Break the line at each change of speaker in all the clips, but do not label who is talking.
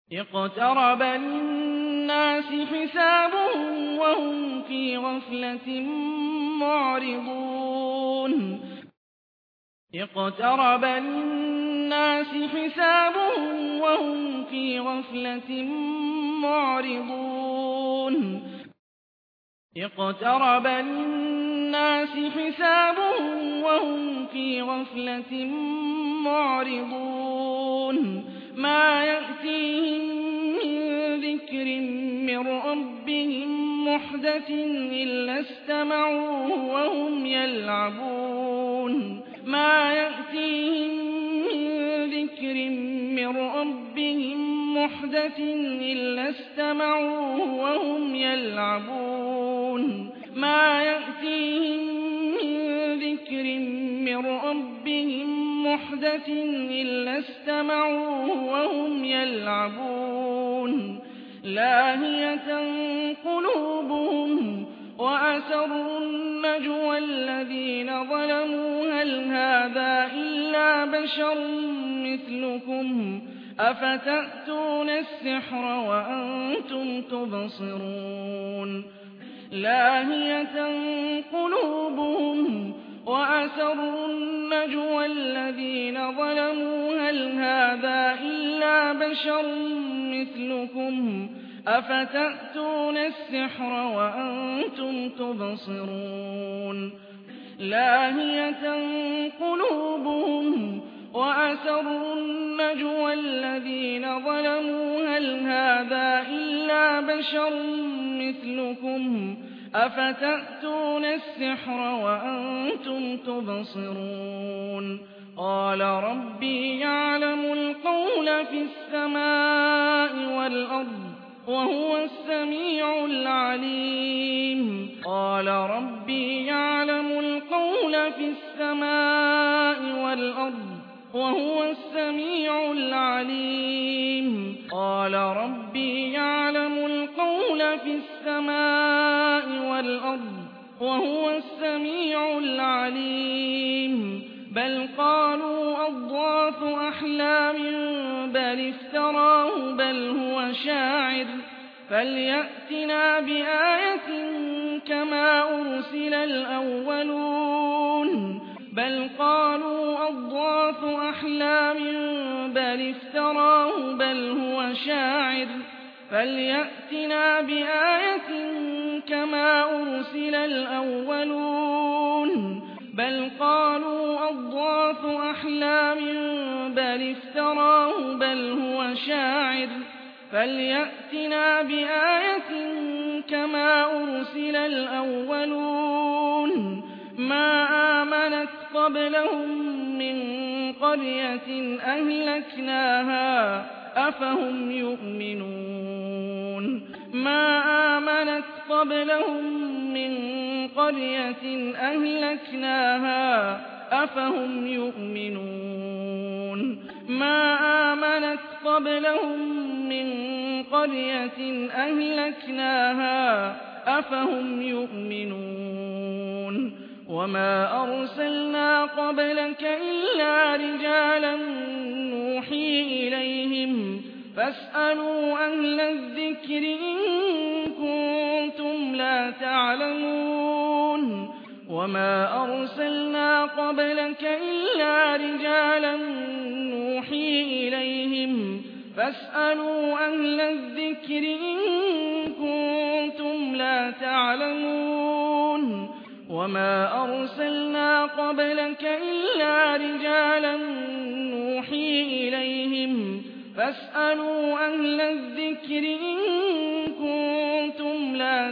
اقترب للناس حسابهم وهم في غفلة معرضون اقترب للناس حسابهم وهم في غفلة معرضون اقترب للناس حسابهم وهم في غفلة معرضون ما يأتيهم من ذكر من ربهم محدث إلا استمعوه وهم يلعبون ما يأتيهم من ذكر من ربهم محدث إلا استمعوه وهم يلعبون ما يأتيهم من ذكر من ربهم محدث إلا استمعوه وهم يلعبون لاهية قلوبهم وأسروا النجوى الذين ظلموا هل هذا إلا بشر مثلكم أفتأتون السحر وأنتم تبصرون لاهية قلوبهم وأسروا النجوى الذين ظلموا هل هذا إلا بشر مثلكم أفتأتون السحر وأنتم تبصرون لاهية قلوبهم وأسروا النجوى الذين ظلموا هل هذا إلا بشر مثلكم أفتأتون السحر وأنتم تبصرون قال ربي يعلم القول في السماء والأرض وهو السميع العليم قال ربي يعلم القول في السماء والأرض وهو السميع العليم قال ربي يعلم القول في السماء والأرض وهو السميع العليم بل قالوا أضغاث أحلام بل افتراه بل هو شاعر فليأتنا بآية كما أرسل الأولون بل قالوا أضغاث أحلام بل افتراه بل هو شاعر فليأتنا بآية كما أرسل الأولون بل قالوا أضغاث أحلام بل افتراه بل هو شاعر فليأتنا بآية كما أرسل الأولون ما آمنت قبلهم من قرية أهلكناها أفهم يؤمنون ما آمنت قبلهم من قرية أهلكناها أفهم يؤمنون ما آمنت قبلهم من قرية أهلكناها أفهم يؤمنون وما أرسلنا قبلك إلا رجالا نوحي إليهم فاسألوا أهل الذكر إن كنتم لا تعلمون وما أرسلنا قبلك إلا رجالا نوحي إليهم فاسألوا أهل الذكر إن كنتم لا تعلمون وما أرسلنا قبلك إلا رجالا نوحي إليهم فاسألوا أهل الذكر إن كنتم لا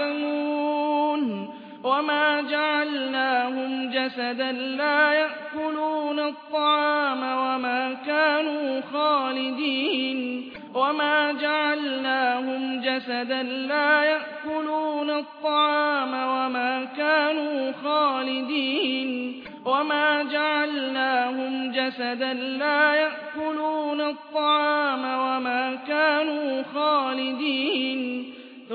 تعلمون وما جعلناهم جسدا لا يأكلون الطعام وما كانوا خالدين وما جعلناهم جسدا لا يأكلون الطعام وما كانوا خالدين وما جعلناهم جسدا لا يأكلون الطعام وما كانوا خالدين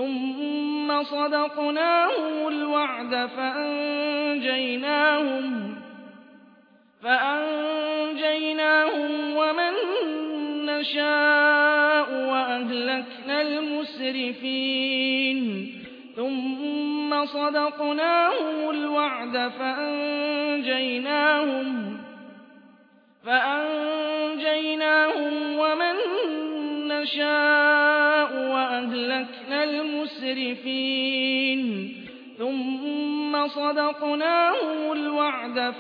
ثم صدقناهم الوعد فأنجيناهم ومن نَشَاءُ وَأَهْلَكْنَا الْمُسْرِفِينَ ثُمَّ صَدَقْنَاهُمُ الْوَعْدَ فَأَنجَيْنَاهُمْ وَمَن نَّشَاءُ وَأَهْلَكْنَا الْمُسْرِفِينَ ثُمَّ صَدَقْنَاهُمُ الْوَعْدَ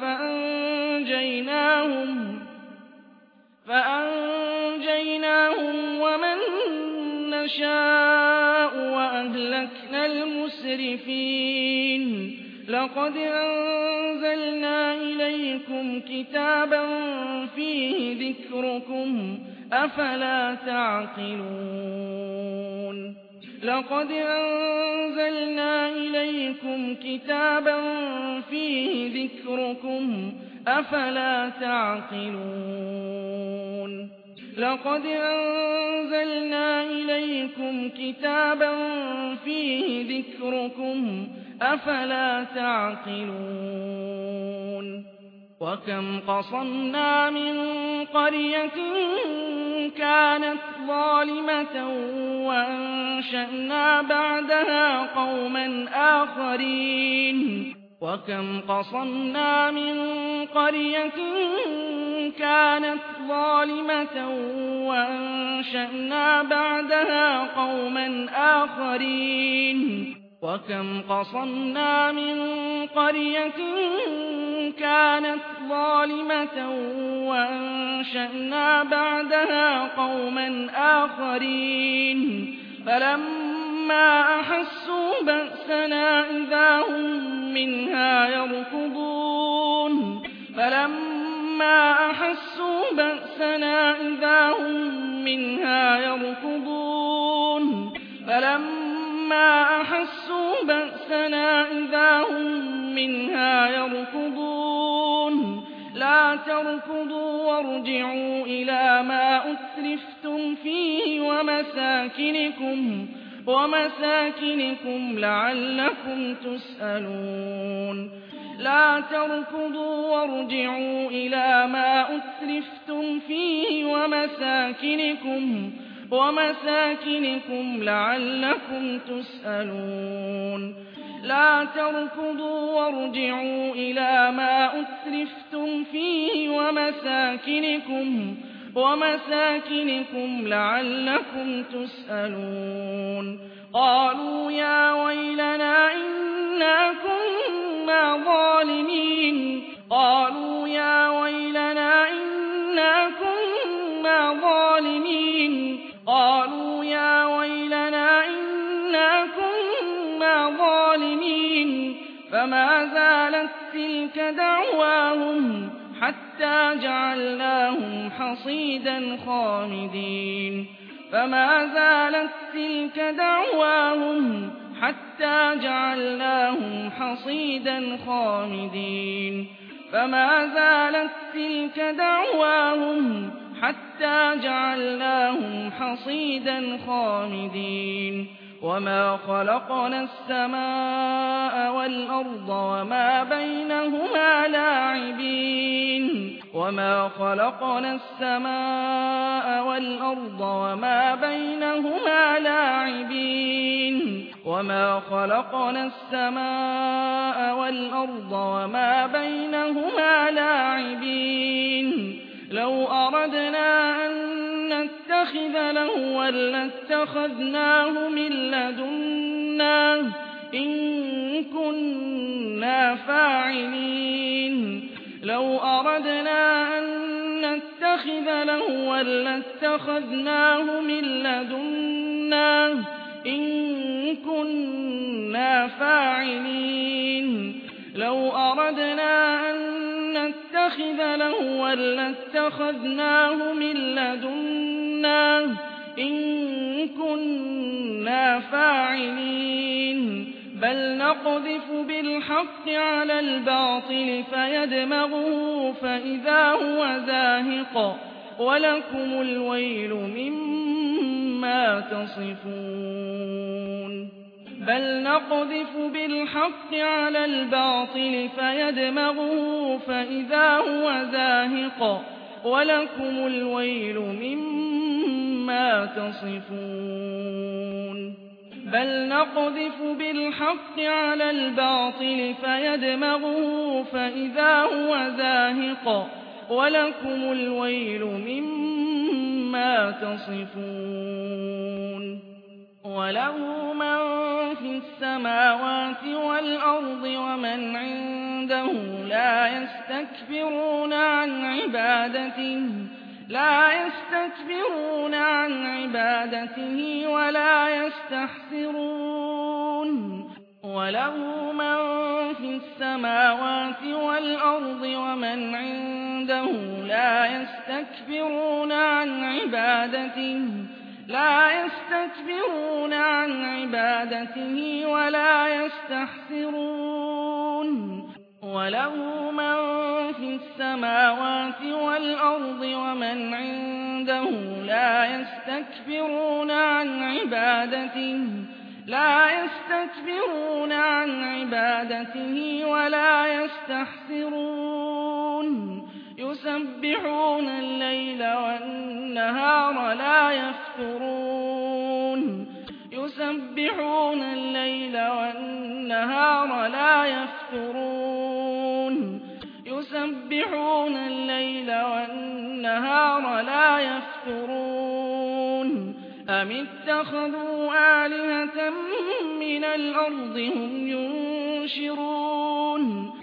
فَأَنجَيْنَاهُمْ وَمَن نَّشَاءُ وَأَهْلَكْنَا الْمُسْرِفِينَ لَقَدْ أَنزَلْنَا إِلَيْكُمْ كِتَابًا فِيهِ ذِكْرُكُمْ ۖ أَفَلَا تَعْقِلُونَ لَقَدْ أَنزَلْنَا إِلَيْكُمْ كِتَابًا فِيهِ ذِكْرُكُمْ ۖ أَفَلَا تَعْقِلُونَ لَقَدْ أَنزَلْنَا إِلَيْكُمْ كِتَابًا فِيهِ ذِكْرُكُمْ ۖ أَفَلَا تَعْقِلُونَ وَكَمْ قَصَمْنَا مِن قَرْيَةٍ كَانَتْ ظَالِمَةً وَأَنشَأْنَا بَعْدَهَا قَوْمًا آخَرِينَ وَكَمْ قَصَمْنَا مِن قَرْيَةٍ كَانَتْ ظَالِمَةً وَأَنشَأْنَا بَعْدَهَا قَوْمًا آخَرِينَ وَكَمْ قَصَمْنَا مِن قَرْيَةٍ كَانَتْ ظَالِمَةً وَأَنشَأْنَا بَعْدَهَا قَوْمًا آخَرِينَ فَلَمَّا أَحَسُّوا بَأْسَنَا إِذَا هُم مِّنْهَا يَرْكُضُونَ فَلَمَّا أَحَسُّوا بَأْسَنَا إِذَا هُم مِّنْهَا يَرْكُضُونَ لَا تَرْكُضُوا وَارْجِعُوا إِلَىٰ مَا أُتْرِفْتُمْ فِيهِ وَمَسَاكِنِكُمْ لَعَلَّكُمْ تُسْأَلُونَ لَا تَرْكُضُوا وَارْجِعُوا إِلَىٰ مَا أُتْرِفْتُمْ فِيهِ وَمَسَاكِنِكُمْ لَعَلَّكُمْ تُسْأَلُونَ لَا تَرْكُضُوا وَارْجِعُوا إِلَىٰ مَا أُتْرِفْتُمْ فِيهِ وَمَسَاكِنِكُمْ لَعَلَّكُمْ تُسْأَلُونَ قَالُوا يَا وَيْلَنَا إِنَّا كُنَّا ظَالِمِينَ فما زالت تلك دعواهم حتى جعلناهم حصيدا خامدين فما زالت تلك دعواهم حتى جعلناهم حصيدا خامدين فما زالت تلك دعواهم حتى جعلناهم حصيدا خامدين وما خلقنا السماء والأرض وما بينهما لاعبين وما خلقنا السماء والأرض وما بينهما لاعبين وما خلقنا السماء والأرض وما بينهما لاعبين لو أردنا أن نتخذ لهوا لاتخذناه من لدنا إن كنا فاعلين لو أردنا أن نتخذ لهوا لاتخذناه من لدنا إن كنا فاعلين لو أردنا أن نتخذ لهوا لاتخذناه من لدنا إن كنا فاعلين بل نقذف بالحق على الباطل فيدمغه فإذا هو زاهق ولكم الويل مما تصفون بل نقذف بالحق على الباطل فيدمغه فإذا هو زاهق ولكم الويل مما مما تصفون بل نقذف بالحق على الباطل فيدمغه فإذا هو زاهق ولكم الويل مما تصفون وله من في السماوات والأرض ومن عنده لا يستكبرون عن عبادته ولا يستحسرون وله من في السماوات والأرض ومن عنده لا يستكبرون عن عبادته ولا يستحسرون وله من في السماوات والأرض ومن عنده لا يستكبرون عن عبادته ولا يستحسرون يسبحون الليل والنهار لا يفترون أم اتخذوا آلهة من الأرض هم ينشرون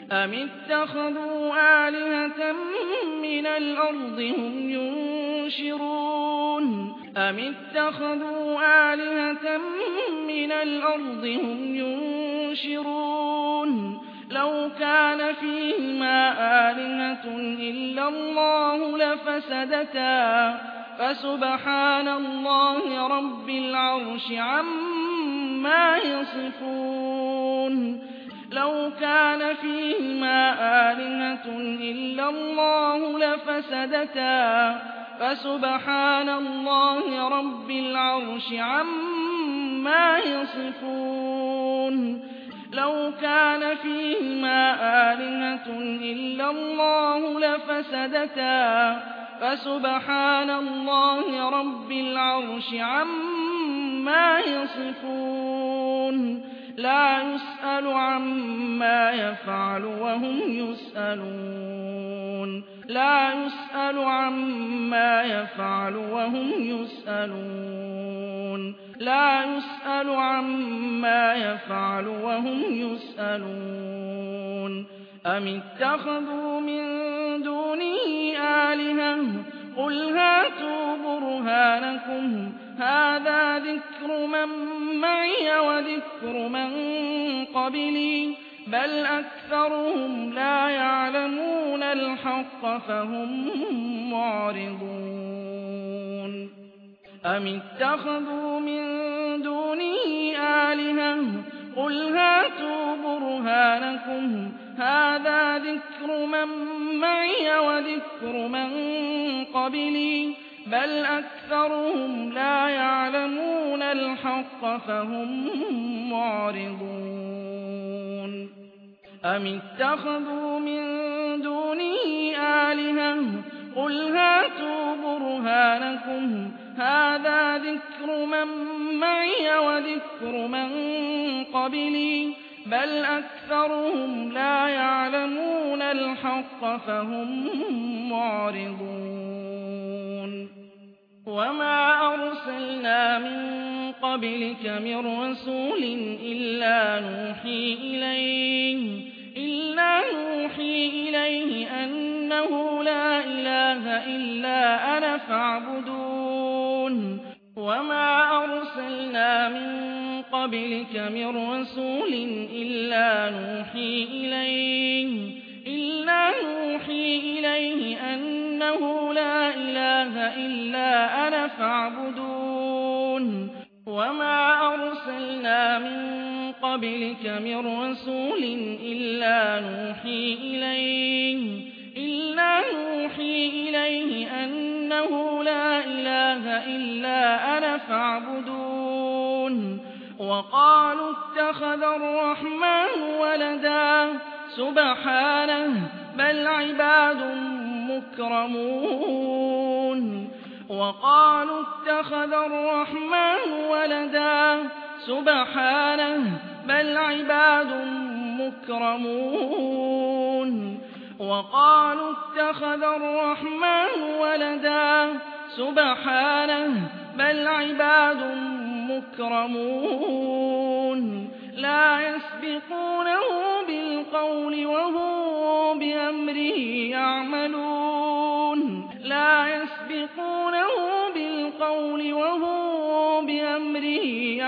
لو كان فيهما آلهة إلا الله لفسدتا فسبحان الله رب العرش عما يصفون لو كان فيهما آلهة إلا الله لفسدتا فسبحان الله رب العرش عما يصفون لو كان فيهما آلهة إلا الله لفسدتا فسبحان الله رب العرش عما يصفون لا يسأل عما يفعل وهم يسألون أم اتخذوا من دونه آلهة قل هاتوا برهانكم هذا ذكر من معي وذكر من قبلي بل أكثرهم لا يعلمون الحق فهم معرضون أم اتخذوا من دونه آلهة قل هاتوا برهانكم هذا ذكر من معي وذكر من قبلي بل أكثرهم لا يعلمون الحق فهم معرضون أم اتخذوا من دونه آلهة قل هاتوا برهانكم هذا ذكر من معي وذكر من قبلي بل أكثرهم لا يعلمون الحق فهم معرضون وما أرسلنا من قبلك من رسول إلا نوحي إليه أنه لا إله إلا أنا فاعبدون وما أرسلنا من قبلك من رسول إلا نوحي إليه أنه لا إله إلا أنا فاعبدون وما أرسلنا من قبلك من رسول إلا نوحي إليه أنه لا إله إلا أنا فاعبدون وقالوا اتخذ الرحمن ولدا سبحانه بل عباد مكرمون وقالوا اتخذ الرحمن ولدا سبحانه بل عباد مكرمون وقالوا اتخذ الرحمن ولدا سبحانه بل عباد مكرمون لا يسبقونه بالقول وهم بأمره يعملون لا يسبقونه بالقول وهم بأمره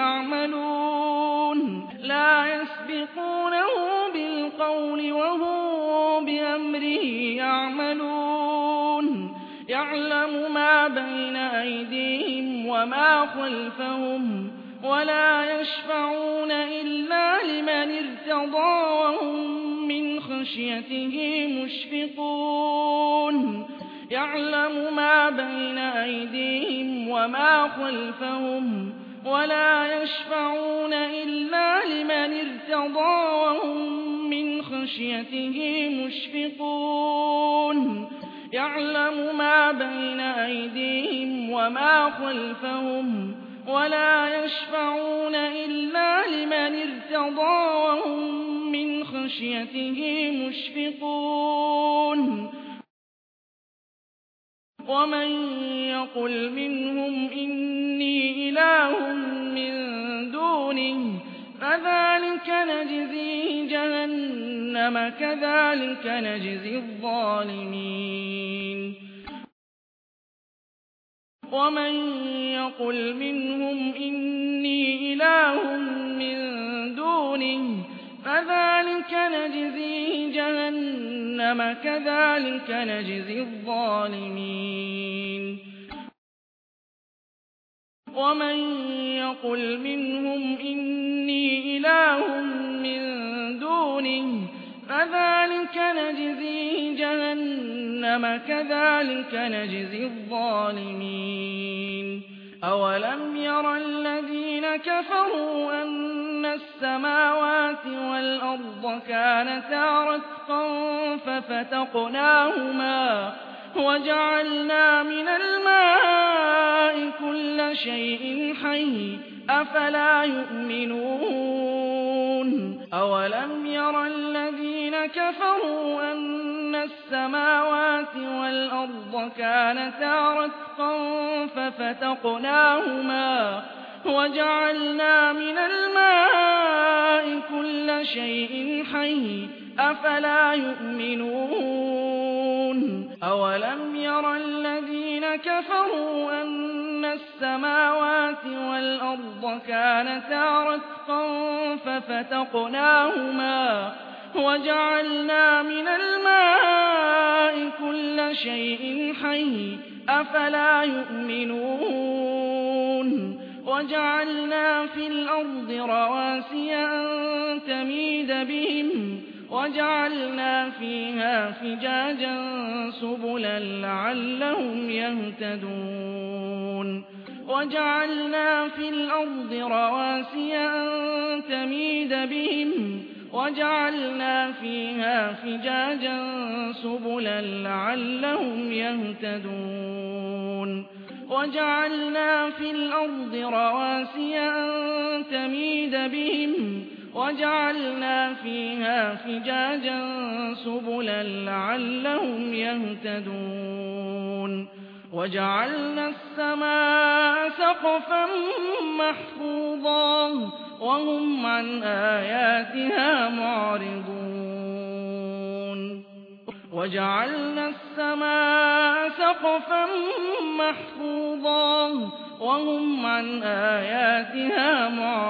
يعملون لا يسبقونه بالقول وهم بأمره يعملون يعلم ما بين أيديهم وما خلفهم ولا يشفعون إلا لمن ارتضى وهم من خشيته مشفقون يعلم ما بين أيديهم وما خلفهم ولا يشفعون إلا لمن ارتضى وهم من خشيته مشفقون يعلم ما بين أيديهم وما خلفهم ولا يشفعون إلا لمن ارتضى وهم من خشيته مشفقون ومن يقل منهم إني إله من دونه فذلك نجزيه جهنم كذلك نجزي الظالمين ومن يقل منهم إني إله من دونه فذلك نجزيه جهنم كذلك نجزي الظالمين ومن يقل منهم إني إله من دونه فذلك نجزيه جهنم كذلك نجزي الظالمين أولم ير الذين كفروا أن السماوات والأرض كانتا رتقا ففتقناهما وجعلنا من الماء كل شيء حي أفلا يؤمنون أولم ير الذين كفروا أن السماوات والأرض كانتا رتقا ففتقناهما وجعلنا من الماء كل شيء حي أفلا يؤمنون أولم ير الذين كفروا أن السماوات والأرض كانتا رتقا ففتقناهما وجعلنا من الماء كل شيء حي أفلا يؤمنون وجعلنا في الأرض رواسي أن تميد بهم وجعلنا فيها فجاجا سبلا لعلهم يهتدون وجعلنا في الأرض رواسي أن تميد بهم وجعلنا فيها فجاجا سبلا لعلهم يهتدون وجعلنا في الأرض رواسي أن تميد بهم وجعلنا فيها فجاجا سبلا لعلهم يهتدون وجعلنا السماء سقفا محفوظا وهم عن آياتها معرضون وجعلنا السماء سقفا محفوظا وهم عن آياتها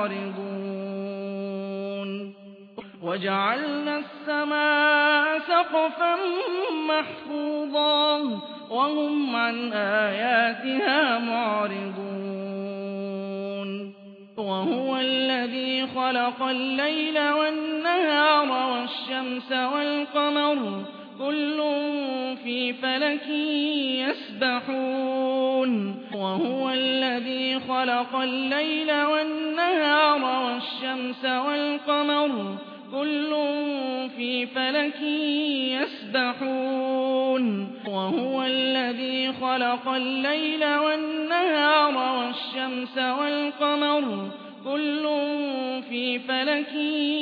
معرضون وجعلنا السماء سقفا محفوظا وهم عن آياتها معرضون وهو الذي خلق الليل والنهار والشمس والقمر كل في فلك يسبحون وهو الذي خلق الليل والنهار والشمس والقمر كل في فلك يسبحون وهو الذي خلق الليل والنهار والشمس والقمر كل في فلك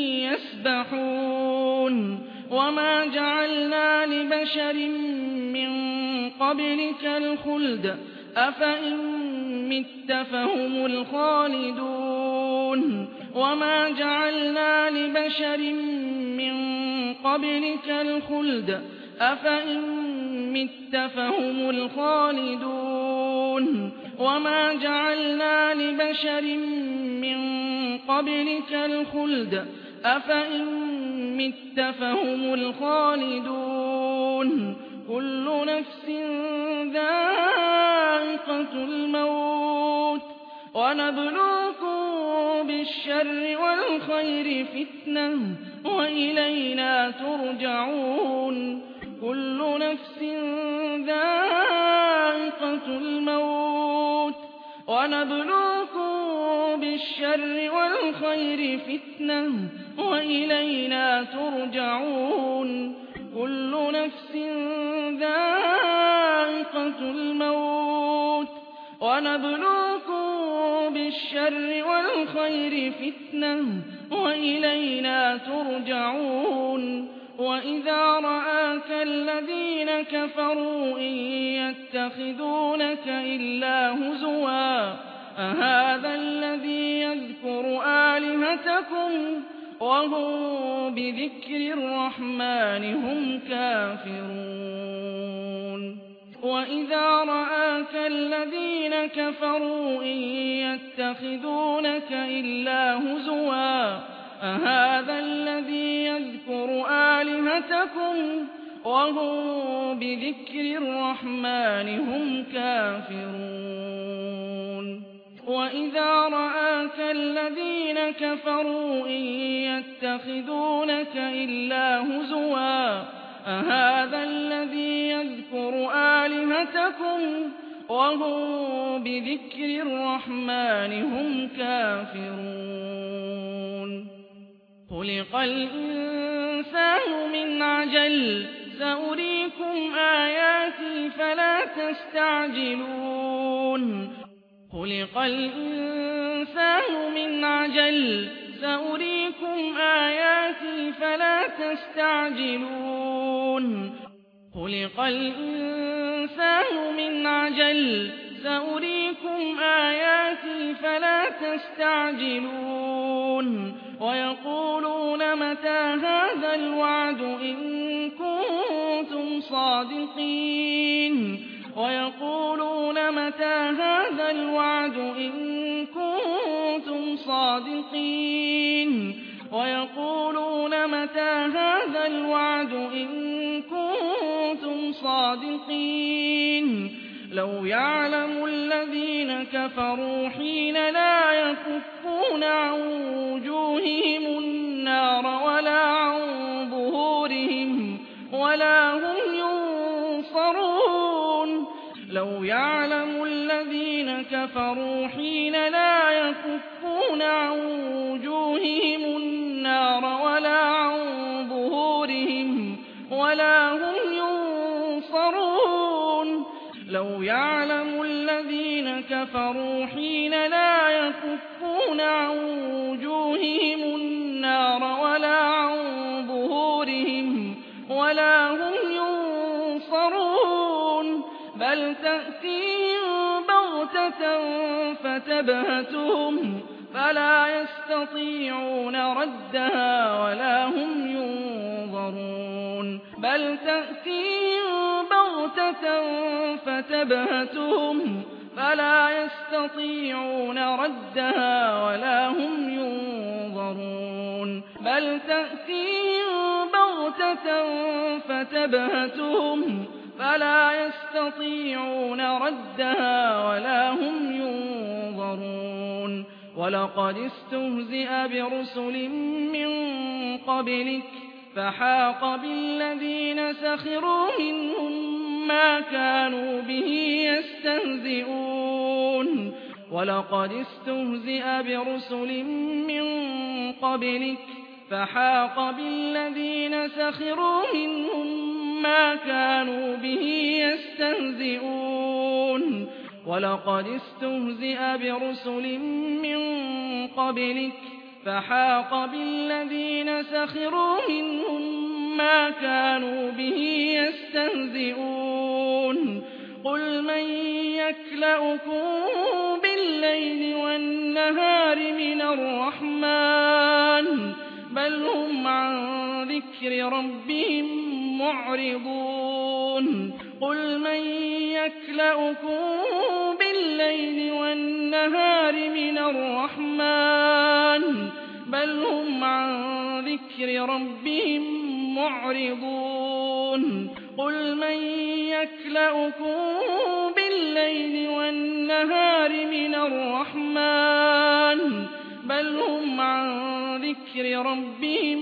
يسبحون وما جعلنا لبشر من قبلك الخلد أفإن مت فهم الخالدون وما جعلنا لبشر من قبلك الخلد أفإن مت فهم الخالدون وما جعلنا لبشر من قبلك الخلد أفإن مت فهم الخالدون كل نفس ذائقة الموت ونبلوكم بالشر والخير فتنة وإلينا ترجعون كل نفس ذائقة الموت ونبلوكم بالشر والخير فتنة وإلينا ترجعون كل نفس ذائقة الموت ونبلوكم بالشر والخير فتنة وإلينا ترجعون وإذا رآك الذين كفروا إن يتخذونك إلا هزوا أهذا الذي يذكر آلهتكم وهم بذكر الرحمن هم كافرون وإذا رآك الذين كفروا إن يتخذونك إلا هزوا أهذا الذي يذكر آلهتكم وهم بذكر الرحمن هم كافرون وإذا رآك الذين كفروا إن يتخذونك إلا هزوا أهذا الذي يذكر آلهتكم وهم بذكر الرحمن هم كافرون خلق الإنسان من عجل سأريكم آياتي فلا تستعجلون خلق الإنسان من عجل سأريكم آياتي فلا تستعجلون خلق الإنسان من عجل سأريكم آياتي فلا تستعجلون ويقولون متى هذا الوعد إن كنتم صادقين ويقولون متى هذا الوعد إن كنتم صادقين ويقولون متى هذا الوعد إن كنتم صادقين لو يعلم الذين كفروا حين لا يكفون عن وجوههم النار ولا عن ظهورهم ولا هم ينصرون لو يعلم الذين كفروا حين لا يكفون عن وجوههم النار ولا عن ظهورهم ولا هم ينصرون لو يعلم الذين كفروا حين لا يكفون عن وجوههم النار ولا عن ظهورهم ولا هم ينصرون بل تأتيهم بغتة فتبهتهم فلا يستطيعون ردها ولا هم ينظرون بل تأتيهم بغتة فتبهتهم فلا يستطيعون ردها ولا هم ينظرون بل تأتيهم بغتة فتبهتهم فلا يستطيعون ردها ولا هم ينظرون ولقد استهزئ برسل من قبلك فحاق بالذين سخروا منهم ما كانوا به يستهزئون ولقد استهزئ برسل من قبلك فحاق بالذين سخروا منهم ما كانوا به يستهزئون ولقد استهزئ برسل من قبلك فحاق بالذين سخروا منهم ما كانوا به يستهزئون قل من يكلؤكم بالليل والنهار من الرحمن بل هم عن ذكر ربهم معرضون قل من يكلؤكم بالليل والنهار من الرحمن بل هم عن ذكر ربهم معرضون قل من يكلؤكم بالليل والنهار من الرحمن بل هم عن ذكر ربهم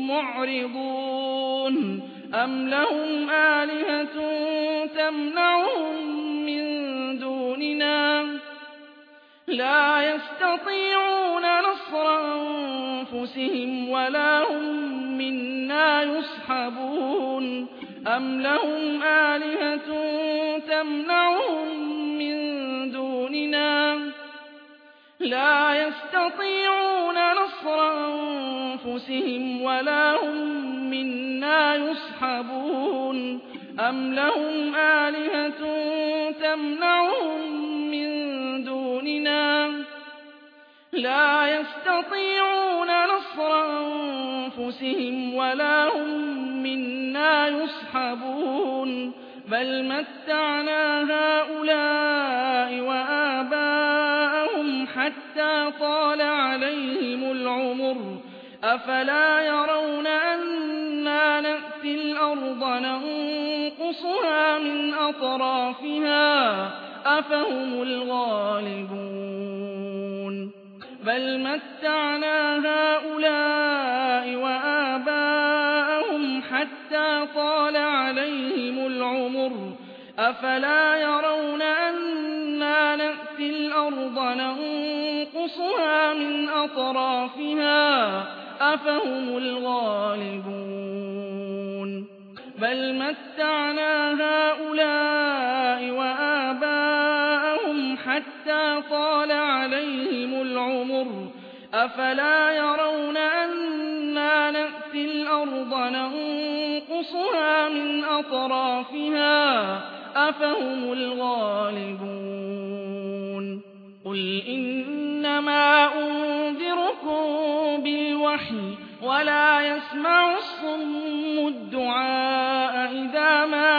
معرضون أم لهم آلهة تمنعهم من دوننا لا يستطيعون نصر أنفسهم ولا هم منا يصحبون أم لهم آلهة تمنعهم من دوننا لا يستطيعون نصر أنفسهم ولا هم منا يصحبون أم لهم آلهة تمنعهم من دوننا لا يستطيعون نصر أنفسهم ولا هم منا يصحبون بل متعنا هؤلاء وآباءهم حتى طال عليهم العمر أفلا يرون أنا نأتي الأرض ننقصها من أطرافها أفهم الغالبون بل متعنا هؤلاء وآباءهم حتى طال عليهم العمر أفلا يرون أنا نأتي الأرض ننقصها من أطرافها أفهم الغالبون بل متعنا هؤلاء وآباءهم حتى طال عليهم العمر أفلا يرون أنا نأتي الأرض ننقصها من أطرافها أفهم الغالبون قل إنما أنذركم بالوحي ولا يسمع الصم الدعاء إذا ما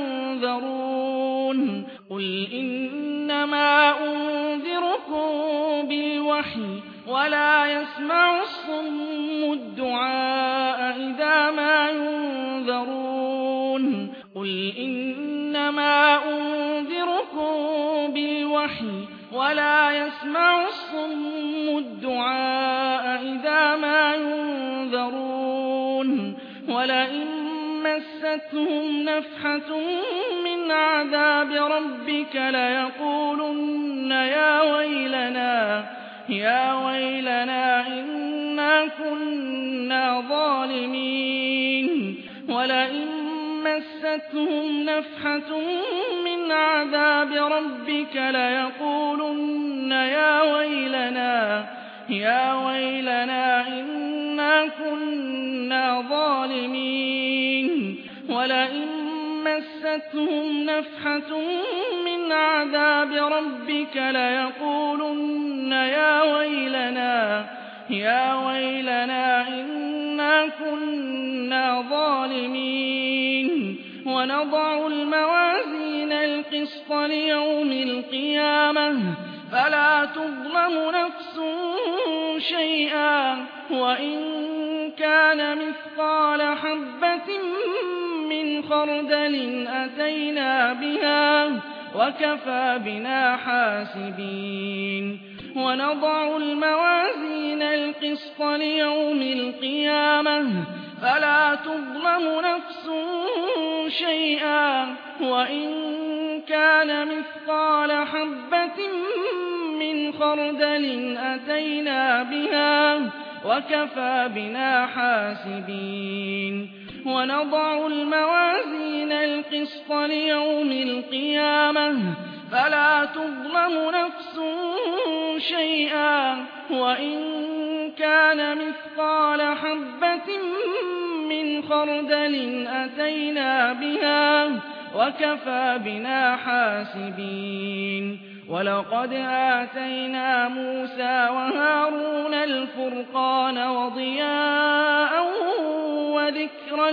ينذرون قل إنما أنذركم بالوحي ولا يسمع الصم الدعاء إذا ما ينذرون قل إنما أنذركم بالوحي ولا يسمع الصم الدعاء إذا ما ينذرون ولئن مستهم نفحة من عذاب ربك ليقولن يا ويلنا إنا كنا ظالمين ولئن مستهم نفحة من عذاب ربك ليقولن يا ويلنا إنا كنا ظالمين ولئن مستهم نفحة من عذاب ربك ليقولن يا ويلنا إنا كنا ظالمين ونضع الموازين القسط ليوم القيامة فلا تظلم نفس شيئا وإن كان مثقال حبة من خردل أتينا بها وكفى بنا حاسبين ونضع الموازين القسط ليوم القيامة فلا تظلم نفس شيئا وإن كان مثقال حبة من خردل أتينا بها وكفى بنا حاسبين ونضع الموازين القسط ليوم القيامة فلا تظلم نفس شيئا وإن كان مثقال حبة من خردل أتينا بها وكفى بنا حاسبين ولقد آتينا موسى وهارون الفرقان وضياء وذكرا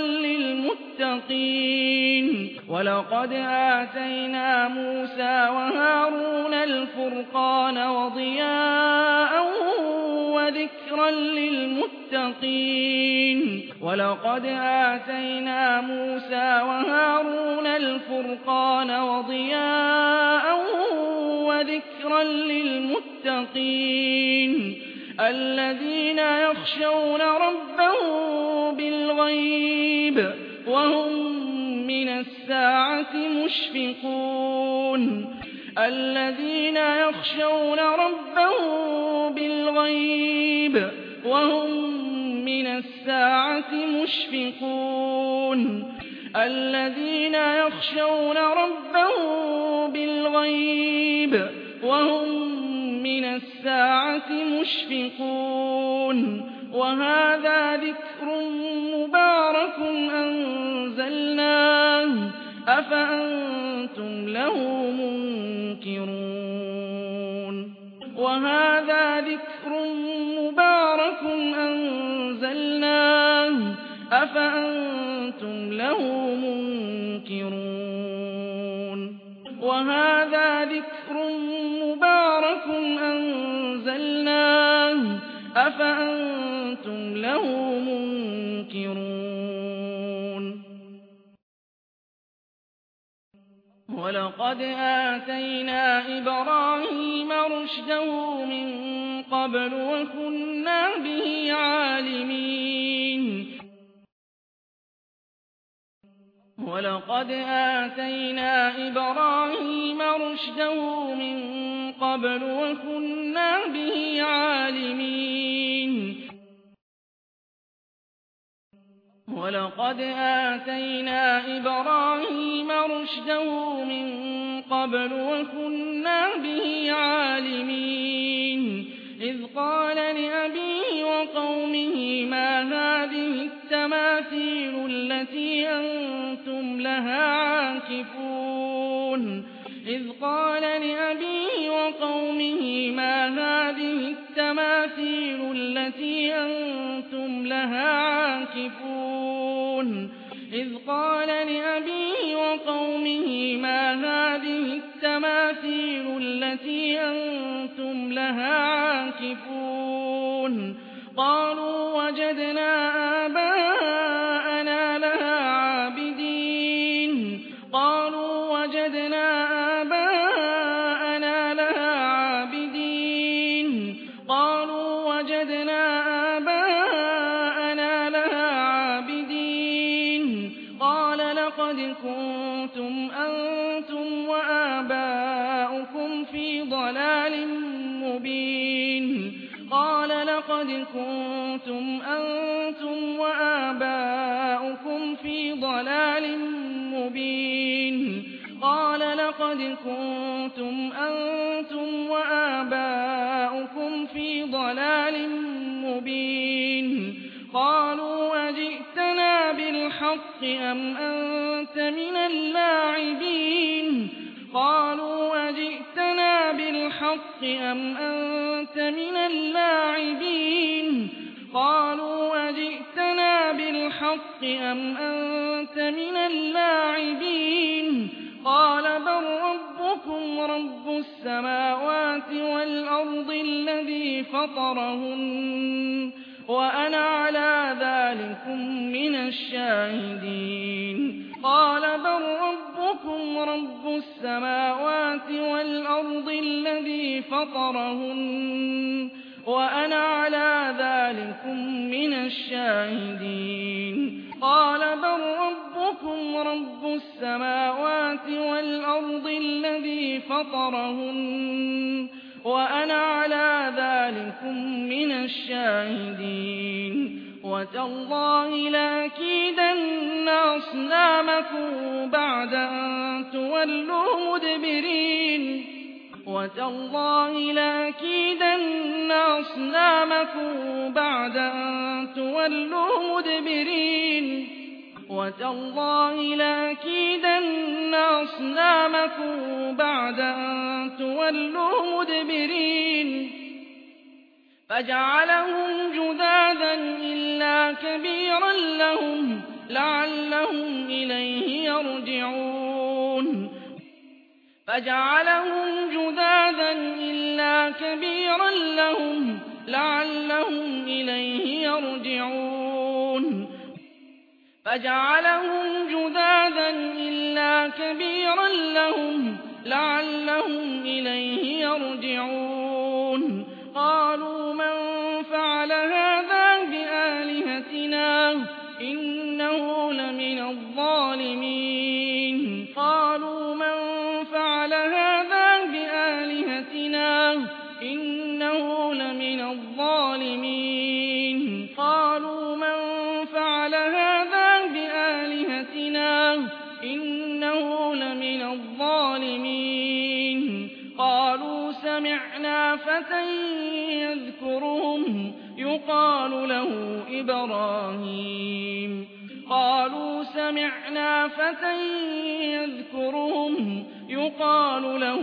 للمتقين ولقد آتينا موسى وهارون الفرقان وضياء وذكرا للمتقين ولقد آتينا موسى وهارون الفرقان وضياء وذكرا للمتقين الذين يخشون ربهم بالغيب وهم من الساعة مشفقون الذين يخشون ربهم بالغيب وهم من الساعة مشفقون الذين يخشون ربهم بالغيب وهم من الساعة مشفقون وهذا ذكر مبارك أنزلناه أفأنتم له منكرون وهذا ذكر مبارك أنزلناه أفأنتم له منكرون وهذا ذكر مبارك أنزلناه أفأنتم له منكرون ولقد آتينا إبراهيم رشده من قبل وكنا به عالمين ولقد آتينا إبراهيم رشده من قبل وكنا به عالمين ولقد آتينا إبراهيم رشده من قبل وكنا به عالمين إذ قال لأبيه وقومه ما هذه التماثيل التي أنتم لها عاكفون إذ قال لأبيه وقومه ما هذه التماثيل التي أنتم لها عاكفون إذ قال لأبيه وقومه ما هذه التماثيل التي أنتم لها عاكفون قالوا وجدنا آباءنا لها عابدين قالوا وجدنا آباءنا لها عابدين قالوا وجدنا آباءنا لها عابدين قال لقد كنتم أنتم وآباؤكم في ضلال مبين قال لقد كنتم أنتم وآباؤكم في ضلال مبين قال لقد كنتم أنتم وآباؤكم في ضلال مبين قالوا أجئتنا بالحق أم أنت من اللاعبين قالوا أجئتنا بالحق أم أنت من اللاعبين قالوا أجئتنا بالحق أم أنت من اللاعبين قال بل ربكم رب السماوات والأرض الذي فطرهن وأنا على ذلكم من الشاهدين قال بل ربكم رب السماوات والأرض الذي فطرهن وأنا على ذلكم من الشاهدين قال بل ربكم رب السماوات والأرض الذي فطرهن وأنا على ذلكم من الشاهدين وتالله لأكيدن أصنامكم بعد أن تولوا مدبرين وتالله لأكيدن أصنامكم بعد أن تولوا مدبرين وتالله لأكيدن أصنامكم بعد أن تولوا مدبرين فجعلهم جذاذا إلا كبيرا لهم لعلهم إليه يرجعون فجعلهم جذاذا إلا كبيرا لهم لعلهم إليه يرجعون فجعلهم جذاذا إلا كبيرا لهم لعلهم إليه يرجعون قالوا من فعل هذا بآلهتنا إنه لمن الظالمين قالوا من فعل هذا بآلهتنا إنه لمن الظالمين قالوا من فعل هذا بآلهتنا إنه لمن الظالمين قالوا سمعنا فتى يذكرهم يقال له إبراهيم قالوا سمعنا فتى يذكرهم يقال له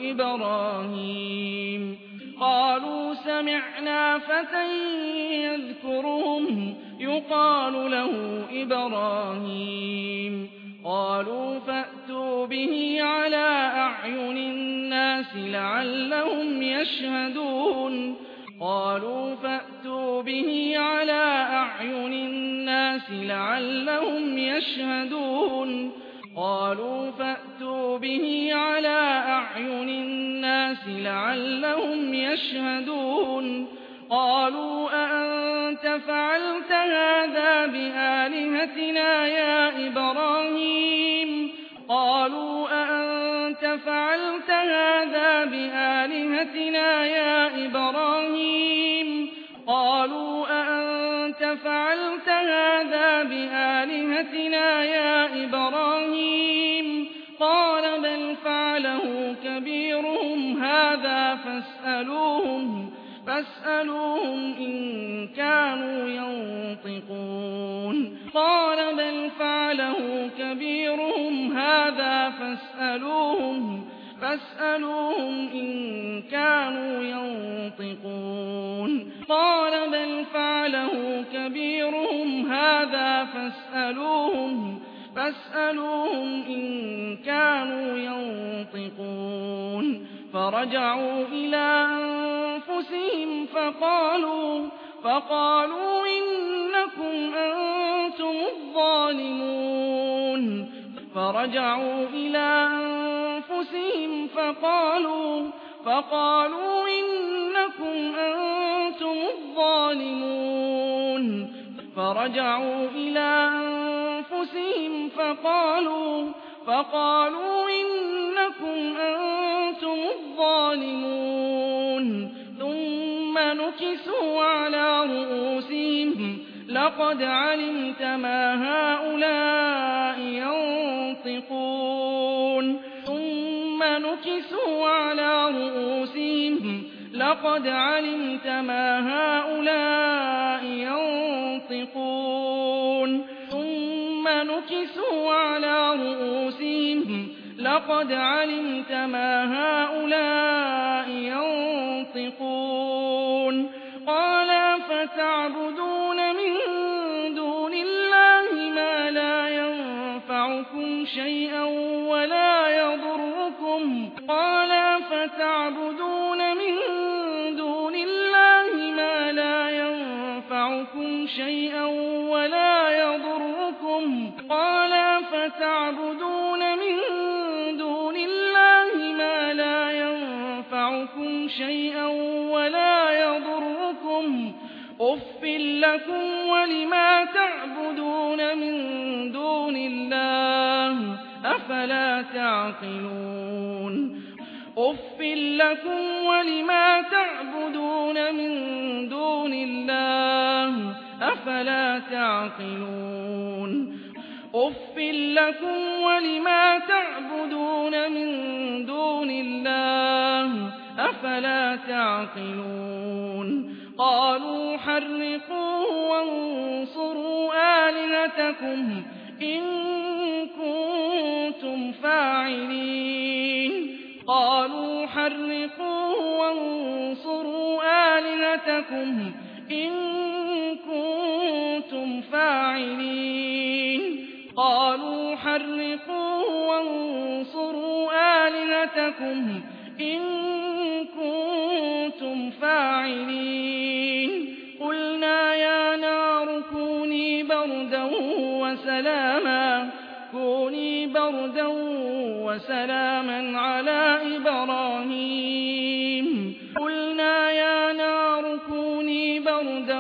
إبراهيم قالوا سمعنا فتى يذكرهم يقال له إبراهيم قالوا فأتوا به على أعين الناس لعلهم يشهدون قالوا فأتوا به على أعين الناس لعلهم يشهدون قالوا فأتوا به على أعين الناس لعلهم يشهدون قالوا أأنت فعلت هذا بآلهتنا يا إبراهيم قالوا أأنت فعلت هذا بآلهتنا يا إبراهيم قالوا أأنت فعلت هذا بآلهتنا يا إبراهيم قال بل فعله كبيرهم هذا فاسألوهم إن كانوا ينطقون قال بل فعله كبيرهم هذا فاسألوهم إن كانوا ينطقون قال بل فعله كبيرهم هذا فاسألوهم إن كانوا ينطقون فرجعوا إلى أنفسهم فقالوا إنكم أنتم الظالمون فرجعوا إلى أنفسهم فقالوا إنكم أنتم الظالمون فرجعوا إلى أنفسهم فقالوا إنكم أنتم الظالمون ثم نكسوا على رؤوسهم لقد علمت ما هؤلاء ينطقون ثم نكسوا على رؤوسهم لقد علمت ما هؤلاء ينطقون ثم نكسوا على رؤوسهم لقد علمت ما هؤلاء ينطقون قال فتعبدون من دون الله ما لا ينفعكم شيئا ولا يضركم قال فتعبدون من دون الله ما لا ينفعكم شيئا ولا يضركم قال فتعبدون من دون الله ما لا ينفعكم شيئا ولا يضركم أُفٍّ لكم ولما تعبدون من دون الله أفلا تعقلون أُفٍّ لكم ولما تعبدون من دون الله أفلا أفلا تعقلون أف لكم ولما تعبدون من دون الله أفلا تعقلون قالوا حرقوه وانصروا آلهتكم إن كنتم فاعلين قالوا حرقوه وانصروا آلهتكم إن كنتم فاعلين قالوا حرقوه وانصروا آلهتكم إن كنتم فاعلين قلنا يا نار كوني بردا وسلاما على إبراهيم قلنا يا نار كوني بردا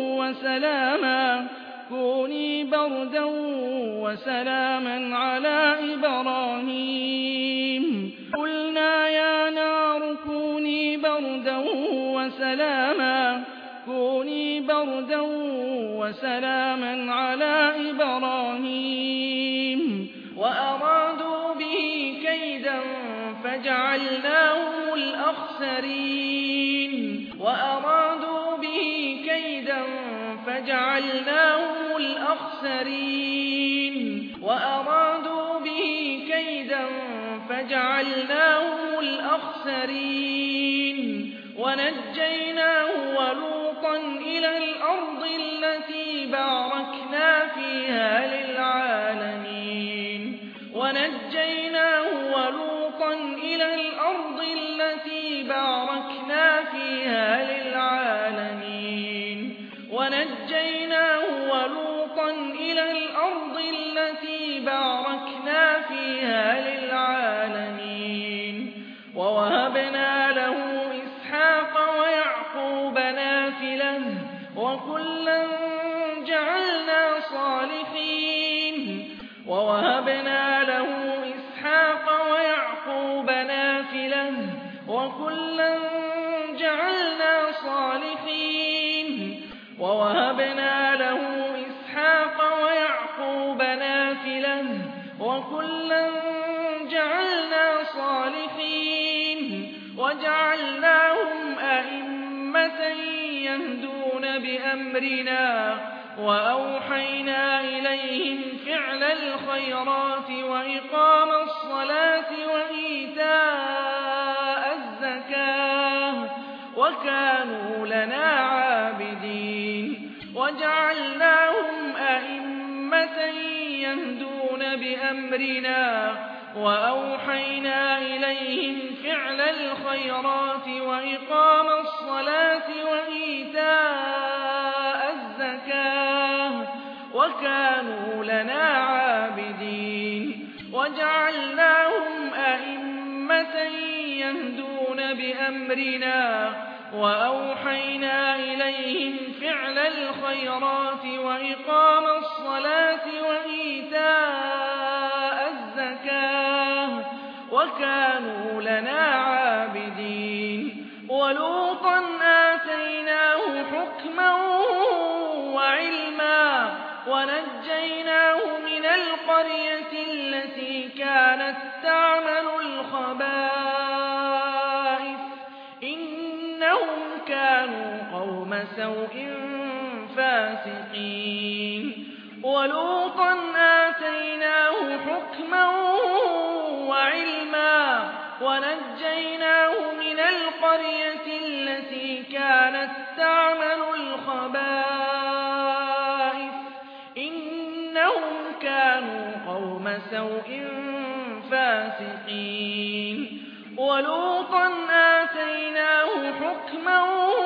وسلاما على إبراهيم قلنا يا نار كوني بردا وسلاما على إبراهيم وأرادوا به كيدا فجعلناهم الأخسرين ونجيناه ولوطا إلى الأرض التي باركنا فيها للعالمين ووهبنا له إسحاق ويعقوب نافلة وكلا جعلنا صالحين ووهبنا له إسحاق ويعقوب نافلة وكلا جعلنا صالحين وجعلناهم أئمة يهدون بأمرنا وأوحينا إليهم فعل الخيرات وإقام الصلاة وإيتاء الزكاة وكانوا لنا عابدين وجعلناهم أئمة يهدون بأمرنا وأوحينا إليهم فعل الخيرات وإقام الصلاة وإيتاء الزكاة وكانوا لنا عابدين وجعلناهم أئمة يهدون بأمرنا وأوحينا إليهم فعل الخيرات وإقام الصلاة وإيتاء الزكاة وكانوا لنا عابدين ولوطا آتيناه حكما وعلما ونجيناه من القرية التي كانت تعمل الخبائث إنهم كانوا قوم سوء فاسقين ولوطا آتيناه حكما وعلما ونجيناه من القرية التي كانت تعمل الخبائث إنهم كانوا قوم سوء فاسقين ولوطا آتيناه حكما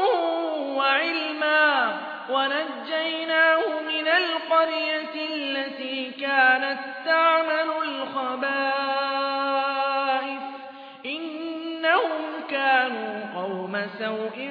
وعلما ونجيناه من القرية التي كانت تعمل الخبائث إنهم كانوا قوم سوء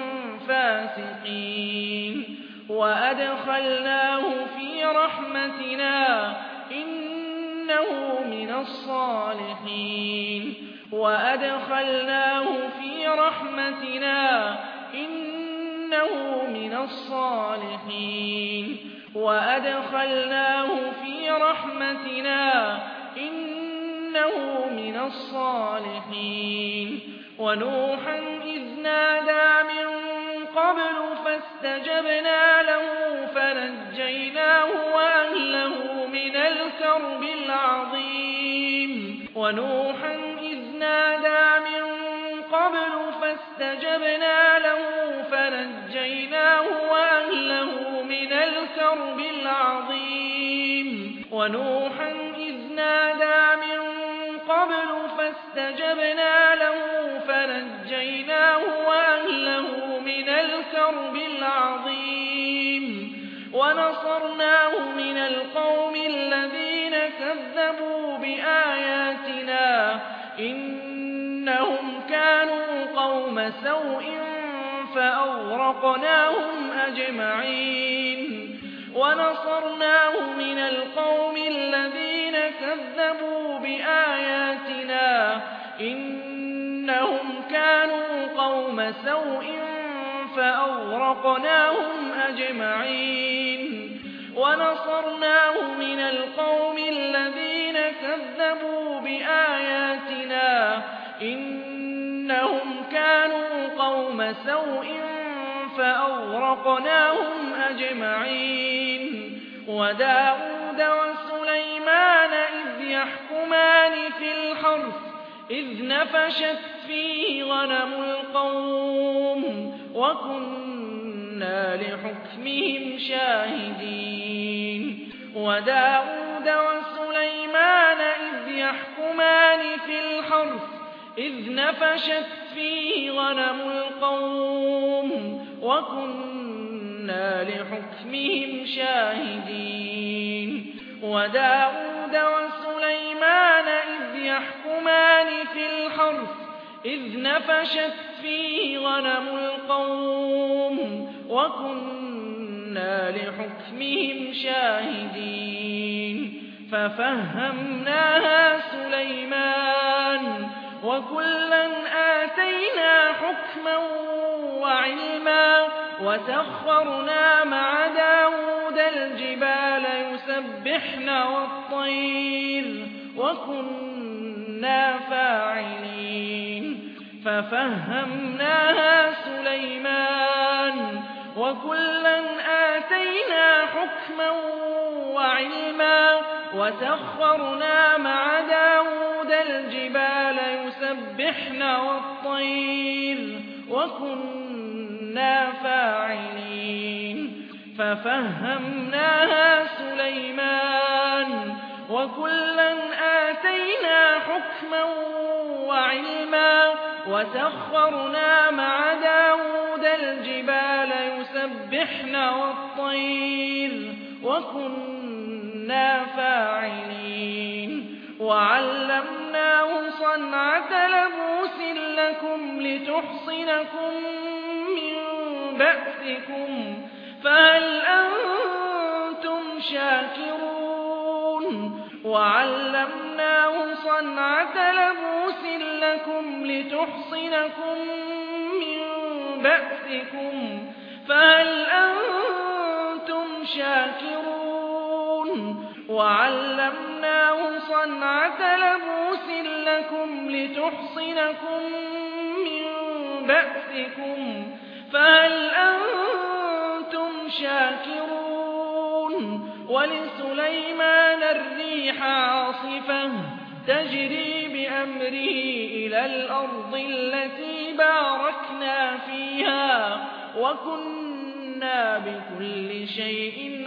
فاسقين وأدخلناه في رحمتنا إنه من الصالحين وأدخلناه في رحمتنا إنه من الصالحين وأدخلناه في رحمتنا إنه من الصالحين ونوحا إذ نادى من قبل فاستجبنا له فنجيناه وأهله من الكرب العظيم ونوحا إذ نادى من قبل فاستجبنا له فنجيناه وأهله من الكرب العظيم ونوحا إذ نادى من قبل فاستجبنا له فنجيناه وأهله من الكرب العظيم ونصرناه من القوم الذين كذبوا بآياتنا إنهم كانوا قوم سوء فأغرقناهم أجمعين ونصرناه من القوم الذين كذبوا بآياتنا إنهم كانوا قوم سوء فأغرقناهم أجمعين ونصرناه من القوم الذين كذبوا بآياتنا إنهم كانوا قوم سوء فأغرقناهم أجمعين وداود وسليمان إذ يحكمان في الحرث إذ نفشت فيه غنم القوم وكنا لحكمهم شاهدين وداود وسليمان إذ يحكمان في الحرث إذ نفشت فيه غنم القوم وكنا لحكمهم شاهدين وداود وسليمان إذ يحكمان في الحرث إذ نفشت فيه غنم القوم وكنا لحكمهم شاهدين ففهمناها سليمان وكلا آتينا حكما وعلما وسخرنا مع داود الجبال يسبحن والطير وكنا فاعلين ففهمناها سليمان وكلا آتينا حكما وعلما وسخرنا مع داود الجبال يسبحن والطير وكنا فاعلين ففهمناها سليمان وكلا آتينا حكما وعلما وسخرنا مع داود الجبال يسبحن والطير وكنا فاعلين وعلمناه صنعة لبوس لكم لتحصنكم من بأسكم فهل أنتم شاكرون وعلمناه صنعة لبوس لكم لتحصنكم من بأسكم فهل أنتم شاكرون وعلمناه صنعة لبوس لكم لتحصنكم من بأسكم فهل أنتم شاكرون ولسليمان الريح عاصفة تجري بأمره إلى الأرض التي باركنا فيها وكنا بكل شيء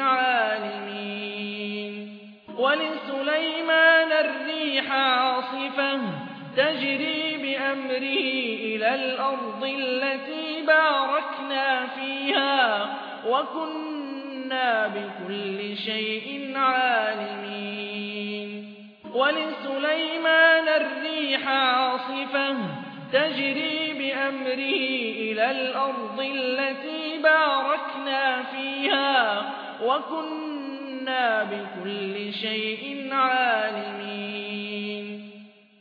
عالمين ولسليمان الريح عاصفة تجري بأمره إلى الأرض التي باركنا فيها وكنا بكل شيء عالمين ولسليمان الريح عاصفة تجري بأمره إلى الأرض التي باركنا فيها وكنا بكل شيء عالمين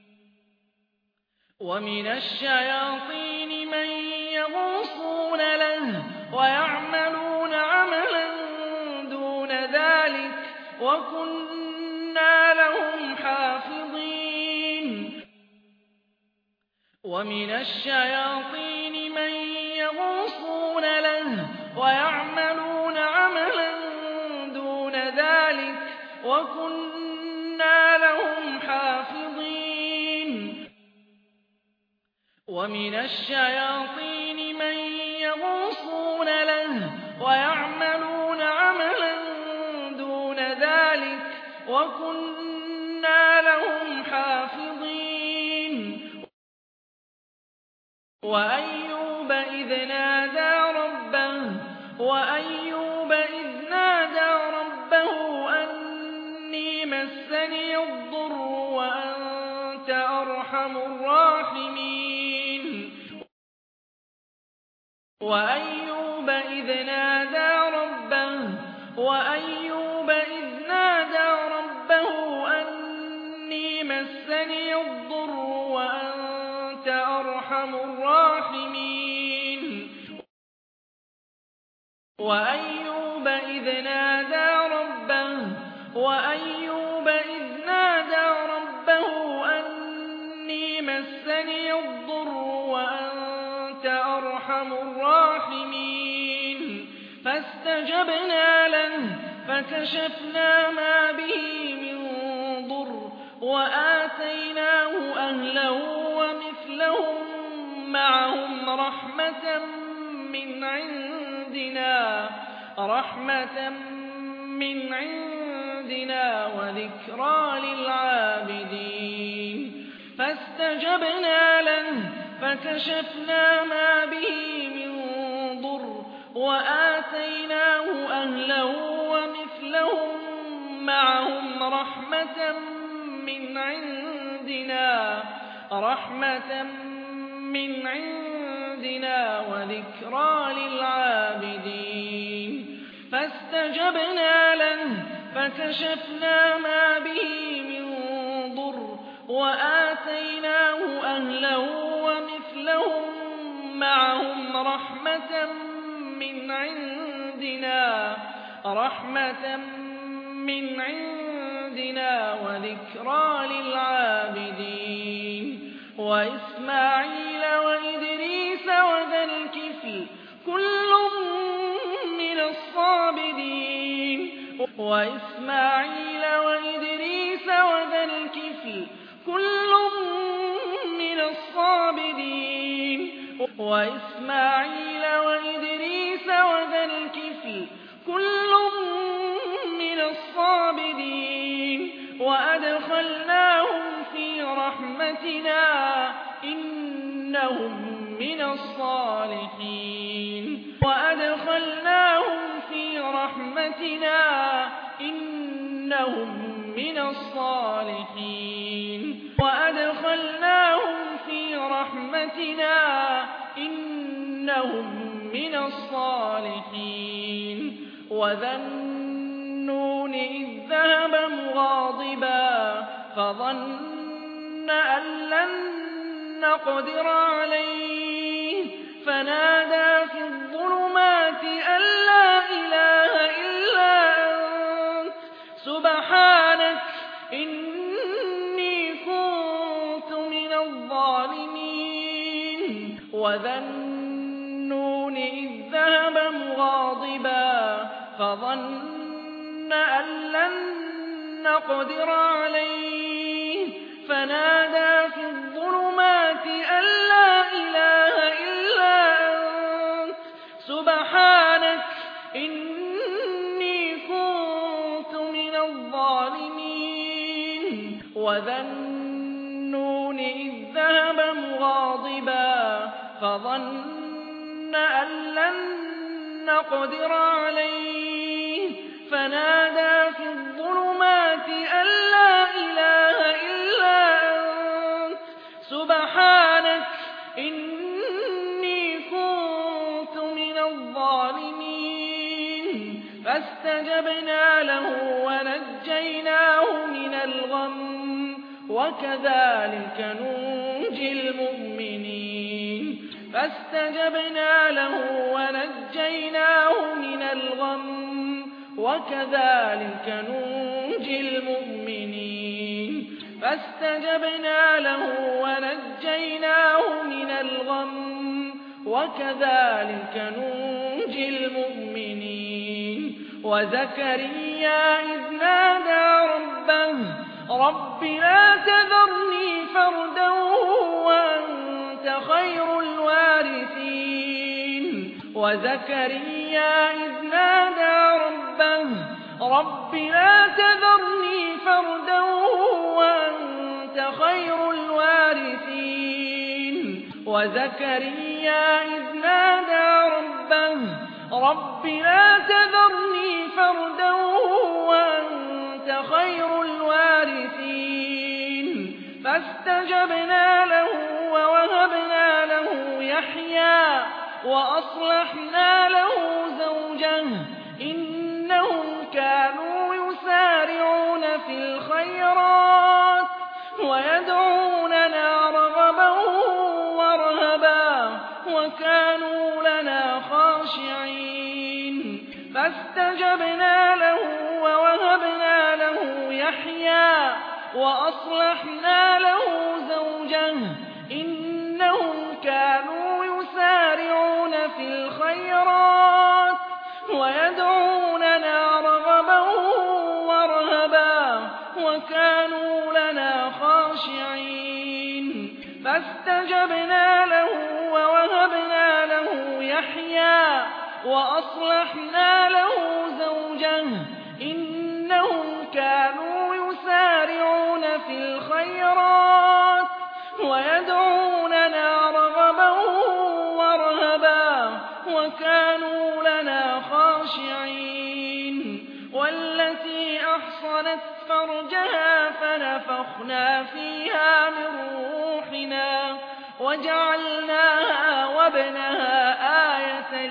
ومن الشياطين من يغوصون له ويعملون عملا دون وكنا لهم حافظين ومن الشياطين من يغوصون له ويعملون عملا دون ذلك وكنا لهم حافظين ومن الشياطين من يغوصون له ويعملون عملا دون ذلك وكنا لهم حافظين وأيوب إذ نادى ربه أني مسني الضر وأنت أرحم الراحمين وأيوب إذ نادى ربه أني مسني الضر وأنت أرحم الراحمين وأيوب إذ نادى ربه أني مسني الضر وأنت أرحم الراحمين فاستجبنا له فكشفنا ما به من ضر وآتيناه أهله ومثلهم معهم رحمة من عندنا وذكرى للعابدين فاستجبنا له فكشفنا ما به من ضر وآتيناه أهله ومثلهم معهم رحمة من عندنا وذكرى للعابدين فاستجبنا له فكشفنا ما به من ضر وآتيناه أهله ومثلهم معهم رحمة من عندنا وذكرى للعابدين وإسماعيل وإدريس وذا الكفل كل من الصابرين وأدخلناهم في رحمتنا إنهم من الصالحين وذا النون إذ ذهب مغاضبا فظن أن لن نقدر عليه فنادى في الظلمات أن لا إله إلا أنت سبحانك إني كنت من الظالمين وذا النون إذ ذهب مغاضبا فظن أن لن نقدر عليه فنادى في الظلمات أن لا إله إلا أنت سبحانك إني كنت من الظالمين وذا النون إذ ذهب مغاضبا فظن أن لن نقدر عليه فنادى في الظلمات أن لا إله إلا أنت سبحانك إني كنت من الظالمين فاستجبنا له ونجيناه من الغم وكذلك ننجي المؤمنين فاستجبنا له ونجيناه من الغم وكذلك ننجي ننجي المؤمنين فاستجبنا له ونجيناه من الغم وكذلك ننجي المؤمنين وزكريا إذ نادى ربه رب لا تذرني فردا وأنت خير الوارثين وزكريا إذ نادى ربه رب لا تذرني فردا وأنت خير الوارثين وزكريا إذ نادى ربه رب لا تذرني فردا وأنت خير الوارثين فاستجبنا له ووهبنا له يحيى وأصلحنا له زوجه إنهم كانوا يسارعون في الخيرات ويدعوننا رغبا ورهبا وكانوا لنا خاشعين فاستجبنا له ووهبنا له يحيى وأصلحنا له زوجه إنهم كانوا يسارعون في الخيرات ويدعوننا رغبا ورهبا وكانوا لنا خاشعين فاستجبنا له ووهبنا له يحيى وأصلحنا له زوجه إنهم كانوا يسارعون في الخيرات ويدعوننا رغبا ورهبا وكانوا لنا خاشعين والتي أحصنت فرجها فنفخنا فيها من روحنا وجعلناها وابنها آية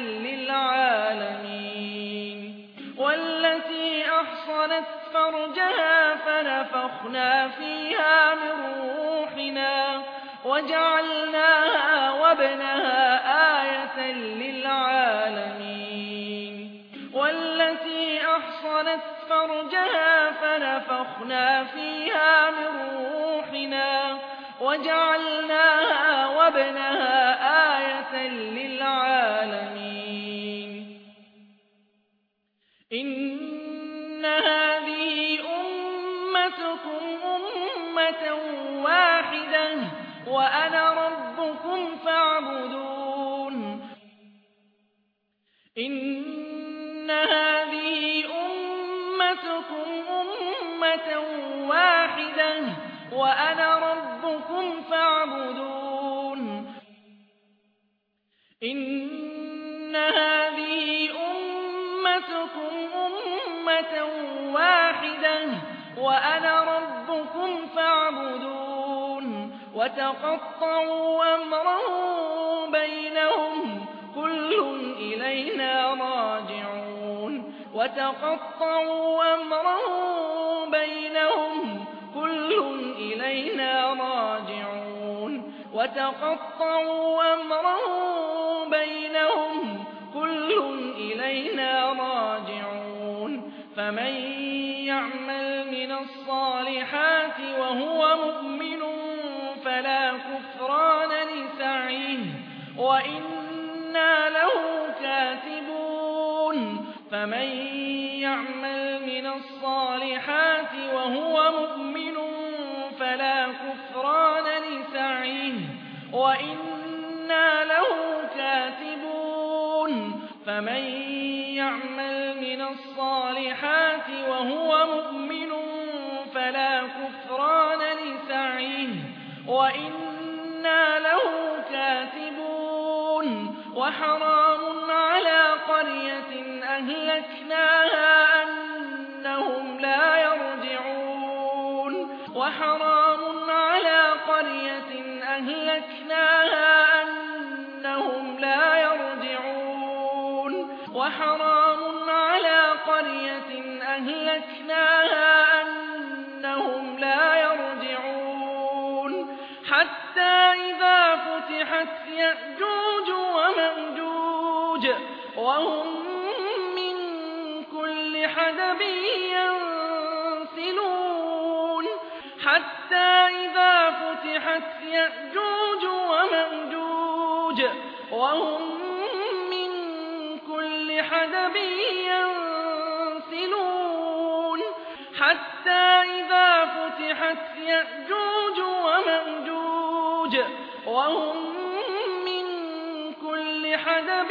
للعالمين والتي أحصنت فرجها فنفخنا فيها من روحنا وجعلناها وابنها آية للعالمين والتي أحصنت فرجها فنفخنا فيها من روحنا وجعلناها وابنها آية للعالمين إن هذه أمتكم أمة واحدة وأنا ربكم فاعبدون إن هذه أمتكم أمة واحدة وأنا ربكم فاعبدون إن هذه أمتكم أمة واحدة وأنا ربكم فاعبدون وتقطعوا أمرهم بينهم كل إلينا راجعون وتقطعوا أمرهم بينهم كل إلينا راجعون وتقطعوا أمرهم بينهم كل إلينا راجعون فمن يعمل من الصالحات وهو مؤمن فلا كفران لسعيه وإنا له كاتبون فمن يعمل من الصالحات وهو مؤمن فلا كفران لسعيه وإنا له كاتبون فمن يعمل من الصالحات وهو مؤمن فلا كفران لسعيه وإنا له كاتبون وحرام على قرية أهلكناها أنهم لا يرجعون وحرام على قرية أهلكناها أنهم لا يرجعون وحرام على قرية أهلكناها أنهم لا يرجعون حتى إذا فتحت يأجوج ومأجوج وهم من كل حدب ينسلون يأجوج ومأجوج وهم من كل حدب ينسلون حتى إذا فتحت يأجوج ومأجوج وهم من كل حدب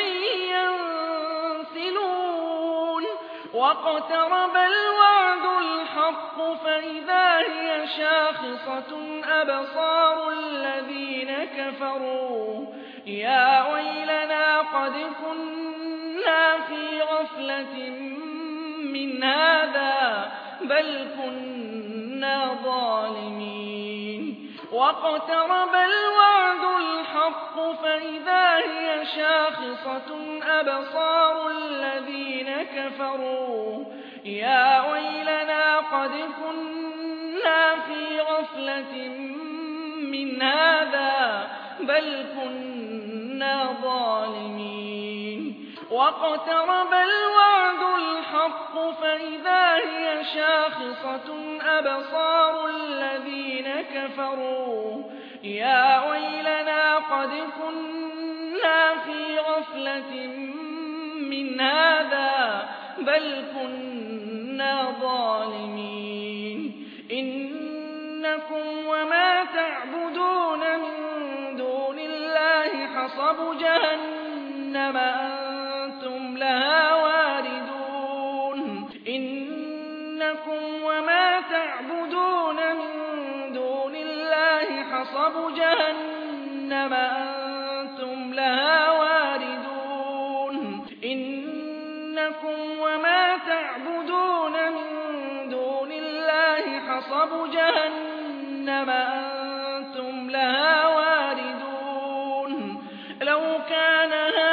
ينسلون واقترب الوعد الحق فإذا هي شاخصة أبصار الذين كفروا يا ويلنا قد كنا في غفلة من هذا بل كنا ظالمين واقترب الوعد الحق فإذا هي شاخصة أبصار الذين كفروا يا ويلنا قد كنا في غفلة من هذا بل كنا ظالمين واقترب الوعد الحق فإذا هي شاخصة أبصار الذين كفروا يا ويلنا قد كنا في غفلة من هذا بل كنا ظالمين إنكم وما تعبدون من دون الله حصب جهنم أنتم لها واردون إنكم وما تعبدون من دون الله حصب جهنم أنتم لها واردون إنكم وما تعبدون من دون الله حصب جهنم أنتم لها واردون لو كان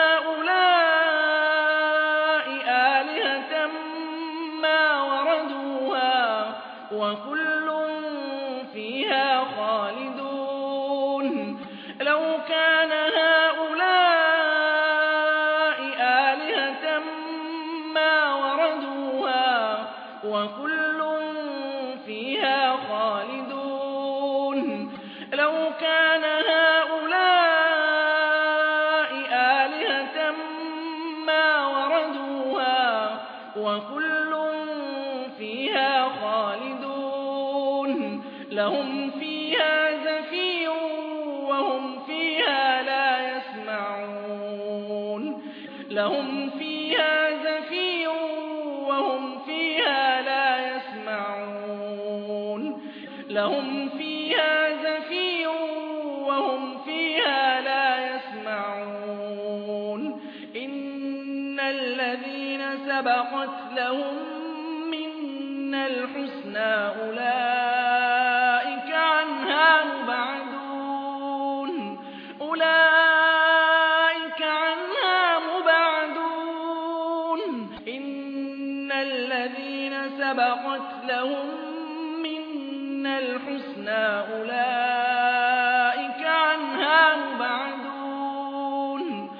هؤلاء آلهة ما وردوها وكل فيها خالدون لو كان هؤلاء آلهة ما وردوها وكل فيها خالدون لو كان هؤلاء آلهة ما وردوها وكل فيها خالدون لهم فيها زفير وهم فيها لا يسمعون لهم فيها زفير وهم فيها لا يسمعون لهم فيها زفير وهم فيها لا يسمعون إن الذين سبقت لهم منا الحسنى أولئك عنها مبعدون أولئك عنها مبعدون إن الذين سبقت لهم منا الحسنى أولئك عنها مبعدون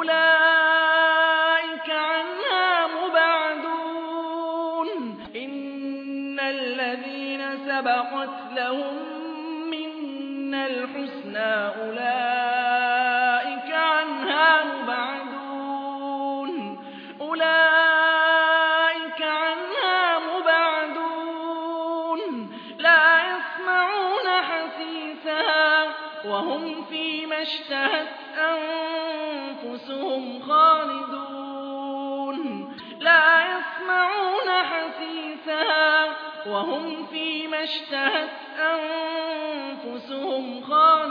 أولئك عنها مبعدون إن الذين سبقت لهم منا الحسنى أولئك عنها مبعدون أولئك عنها مبعدون لا يسمعون حسيسها وهم فيما اشتهت أنفسهم خالدون لا يسمعون حسيسها وهم فيما اشتهت أنفسهم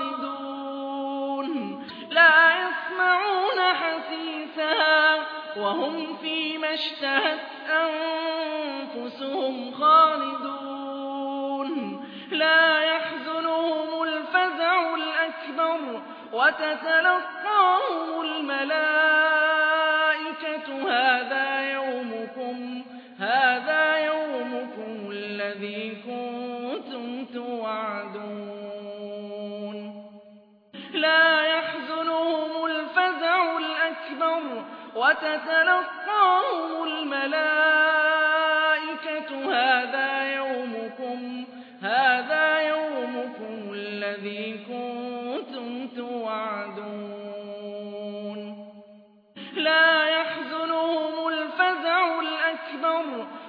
خالدون لا يسمعون حسيسها وهم فيما اشتهت أنفسهم خالدون لا يحزنهم الفزع الأكبر وتتلقاهم الملائكة هذا يومكم الذي كنتم توعدون لا يحزنهم الفزع الأكبر وتتلقاهم الملائكة هذا يومكم الذي كنتم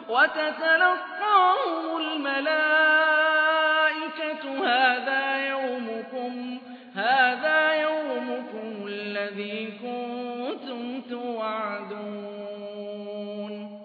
وتتلقاهم الملائكة هذا يومكم الذي كنتم توعدون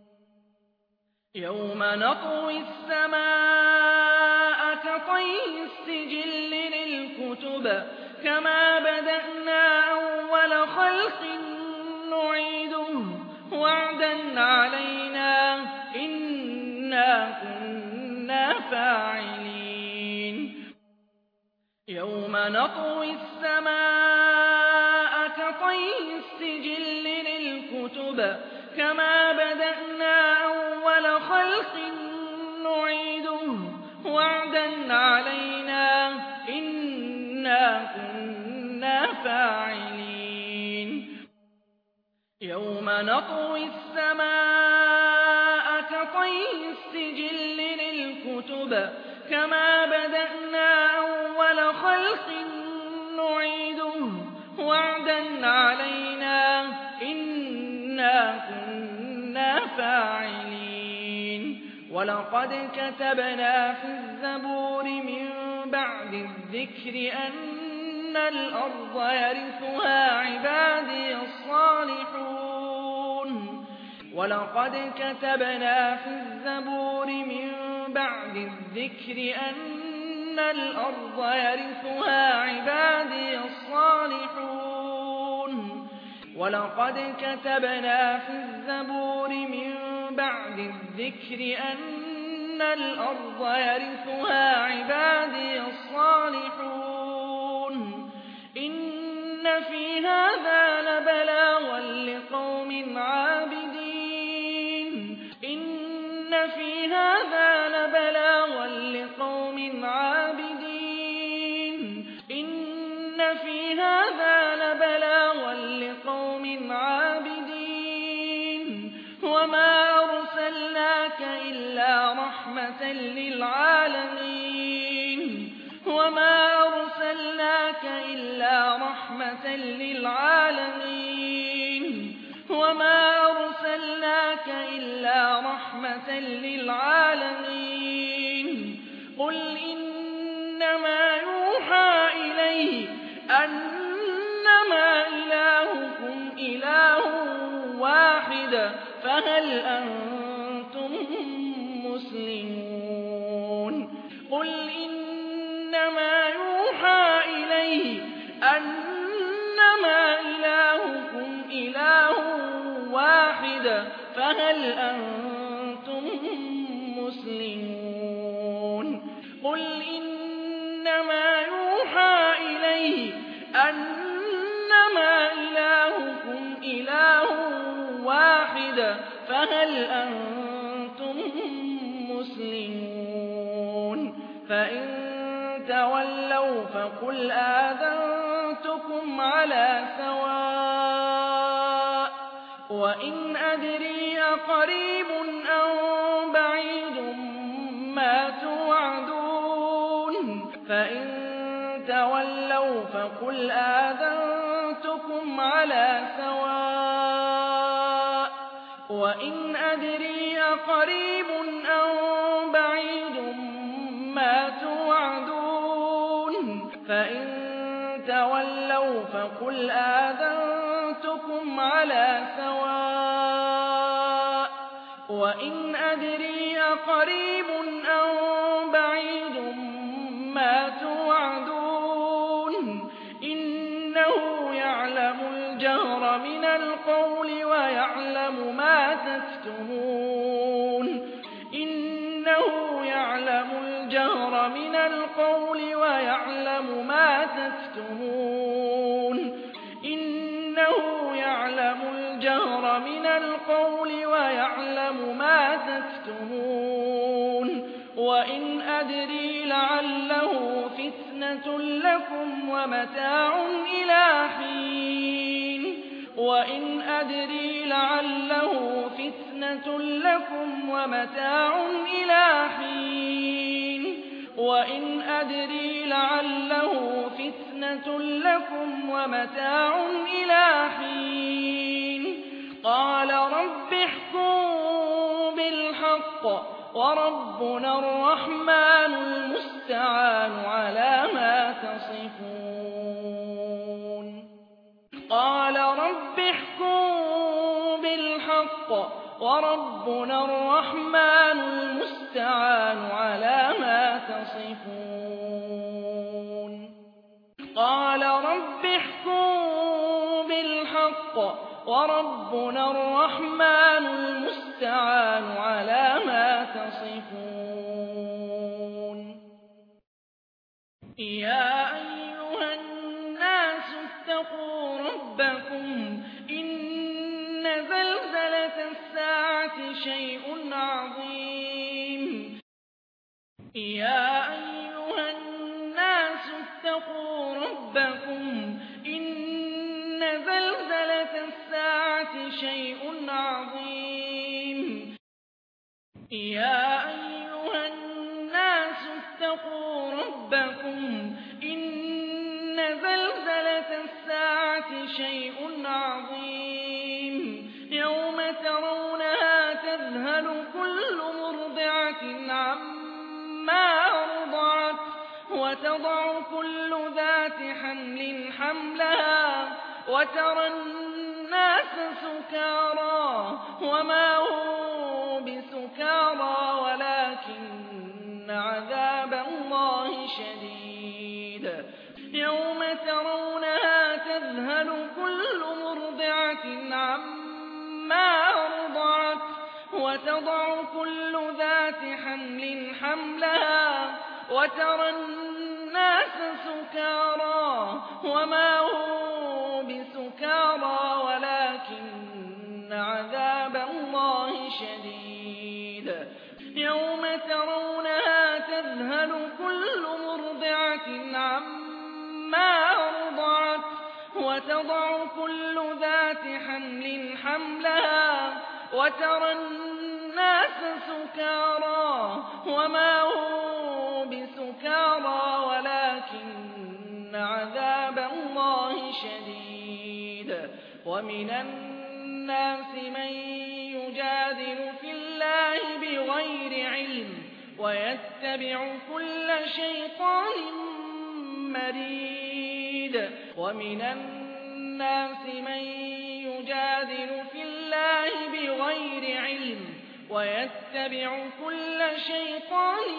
يوم نطوي السماء كطي السجل للكتب كما بدأنا أول خلق نعيده وعدا علينا إنا كنا فاعلين يوم نطوي السماء كطي السجل للكتب كما بدأنا أول خلق نعيده وعدا علينا إنا كنا فاعلين يوم نطوي السماء كطي السجل للكتب كما بدأنا أول خلق نعيده وعدا علينا إنا كنا فاعلين ولقد كتبنا في الزبور من بعد الذكر أن الأرض يرثها عبادي الصالحون ولقد كتبنا في الزبور من بعد الذكر أن الأرض يرثها عبادي الصالحون ولقد كتبنا في الزبور من بعد الذكر أن الأرض يرثها عبادي الصالحون إن في هذا لبلاغا لقوم عابدين إن في هذا لبلاغا لقوم عابدين إن في هذا لبلاغا لقوم عابدين وما أرسلناك إلا رحمة للعالمين وما أرسلناك إلا رحمة للعالمين وما أرسلناك إلا رحمة للعالمين قل إنما يوحى إلي أنما إلهكم إله واحد فهل أنتم مسلمون قل إنما يوحى إلي أنما إلهكم إله واحد فهل أنتم مسلمون قل إنما يوحى إلي أنما إلهكم إله واحد فهل أنتم مسلمون فإن تولوا فقل آذنتكم على سواء وإن أدري أقريب أم بعيد ما توعدون فإن تولوا فقل آذنتكم على سواء وإن أدري أقريب أم بعيد ما توعدون فإن تولوا فقل آذنتكم على سواء وإن أدري أقريب أم بعيد ما توعدون إنه يعلم الجهر من القول ويعلم ما تكتمون إنه يعلم الجهر من القول ويعلم ما تكتمون إنه يعلم الجهر من القول ويعلم ما تكتمون وإن أدري لعله فتنة لكم ومتاع إلى حين وإن أدري لعله فتنة لكم ومتاع إلى حين وإن أدري لعله فتنة لكم ومتاع إلى حين قال رب احكم بالحق بالحق وربنا الرحمن المستعان على ما تصفون قال رب احكم بالحق وربنا الرحمن المستعان على ما تصفون قال رب احكم بالحق وربنا الرحمن المستعان على ما تصفون يا أيها الناس اتقوا ربكم إن زلزلة الساعة شيء عظيم يا أيها الناس اتقوا ربكم إن زلزلة الساعة شيء عظيم يا أيها الناس اتقوا ربكم إن زلزلة الساعة شيء عظيم يوم ترونها تذهل كل مرضعة عما أرضعت وتضع كل ذات حمل حملها وترى الناس سكارى وما هم بسكارى ولكن عذاب الله شديد يوم ترونها تذهل كل مرضعة عما أرضعت وتضع كل ذات حمل حملها وترى الناس سكارى وما هم بسكارى ولكن عذاب الله شديد يوم ترونها تذهل كل مرضعة عما أرضعت وتضع كل ذات حمل حملها وترى الناس سكارى وما هم بسكارى ولكن عذاب الله شديد ومن الناس من يجادل في الله بغير علم ويتبع كل شيطان مريد ومن الناس من يجادل في الله بغير علم ويتبع كل شيطان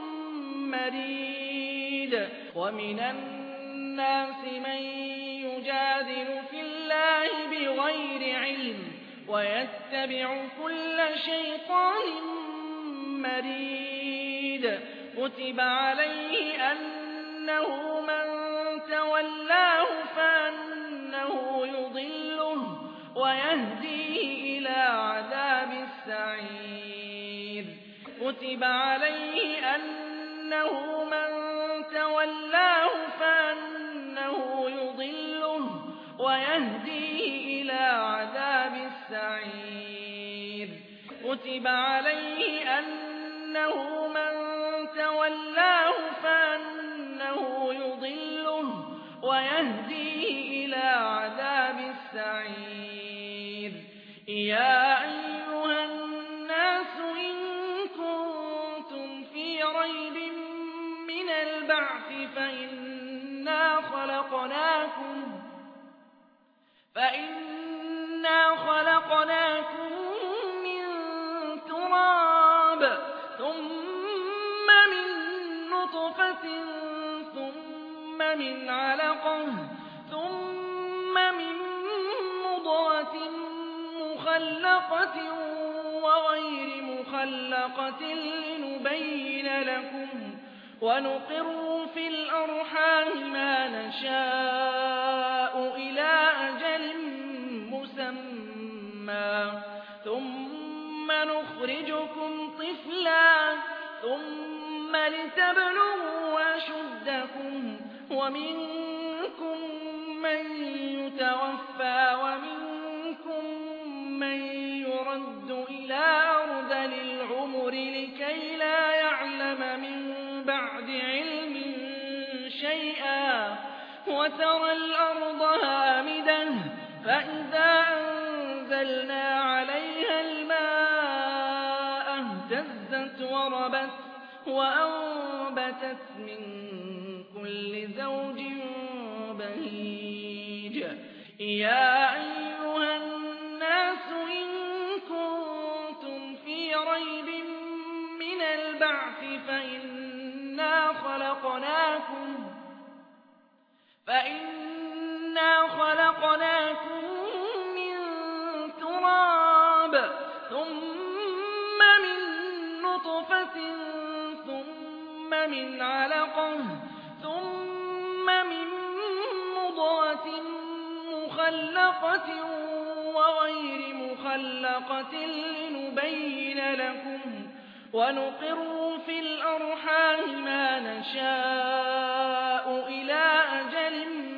مريد ومن الناس من يجادل في الله بغير علم ويتبع كل شيطان مريد كتب عليه أنه من تولاه فأنه يضله ويهديه إلى عذاب السعير كتب عليه أنه من تولاه فأنه يضله ويهديه إلى عذاب السعير كتب عليه أنه من تولاه فأنه يضله ويهديه إلى عذاب السعير يا أيها الناس إن كنتم في ريب من البعث فإنا خلقناكم من تراب ثم من نطفة ثم من علقة ثم من مضغة مخلقة وغير مخلقة لنبين لكم ونقر في الأرحام ما نشاء إلى أجل مسمى ثم نخرجكم طفلا ثم لتبلغوا أشدكم ومنكم من يتوفى ومنكم من يرد إلى أرذل العمر لكي لا يعلم من بعد علم شيئا وترى الأرض هامدة فإذا أنزلنا عليها الماء اهتزت وربت وأنبتت من كل زوج بهيج يا أيها الناس إن كنتم في ريب من البعث فإنا خلقناكم من تراب ثم من نطفة ثم من علقة ثم من مضغة مخلقة وغير مخلقة لنبين لكم ونقر في الأرحام ما نشاء إلى أجل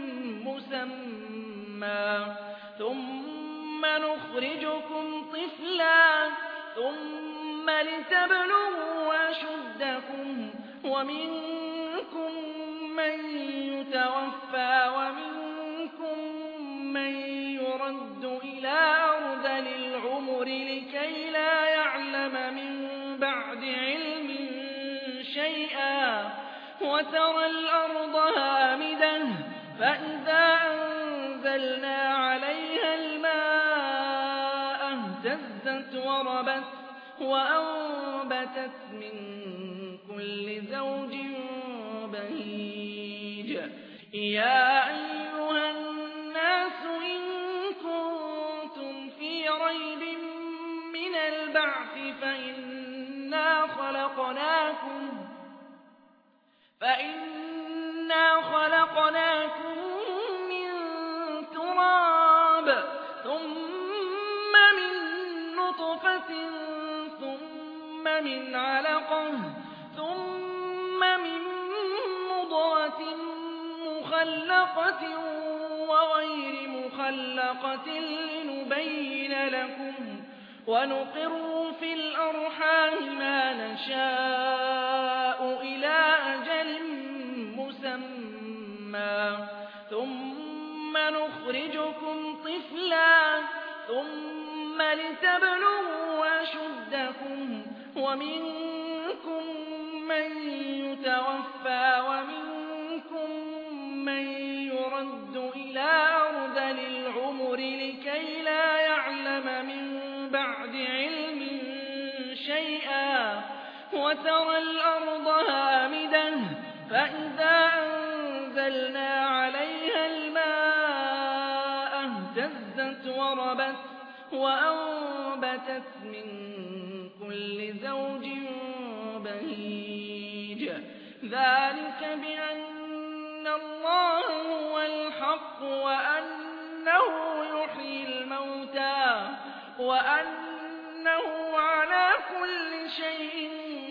مسمى ثم نخرجكم طفلا ثم لتبلغوا أشدكم ومنكم من يتوفى ومنكم من يرد إلى أرذل العمر لكي لا يعلم من بعد علم شيئا وترى الأرض هامدة فإذا أنزلنا عليها الماء اهتزت وربت وأنبتت من كل زوج بهيج يا أيها الناس إن كنتم في ريب من البعث فإنا خلقناكم من تراب ثم من نطفة ثم من علقة ثم من مضغة مخلقة وغير مخلقة لنبين لكم ونقر في الأرحام ما نشاء إلى أجل مسمى ثم نخرجكم طفلا ثم لتبلغوا أشدكم ومنكم من يتوفى ومنكم من يرد إلى أرذل العمر لكي لا يعلم من بعد علم شيئا وترى الأرض هامدة فإذا أنزلنا عليها الماء اهتزت وربت وأنبتت من كل زوج بهيج ذلك بأن الله هو الحق وأنه يحيي الموتى وأنه على كل شيء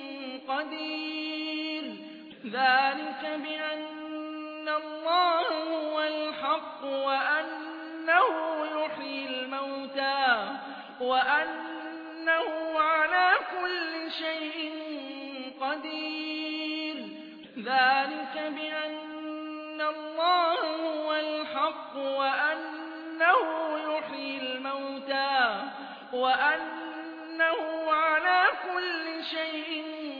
قدير ذلك بأن الله هو الحق وأنه يحيي الموتى وأنه على كل شيء قدير ذلك بأن الله هو الحق وأنه يحيي الموتى وأنه على كل شيء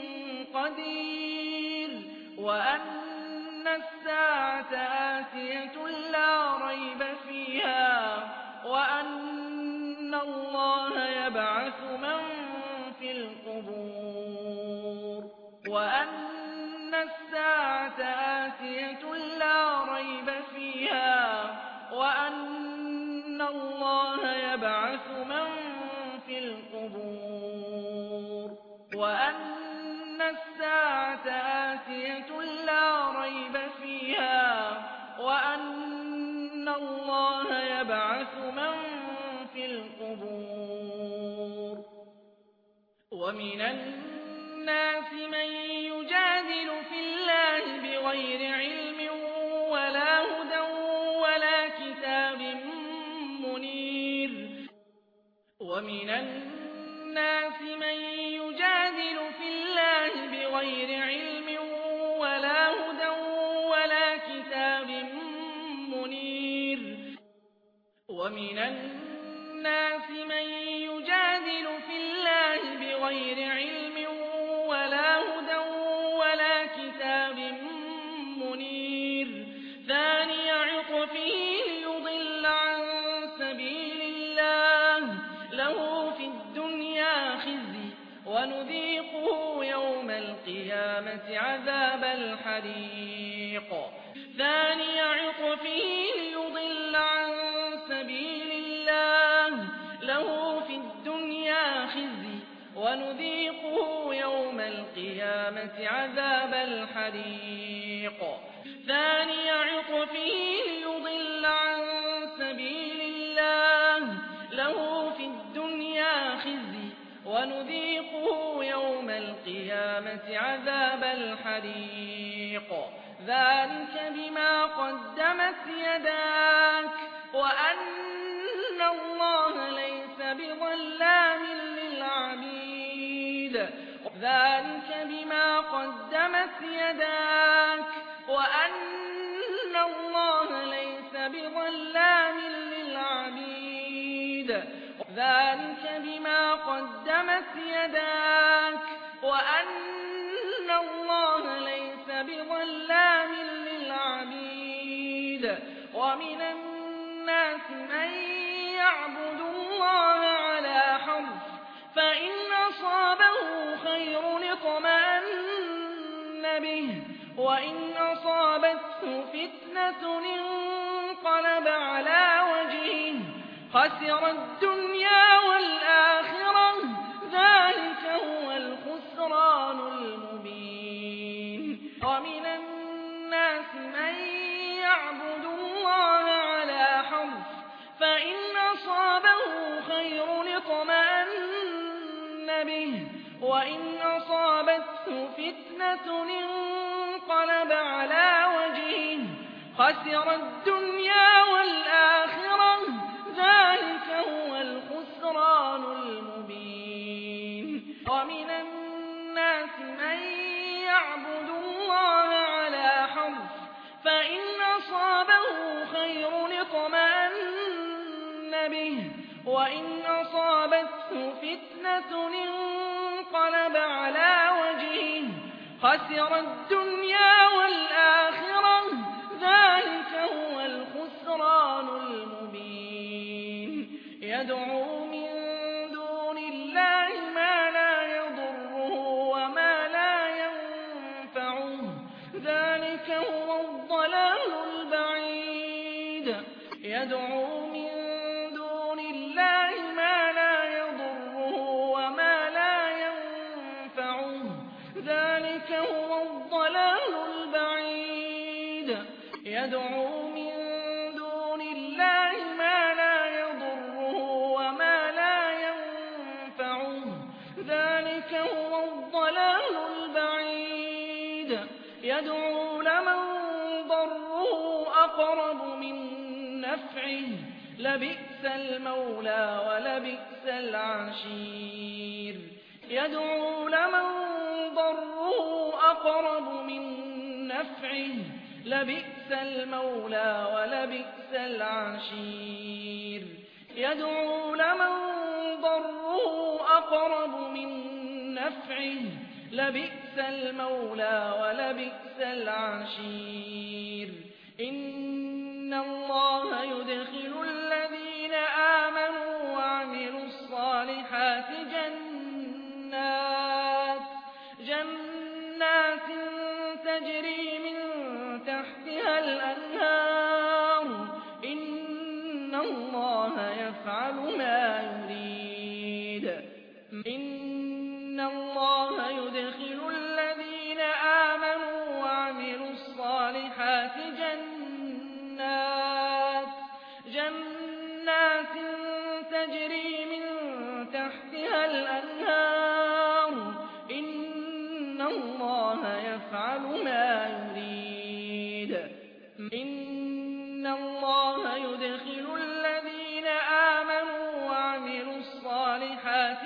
قدير وأن الساعة آتية لا ريب فيها وأن الله يبعث من في القبور وأن الساعة آتية لا ريب فيها وأن الله يبعث من في القبور وأن الساعة آتية لا ريب فيها وأن الله يبعث من في القبور ومن الناس من يجادل في الله بغير علم ولا هدى ولا كتاب منير ومن الناس من يجادل في الله بغير علم ولا هدى ولا كتاب منير ومن الناس من يجادل في الله بغير علم ونذيقه يوم القيامة عذاب الحريق ثاني عطفه ليضل عن سبيل الله له في الدنيا خزي ونذيقه يوم القيامة عذاب الحريق ثاني عطفه ليضل عن سبيل الله له في الدنيا خزي ونذيقه يوم القيامة عذاب الحريق ذلك بما قدمت يداك وأن الله ليس بظلام للعبيد ذلك بما قدمت يداك وأن الله ليس بظلام للعبيد ذلك بما قدمت يداك وأن الله ليس بظلام للعبيد ومن الناس من يعبد الله على حرف فإن أصابه خير اطمأن به وإن أصابته فتنة انقلب على وجهه خسر الدنيا والآخرة ذلك هو الخسران المبين ومن الناس من يعبد الله على حرف فإن أصابه خير اطمأن به وإن أصابته فتنة انقلب على وجهه خسر الدنيا والآخرة ذلك هو الخسران المبين ومن الناس من يعبد الله على حرف فإن أصابه خير اطمأن به وإن أصابته فتنة انقلب على وجهه خسر الدنيا والآخرة ذلك هو الخسران المبين يدعو من دون الله ما لا يضره وما لا ينفعه ذلك هو الضلال البعيد يدعو من دون الله ما لا يضره وما لا ينفعه ذلك هو الضلال البعيد يدعو من دون الله ما لا يضره وما لا ينفعه ذلك هو الضلال البعيد يدعو لمن ضره أقرب من نفعه لبئس المولى ولبئس العشير يدعو لمن ضره أقرب من نفعه لبئس المولى ولبئس العشير يدعو لمن ضره أقرب من نفعه لبئس المولى ولبئس العشير إن الله يدخل الذين آمنوا وعملوا الصالحات جنات تجري من تحتها الأنهار إن الله يفعل ما يريد إن الله يدخل الذين آمنوا وعملوا الصالحات جنات تجري من تحتها الأنهار إن الله يفعل ما يريد إن الله يدخل الذين آمنوا وعملوا الصالحات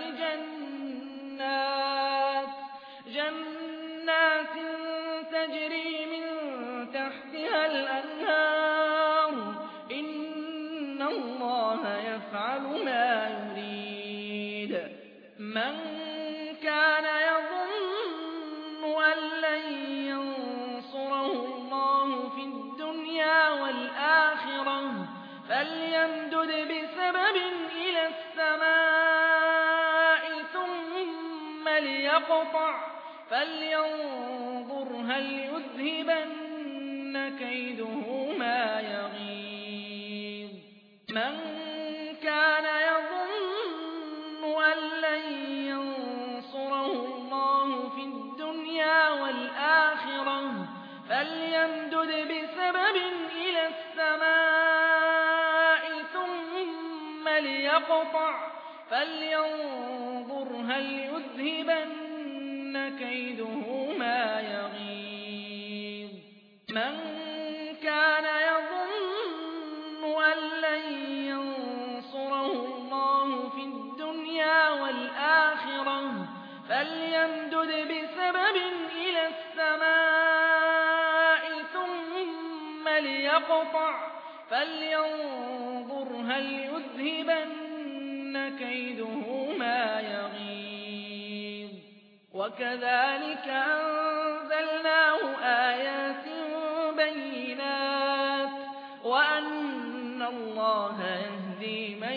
جنات تجري من تحتها الأنهار إن الله يفعل ما يريد من كان يظن أن لن ينصره الله في الدنيا والآخرة فليمدد بسبب إلى السماء ثم ليقطع فلينظر هل يذهبن كيده ما يغيظ من كان يظن أن لن ينصره الله في الدنيا والآخرة فليمدد بسبب إلى السماء ثم ليقطع فلينظر هل يذهبن كيده ما يغيظ من كان يظن أن لن ينصره الله في الدنيا والآخرة فليمدد بسبب إلى السماء ثم ليقطع فلينظر هل يذهبن كيده ما يغيظ وكذلك أنزلناه آيات بينات وأن الله يهدي من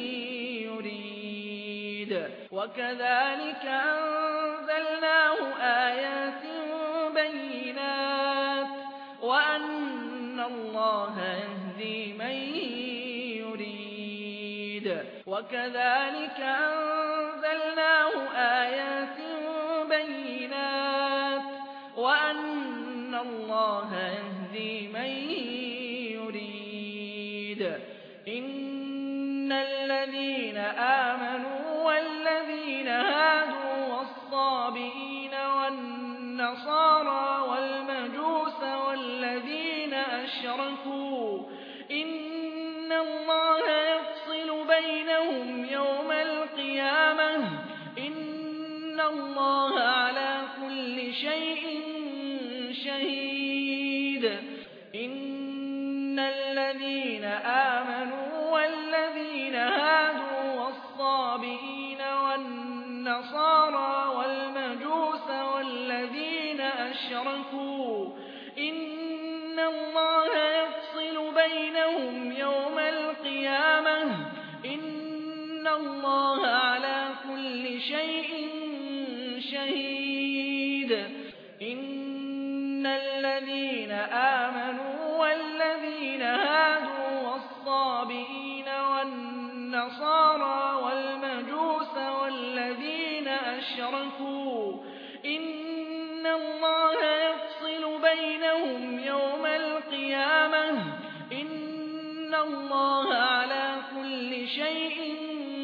يريد وكذلك أنزلناه آيات بينات وأن الله يهدي من يريد وكذلك أنزلناه آيات بينات وأن الله يهدي من يريد إن الذين آمنوا والذين هادوا والصابئين والنصارى والمجوس والذين أشركوا إن الله يفصل بينهم يوم القيامة إن الله على كل شيء شهيد إن الذين آمنوا والذين هادوا والصابئين والنصارى والمجوس والذين أشركوا إن الله يفصل بينهم يوم القيامة إن الله على كل شيء شهيد إن الذين آمنوا والذين هادوا والصابئين والنصارى والمجوس والذين أشركوا إن الله يفصل بينهم يوم القيامة إن الله على كل شيء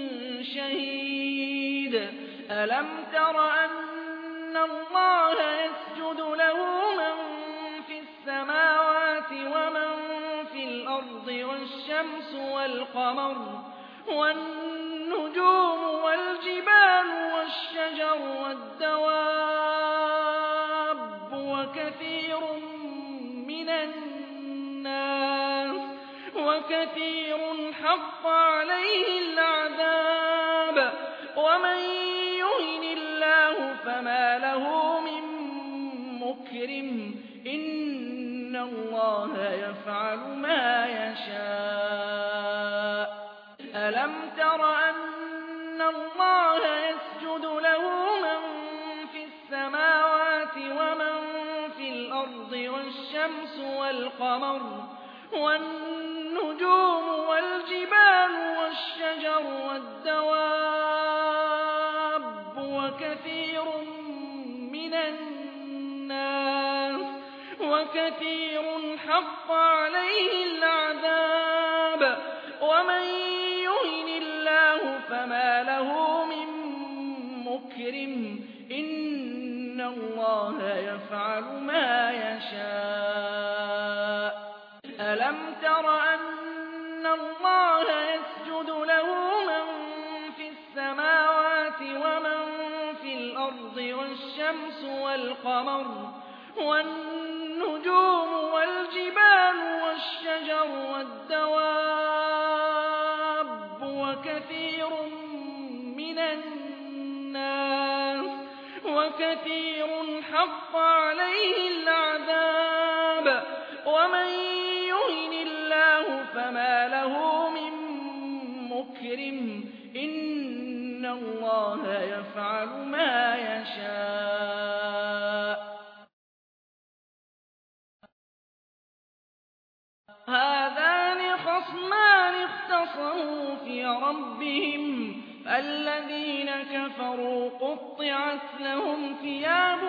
شهيد ألم تر أن الله يسجد له من في السماوات ومن في الأرض والشمس والقمر والنجوم والجبال والشجر والدواب وكثير حق عليه العذاب ومن يهن الله فما له من مكرم إن الله يفعل ما يشاء ألم تر أن الله يسجد له من في السماوات ومن في الأرض والشمس والقمر والنجوم والجبال والشجر والدواب وكثير حق عليه العذاب ومن يهن الله فما له من مكرم إن الله يفعل ما يشاء ألم تر أن الله يسجد له من في السماوات ومن في الأرض والشمس والقمر والنجوم والجبال والشجر والدواب وكثير حق عليه العذاب ومن يهن الله فما له من مكرم إن اللَّهَ يَفْعَلُ مَا يَشَاءُ. هَٰذَانِ خَصْمَانِ اخْتَصَمُوا فِي رَبِّهِمْ الَّذِينَ كَفَرُوا قُطِّعَتْ لَهُمْ ثِيَابٌ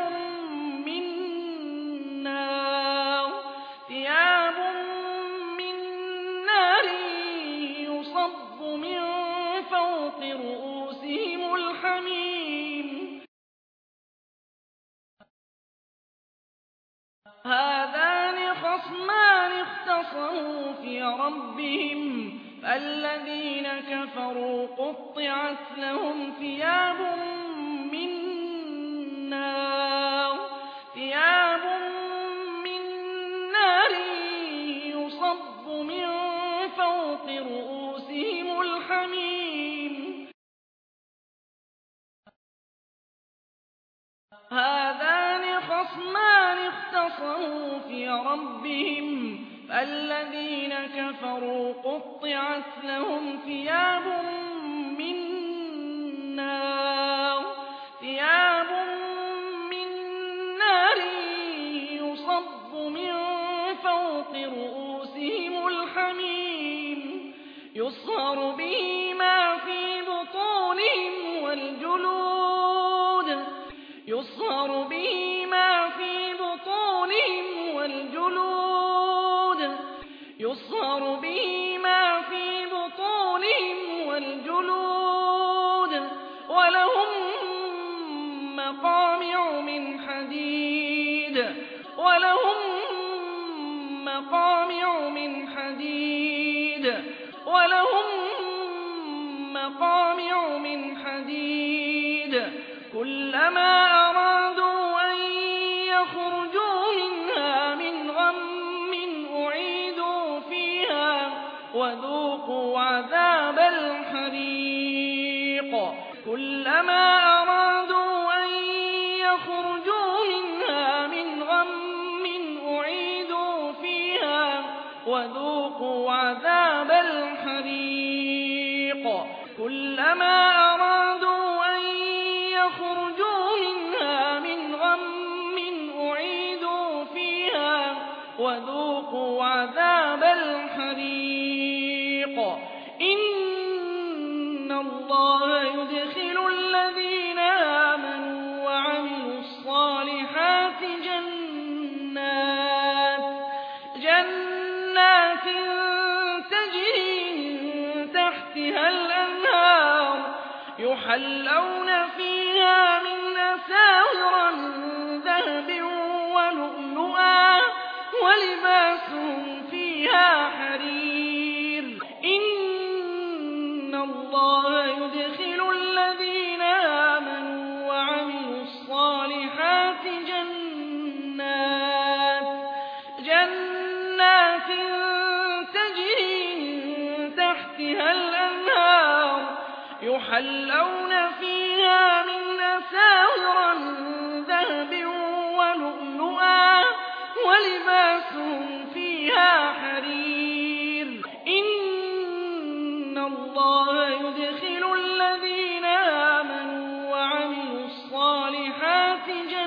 مِّن نَّارٍ يُصَبُّ مِن فَوْقِ رُءُوسِهِمُ الْحَمِيمُ. هَٰذَانِ خَصْمَانِ اخْتَصَمُوا فِي رَبِّهِمْ الَّذِينَ كَفَرُوا قُطِّعَتْ لَهُمْ ثِيَابٌ مِّن نَّارٍ يُصَبُّ مِن فَوْقِ رُءُوسِهِمُ الْحَمِيمُ. هَٰذَانِ خَصْمَانِ اخْتَصَمُوا فِي رَبِّهِمْ الَّذِينَ كَفَرُوا قُطِّعَتْ لَهُمْ ثِيَابٌ مِّن نَّارٍ يُصَبُّ مِن فَوْقِ رُءُوسِهِمُ الْحَمِيمُ يُصْهَرُ بِهِ مَا فِي بُطُونِهِمْ وَالْجُلُودُ وَلَهُم مَّقَامِعُ مِنْ حَدِيدٍ كُلَّمَا أَرَادُوا أَن يَخْرُجُوا مِنْهَا مِنْ غَمٍّ أُعِيدُوا فِيهَا وَذُوقُوا عَذَابَ الْحَرِيقِ. كُلَّمَا أَرَادُوا أَن يَخْرُجُوا مِنْهَا مِنْ غَمٍّ أُعِيدُوا فِيهَا وَذُوقُوا عَذَابَ الْحَرِيقِ. كُلَّمَا أَرَادُوا أَن يَخْرُجُوا مِنْهَا مِنْ غَمٍّ أُعِيدُوا فِيهَا وَذُوقُوا عَذَابَ الْحَرِيقِ. إِنَّ اللَّهَ يُدْخِلُ الَّذِينَ آمَنُوا وَعَمِلُوا الصَّالِحَاتِ جَنَّاتٍ تَجْرِي مِن تَحْتِهَا الْأَنْهَارُ يُحَلَّوْنَ فِيهَا مِنْ أَسَاوِرَ مِن ذَهَبٍ وَلُؤْلُؤًا وَلِبَاسُهُمْ فِيهَا حَرِيرٌ. إِنَّ اللَّهَ يُدْخِلُ الَّذِينَ آمَنُوا وَعَمِلُوا الصَّالِحَاتِ جَنَّاتٍ تَجْرِي مِن تَحْتِهَا الْأَنْهَارُ يُحَلَّوْنَ فِيهَا مِنْ أَسَاوِرَ مِن ذَهَبٍ وَلُؤْلُؤًا وَلِبَاسُهُمْ فِيهَا حَرِيرٌ. إِنَّ اللَّهَ يُدْخِلُ الَّذِينَ آمَنُوا وَعَمِلُوا الصَّالِحَاتِ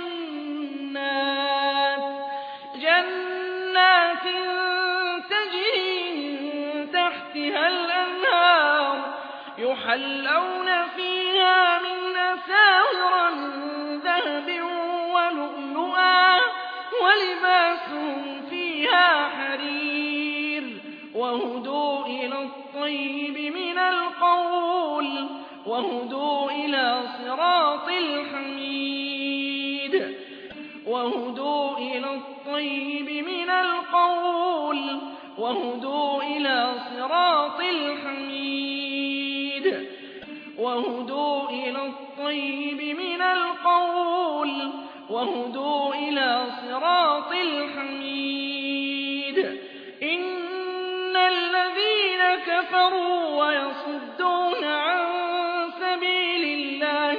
جَنَّاتٍ تَجْرِي مِن تَحْتِهَا الْأَنْهَارُ يُحَلَّوْنَ فِيهَا مِنْ أَسَاوِرَ مِن ذَهَبٍ وَلُؤْلُؤًا وَلِبَاسُهُمْ فِيهَا حَرِيرٌ. وَهُدُوا إِلَى الطَّيِّبِ مِنَ الْقَوْلِ وَهُدُوا إِلَىٰ صِرَاطِ الْحَمِيدِ. وَهُدُوا إِلَى الطَّيِّبِ مِنَ الْقَوْلِ وَهُدُوا إِلَىٰ صِرَاطِ الْحَمِيدِ. وَهُدُوا إِلَى الطَّيِّبِ مِنَ الْقَوْلِ وَهُدُوا إِلَىٰ صِرَاطِ الْحَمِيدِ. إِنَّ الَّذِينَ كَفَرُوا وَيَصُدُّونَ عَن سَبِيلِ اللَّهِ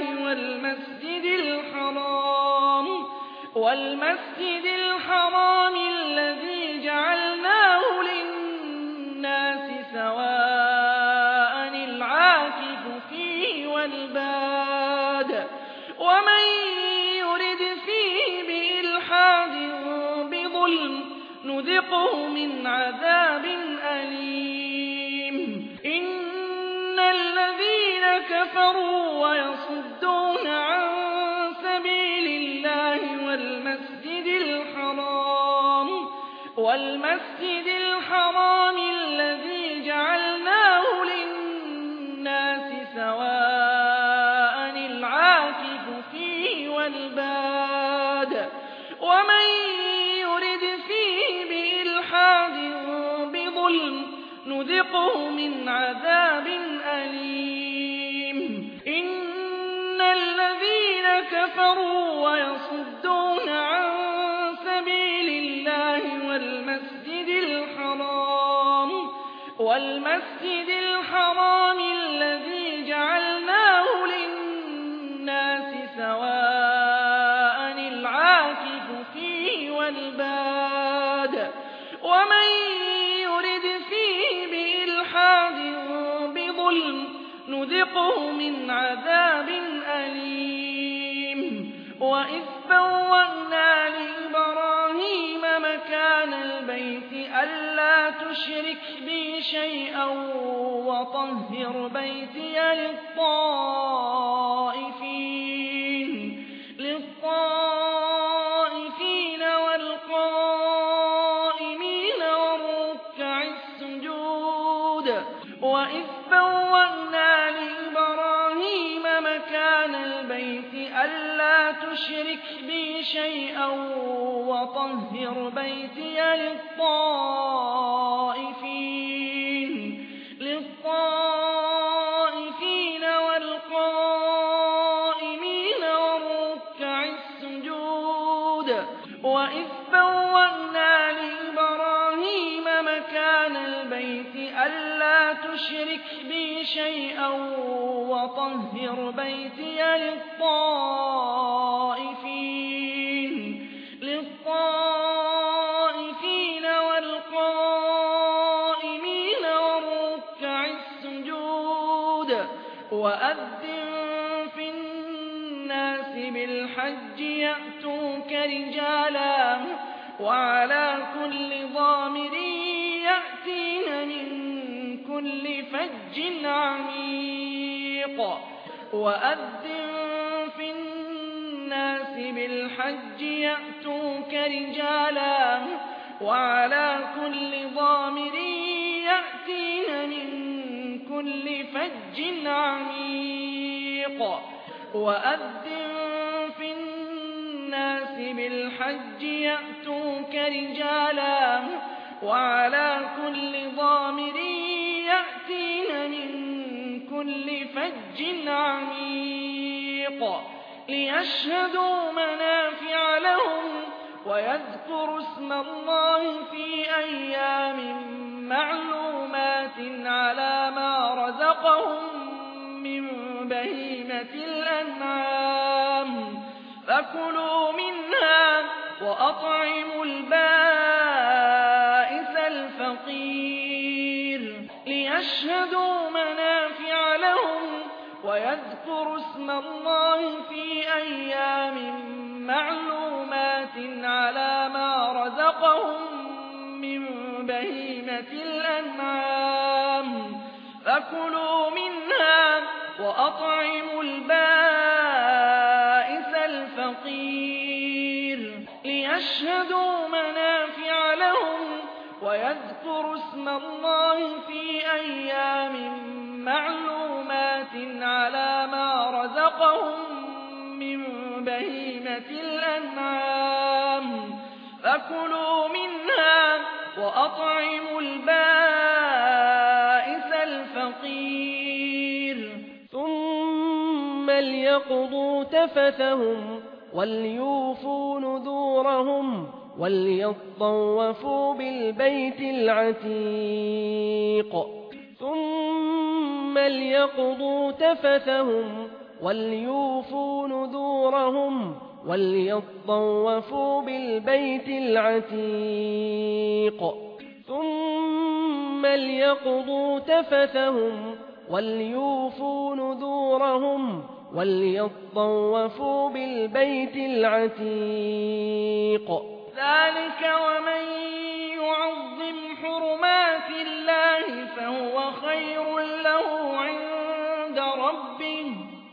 وَالْمَسْجِدِ الْحَرَامِ الَّذِي جَعَلْنَاهُ لِلنَّاسِ سَوَاءً الْعَاكِفُ فِيهِ والباد ومن يرد فيه بإلحاد بظلم نذقه من عذاب أليم إن الذين كفروا ويصدون عن سبيل الله والمسجد الحرام الذي جعلناه للناس سواء العاكف فيه والباد ومن يرد فيه بإلحاد بظلم نذقه من عذاب أليم إن الذين كفروا ويصدون عن سبيل الله والمسجد الحرام الذي جعلناه للناس سواء العاكف فيه والباد ومن يرد فيه بإلحاد بظلم نذقه من عذاب أليم وإذ بوأنا لإبراهيم مكان البيت ألا تشرك بي شيئا وطهر بيتي للطائفين والقائمين والركع السجود وإذ بوأنا لإبراهيم مكان البيت ألا تشرك بي شيئا وطهر بيتي للطائفين والقائمين والركع السجود وإذ بوأنا لإبراهيم مكان البيت ألا تشرك بي شيئا وطهر بيتي للطائفين والقائمين والركع السجود وأذن في الناس بالحج يأتوك رجالا وعلى كل ضامر يأتين من كل فج عميق وأذن في الناس بالحج يأتوك رجالا وعلى كل ضامر يأتين من كل فج عميق وأذن في الناس بالحج يأتوك رجالا وعلى كل ضامر يأتين من كل فج عميق ليشهدوا منافع لهم ويذكروا اسم الله في أيام معلومات على ما رزقهم من بهيمة الأنعام فكلوا منها وأطعموا البائس الفقير ليشهدوا منافع لهم ويذكروا اسم الله في أيام معلومات على ما رزقهم من بهيمة الأنعام فكلوا منها وأطعموا البائس الفقير ليشهدوا منافع لهم ويذكروا اسم الله في أيام معلومات على ما رزقهم من بهيمة الأنعام فكلوا منها وأطعموا البائس الفقير ثم ليقضوا تفثهم وليوفوا نذورهم وليطوفوا بالبيت العتيق ثم ليقضوا تفثهم وليوفوا نذورهم وليطوفوا بالبيت العتيق ثم ليقضوا تفثهم وليوفوا نذورهم
وليطوفوا بالبيت العتيق.
ذلك ومن يعظم حرمات الله فهو خير له عند ربه.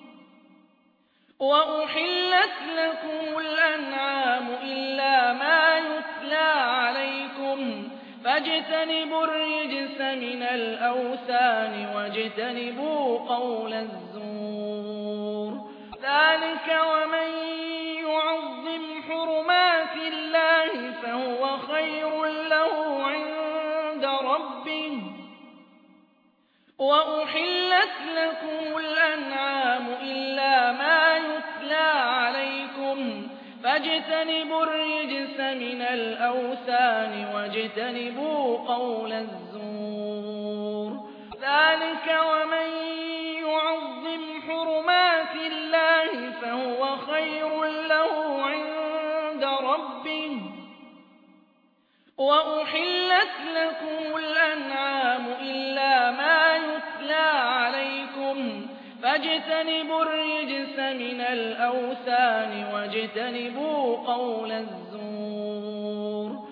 وأحلت لكم الأنعام إلا ما يتلى عليكم فاجتنبوا الرجس من الأوثان واجتنبوا قول الزور. ذلك ومن يعظم حرمات الله فهو خير له عند ربه. وأحلت لكم الأنعام إلا ما يتلى عليكم فاجتنبوا الرجس من الأوثان واجتنبوا قول الزور. ذلك ومن يعظم حرمات الله فهو خير له عند ربه. وأحلت لكم الأنعام إلا ما يتلى عليكم فاجتنبوا الرجس من الأوثان واجتنبوا قول الزور.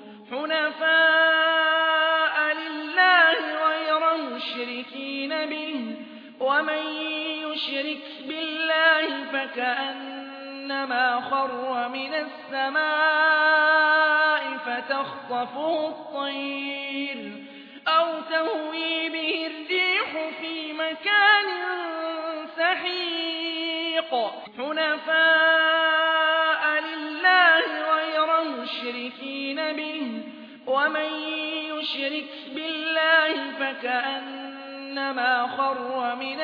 حنفاء لله غير مشركين به ومن يشرك بالله فكأنما خر من السماء فتخطفه الطير أو تهوي به الريح في مكان سحيق. حنفاء لله غير مشركين به ومن يشرك بالله فكأنما خر من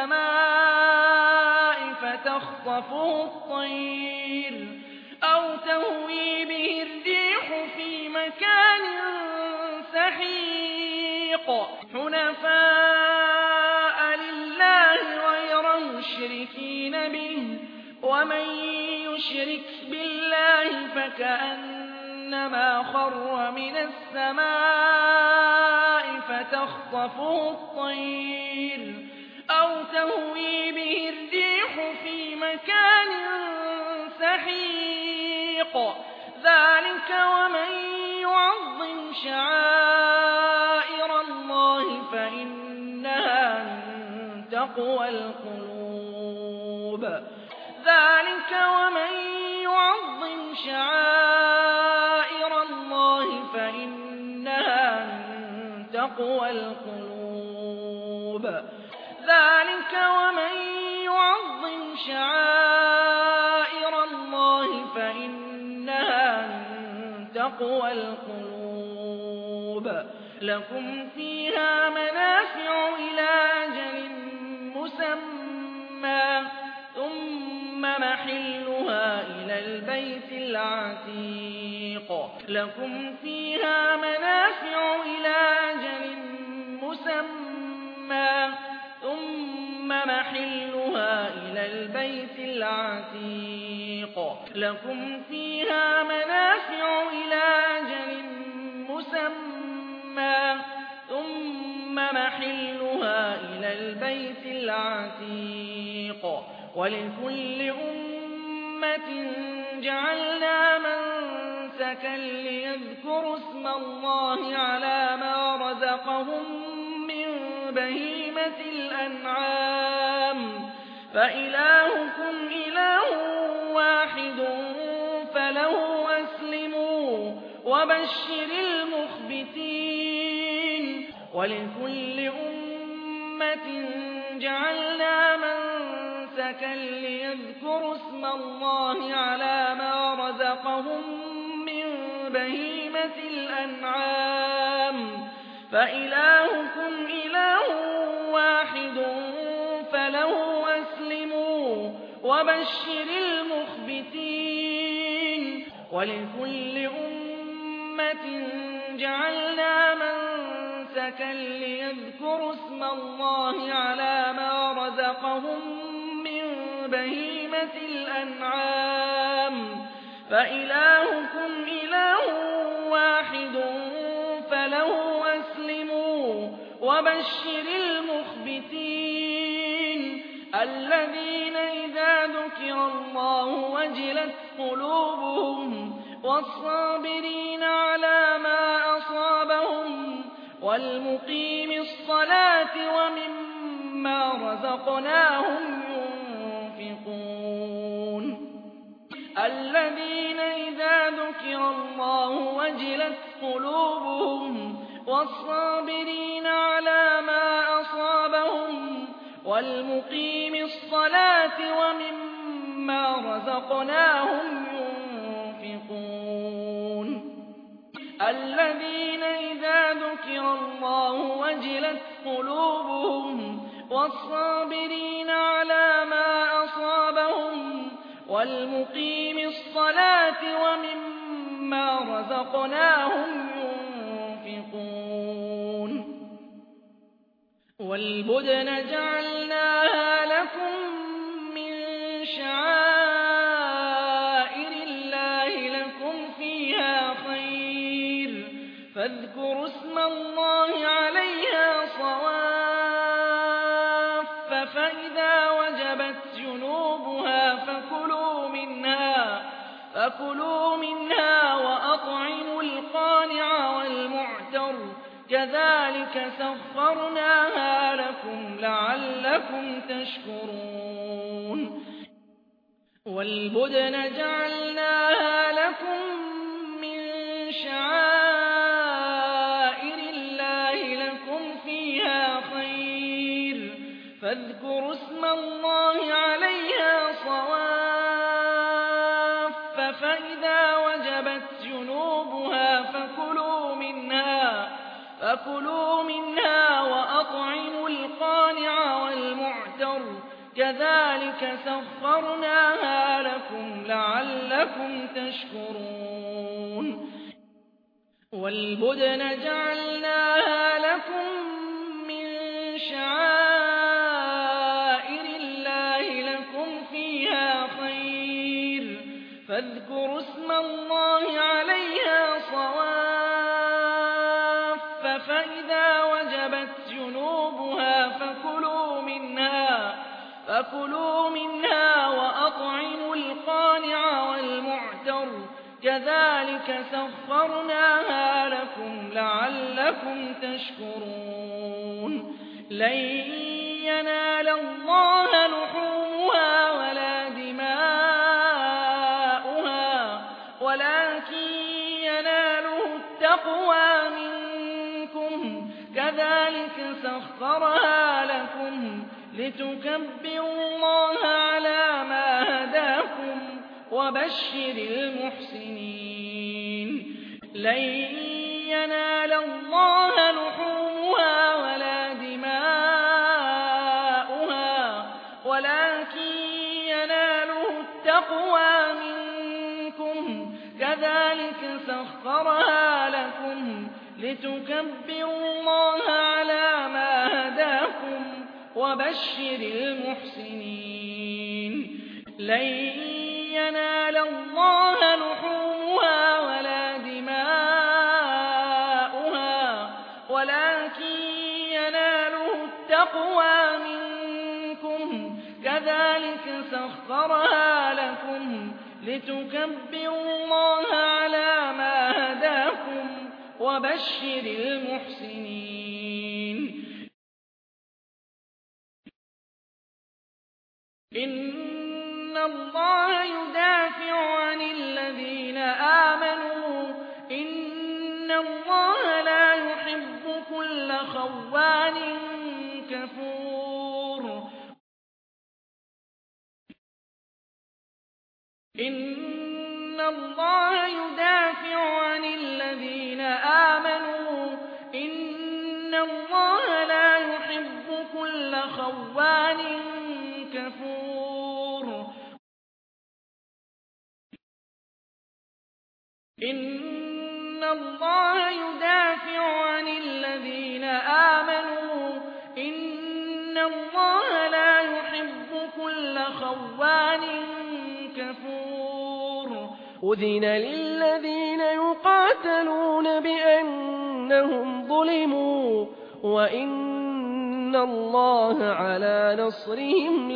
السماء فتخطفه الطير أو تهوي به الريح في مكان سحيق. حنفاء لله غير مشركين به ومن يشرك بالله فكأنما خر من السماء فتخطفه الطير أو تهوي به الريح في مكان سحيق. ذلك ومن يعظم شعائر الله فإنها من تقوى القلوب. ذلك ومن يعظم شعائر الله فإنها من تقوى القلوب. ذلك ومن يعظم شعائر الله فإنها من تقوى القلوب. لكم فيها منافع إلى أجل مسمى ثم محلها إلى البيت العتيق. لكم فيها منافع إلى أجل مسمى ثم محلها إلى البيت العتيق. لكم فيها منافع إلى أجل مسمى ثم محلها إلى البيت العتيق. ولكل أمة جعلنا منسكا ليذكروا اسم الله على ما رزقهم من بهيمة الأنعام فإلهكم إله واحد فله أسلموا وبشر المخبتين. ولكل أمة جعلنا منسكا ليذكروا اسم الله على ما رزقهم من بهيمة الأنعام فإلهكم إله واحد فله أسلموا وبشر المخبتين. ولكل أمة جعلنا منسكا ليذكروا اسم الله على ما رزقهم من بهيمة الأنعام فإلهكم إله واحد فله أسلموا وبشر المخبتين. الذين إذا ذكر الله وجلت قلوبهم والصابرين على ما أصابهم والمقيم الصلاة ومما رزقناهم ينفقون الذين إذا ذكر الله وجلت قلوبهم والصابرين على ما أصابهم والمقيم الصلاة ومما رزقناهم ينفقون الذين إذا ذكر الله وجلت قلوبهم والصابرين على ما أصابهم والمقيم الصلاة ومما رزقناهم ينفقون والبدن جعلناها لكم من شعائر الله لكم فيها خير فاذكروا اسم الله عليها صواف فإذا وجبت جنوبها فكلوا منها وأطعموا القانع والمعتر كذلك سخرناها لكم لعلكم تشكرون والبدن جعلناها لكم من شعائر الله لكم فيها خير فاذكروا اسم الله عليها صواف فإذا وجبت جنوبها فكلوا منها وأطعموا القانع والمعتر كذلك سخرناها لكم لعلكم تشكرون والبدن جعلناها لكم من شعائر الله لكم فيها خير فاذكروا اسم الله عليها صواف فإذا وجبت جنوبها فكلوا منها وأطعموا القانع والمعتر كذلك سخرناها لكم لعلكم تشكرون لن ينال الله لحومها ولا دماؤها ولكن يناله التقوى منكم كذلك سخرها لكم لتكبروا الله على ما هداكم وبشر المحسنين لن ينال الله لحومها ولا دماؤها ولكن يناله التقوى منكم كذلك سخرها لكم لتكبروا الله على ما هداكم وبشر المحسنين لن ينال الله لحومها ولا دماؤها ولكن يناله التقوى منكم كذلك سخرها لكم لتكبروا الله على ما هداكم وبشر المحسنين إن الله يدافع عن الذين آمنوا إن الله لا يحب كل خوان كفور إن الله يدافع عن الذين آمنوا إن الله لا يحب كل خوان كفور إن الله يدافع عن الذين آمنوا إن الله لا يحب كل خوان كفور
أذن للذين يقاتلون بأنهم ظلموا وإن وإن الله على نصرهم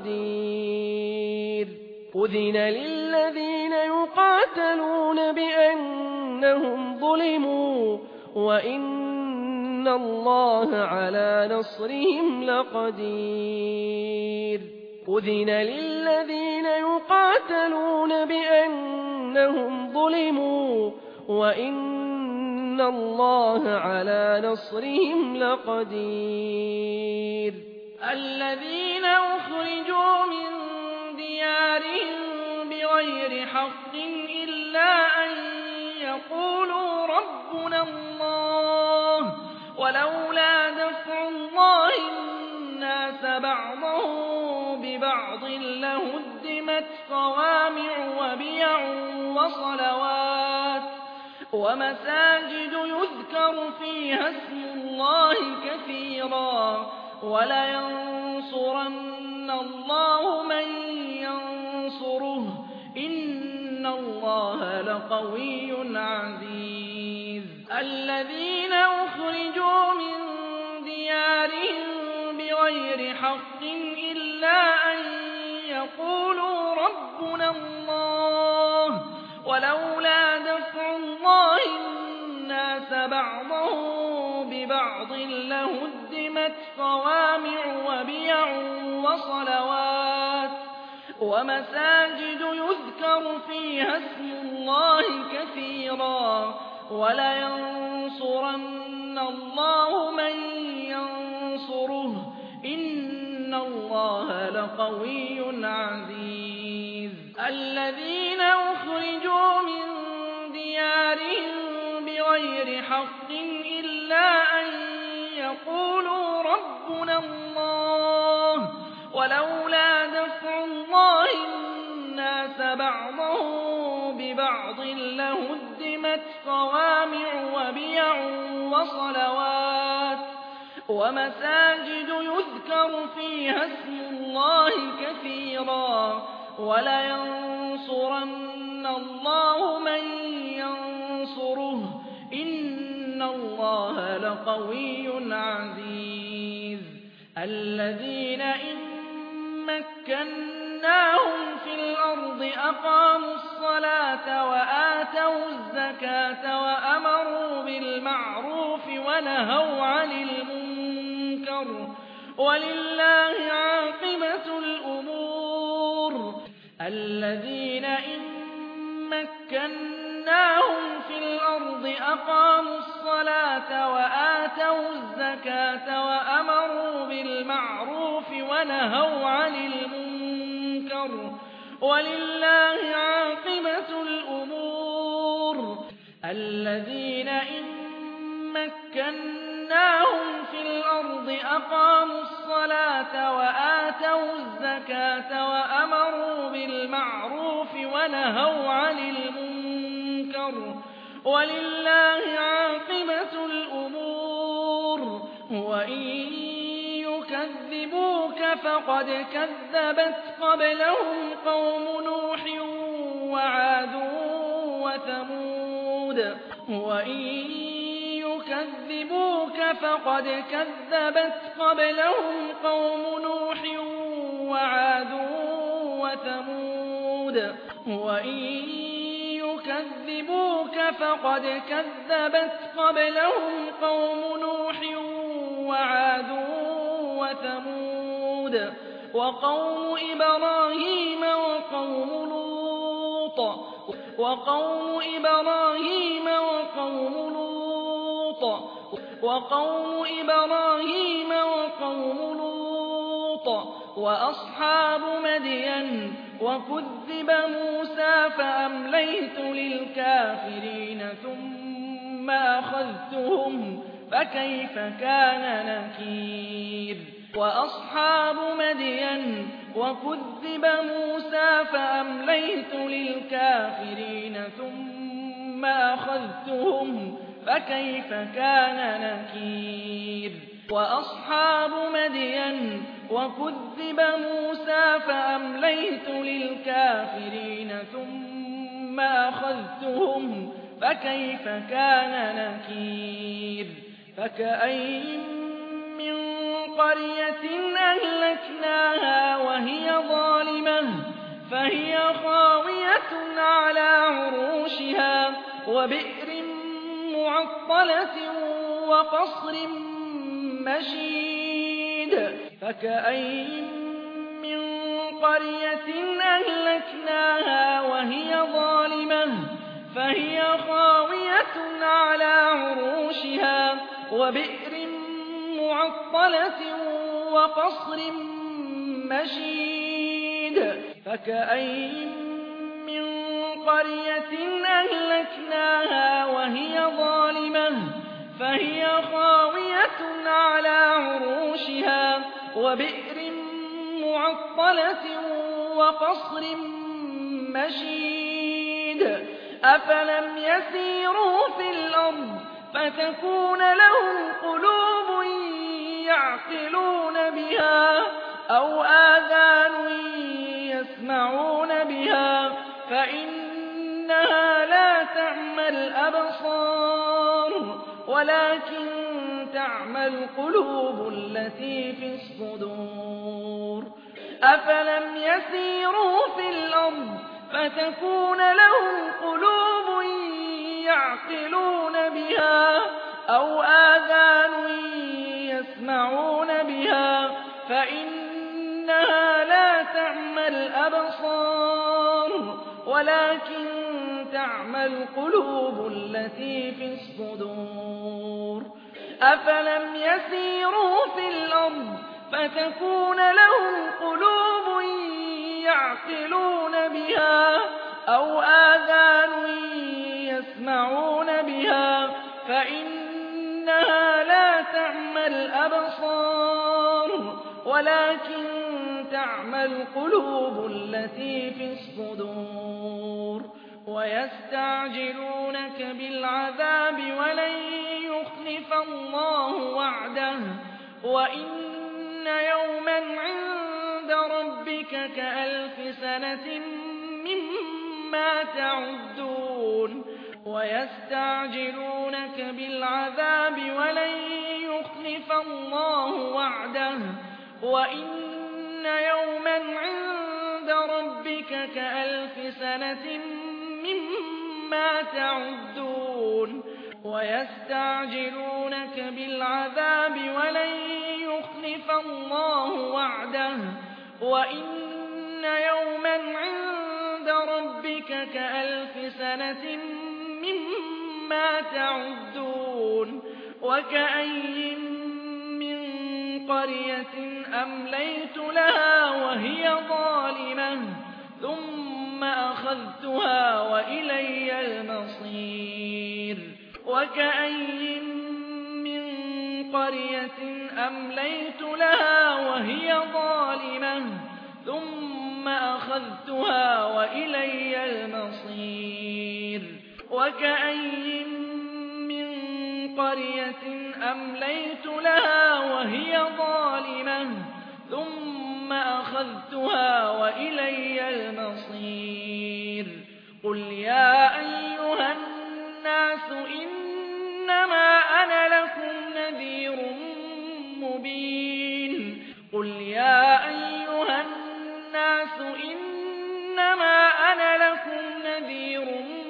لقدير أذن للذين يقاتلون بأنهم ظلموا وإن الله على نصرهم لقدير أذن للذين يقاتلون بأنهم ظلموا وإن الله على نصرهم لقدير
الذين أخرجوا من ديارهم بغير حق إلا أن يقولوا ربنا الله ولولا دفع الله الناس بعضهم ببعض لهدمت صوامع وبيع وصلوات ومساجد يذكر فيها اسم الله كثيرا ولينصرن الله من ينصره إن الله لقوي عزيز الذين أخرجوا من ديارهم بغير حق إلا أن يقولوا ربنا الله ولولا دفع الله الناس بعضهم ببعض لهدمت صوامع وبيع وصلوات ومساجد يذكر فيها اسم الله كثيرا ولينصرن الله من ينصره إن الله لقوي عزيز الذين أخرجوا من ديارهم بغير حق إلا أن يقولوا ربنا الله ولولا دفع الله الناس بعضهم ببعض لهدمت صوامع وبيع وصلوات ومساجد يذكر فيها اسم الله كثيرا ولينصرن الله من ينصره إن الله لقوي عزيز الذين إن مكناهم في الأرض أقاموا الصلاة وآتوا الزكاة وأمروا بالمعروف ونهوا عن المنكر ولله عاقبة الأمور الذين إن مكناهم في الأرض أقاموا الصلاة وآتوا الزكاة وأمروا بالمعروف ونهوا عن المنكر ولله عاقبة الأمور الذين إن مكناهم في الأرض أقاموا الصلاة وآتوا الزكاة وأمروا بالمعروف ونهوا عن المنكر ولله عاقبة الأمور وإن يكذبوك فقد كذبت قبلهم قوم نوح وعاد وثمود وإن يكذبوك فقد كذبت قبلهم قوم نوح وعاد وثمود وإن يكذبوك فقد كذبت قبلهم قوم نوح وعاد وثمود وقوم إبراهيم وقوم لوط وقوم إبراهيم وقوم لوط وقوم إبراهيم وقوم لوط وأصحاب مدين وكذب موسى فأمليت للكافرين ثم أخذتهم فكيف كان نكير وأصحاب مدين وكذب موسى فأمليت للكافرين ثم أخذتهم فكيف كان نكير وأصحاب مدين وكذب موسى فأمليت للكافرين ثم أخذتهم فكيف كان نكير فكأين من قرية أهلكناها وهي ظالمة فهي خاوية على عروشها وبئر معطلة وقصر مشيد فكأين من قرية أهلكناها وهي ظالمة فهي خاوية على عروشها وبئر معطلة وقصر مشيد فكأين من قرية أهلكناها وهي ظالمة فهي خاوية على عروشها وبئر معطلة وقصر مشيد أفلم يسيروا في الأرض فتكون لهم قلوب يعقلون بها أو آذان يسمعون بها فإنها لا تعمى الأبصار ولكن تعمى القلوب التي في الصدور أفلم يسيروا في الأرض فتكون لهم قلوب يعقلون بها أو آذان يسمعون بها فإنها لا تعمى الأبصار ولكن تعمى القلوب التي في الصدور أفلم يسيروا في الأرض فتكون لهم قلوب يعقلون بها أو آذان يسمعون بها فإنها لا تعمى الأبصار ولكن تعمى القلوب التي في الصدور ويستعجلونك بالعذاب ولن يخلف الله وعده وإن يوما عند ربك كألف سنة مما تعدون ويستعجلونك بالعذاب ولن يخلف الله وعده وإن يوما عند ربك كألف سنة مما تعدون ويستعجلونك بالعذاب ولن يخلف الله وعده وإن يوما عند ربك كألف سنة مما تعدون وكأين من قرية أمليت لها وهي ظالمة ثم أخذتها وإلي المصير وكأين من قرية أمليت لها وهي ظالمة ثم أخذتها وإلي المصير وكأين من قرية أمليت لها وهي ظالمة ثم أخذتها وإلي المصير قل يا أيها الناس إنما أنا لكم نذير مبين قل يا أيها الناس إنما أنا لكم نذير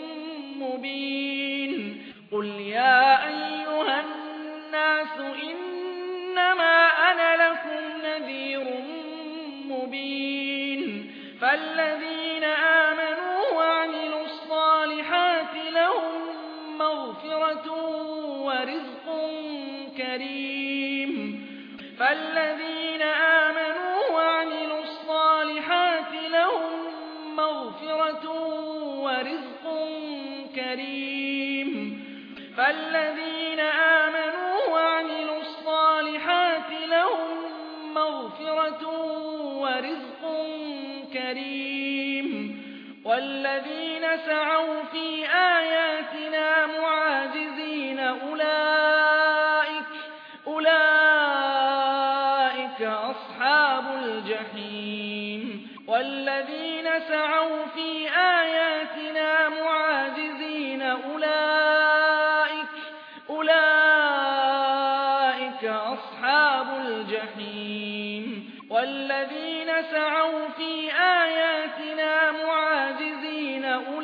مبين قل يا أيها الناس إنما أنا لكم نذير مبين فالذين آمنوا وعملوا الصالحات لهم مغفرة ورزق كريم فالذين آمنوا وعملوا الصالحات لهم مغفرة ورزق كريم فالذين آمنوا وعملوا الصالحات لهم مغفرة ورزق كريم والذين سعوا في آياتنا معاجزين أولئك أصحاب الجحيم والذين سعوا في آياتنا معاجزين أولئك أصحاب الجحيم سعوا في آياتنا معاجزين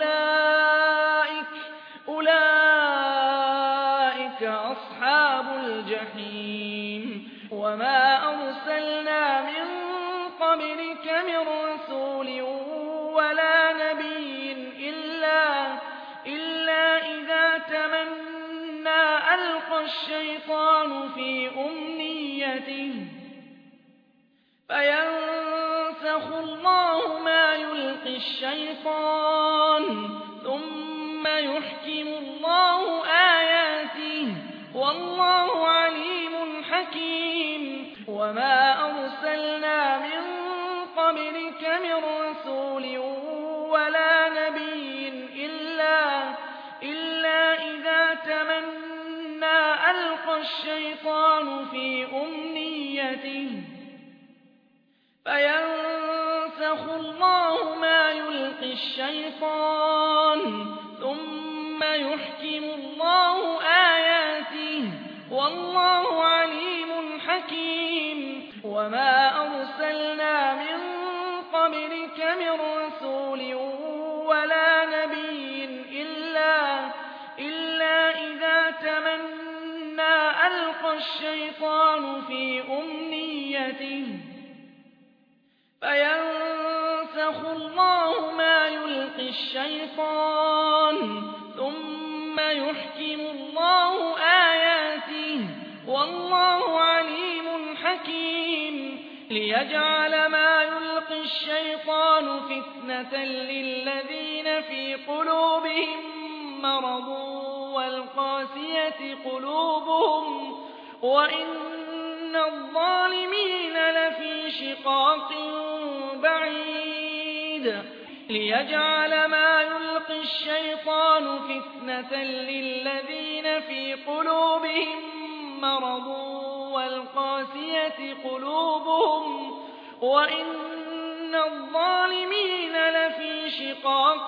أولئك أصحاب الجحيم وما أرسلنا من قبلك من رسول ولا نبي إلا إذا تمنى ألقى الشيطان في أمنيته فينسخ الله ما يلقي الشيطان ثم يحكم الله آياته والله عليم حكيم وما أرسلنا من قبلك من رسول ولا نبي إلا إذا تمنى ألقى الشيطان في أمنيته فينسخ الله ما يلقي الشيطان ثم يحكم الله آياته والله عليم حكيم وما أرسلنا من قبلك من رسول ولا نبي إلا إذا تمنى ألقى الشيطان في أمنيته فينسخ الله ما يلقي الشيطان ثم يحكم الله آياته والله عليم حكيم ليجعل ما يلقي الشيطان فتنة للذين في قلوبهم مرض والقاسية قلوبهم وإن الظالمين لفي شقاق بعيد ليجعل ما يلقي الشيطان فتنة للذين في قلوبهم مرض والقاسية قلوبهم وإن الظالمين لفي شقاق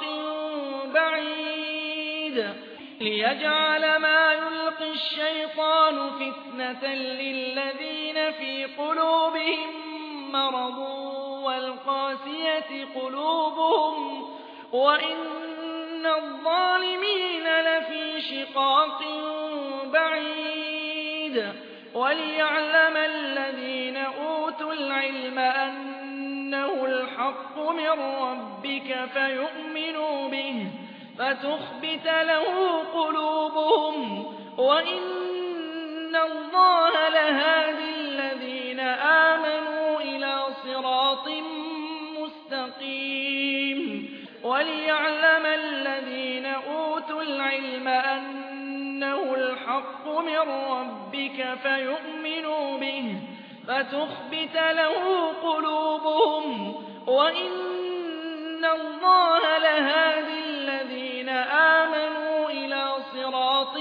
بعيد ليجعل ما يلقي الشيطان فتنة للذين في قلوبهم مرض والقاسية قلوبهم وإن الظالمين لفي شقاق بعيد وليعلم الذين أوتوا العلم أنه الحق من ربك فيؤمنوا به فتخبت له قلوبهم وإن الله لهادي الذين آمنوا إلى صراط مستقيم وليعلم الذين أوتوا العلم أنه الحق من ربك فيؤمنوا به فتخبت له قلوبهم وإن الله لهادي الذين آمنوا إلى صراط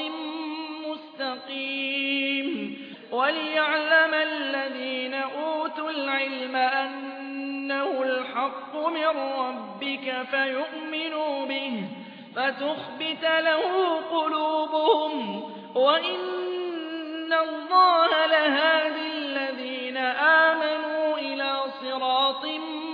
مستقيم وليعلم الذين أوتوا العلم أنه الحق من ربك فيؤمنوا به فتخبت له قلوبهم وإن الله لهادي الذين آمنوا إلى صراط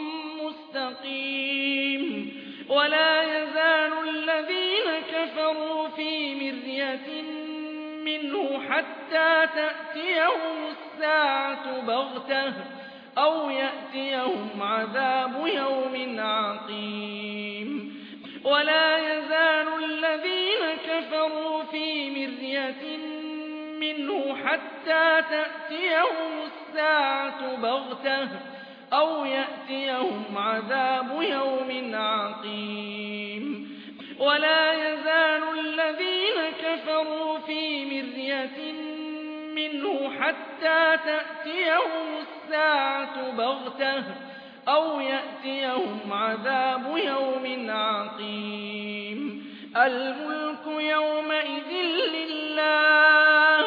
مستقيم ولا يزال الذين كفروا في مرية منه حتى تأتيهم الساعة بغتة أو يأتيهم عذاب يوم عقيم ولا يزال الذين كفروا في مرية منه حتى تأتيهم الساعة بغتة أو يأتيهم عذاب يوم عقيم ولا يزال الذين كفروا في مرية منه حتى تأتيهم الساعة بغتة أو يأتيهم عذاب يوم عقيم الملك يومئذ لله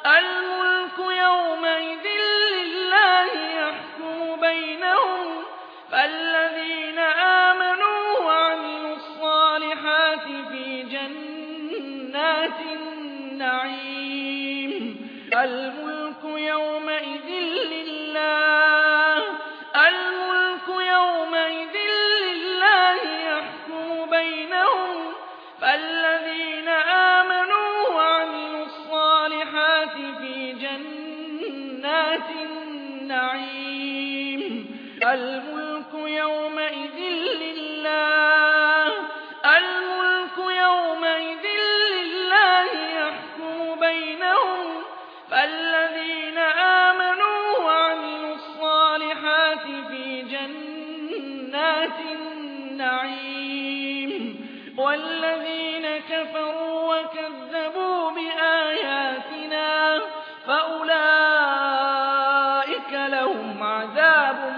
يحكم بينهم فالذين آمنوا وعملوا الصالحات في جنات النعيم الملك يومئذ لله النعيم والذين كفروا وكذبوا بآياتنا فأولئك لهم عذاب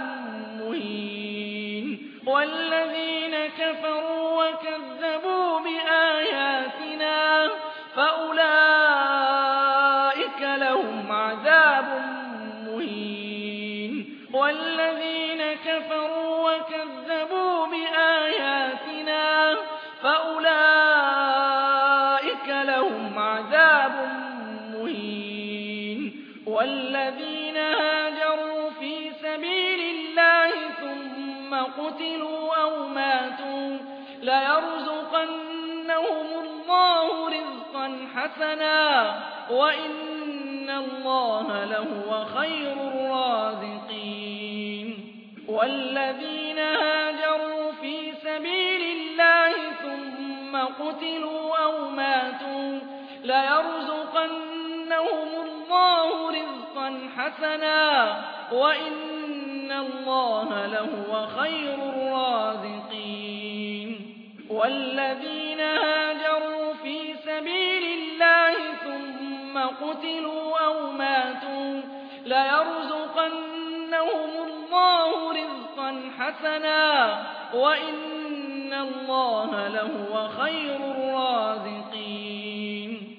مهين والذين كفروا وكذبوا بآياتنا فأولئك لهم عذاب مهين والذين كفروا وكذبوا بآياتنا فأولئك لهم عذاب مهين والذين هاجروا في سبيل الله ثم قتلوا أو ماتوا ليرزقنهم الله رزقا حسنا وإن الله لهو خير الرازقين والذين هاجروا في سبيل الله ثم قتلوا أو ماتوا ليرزقنهم الله رزقا حسنا وإن الله لهو خير الرازقين والذين هاجروا في سبيل الله ثم قتلوا أو ماتوا ليرزقنهم الله رزقا حسنا وإن الله لهو خير الرازقين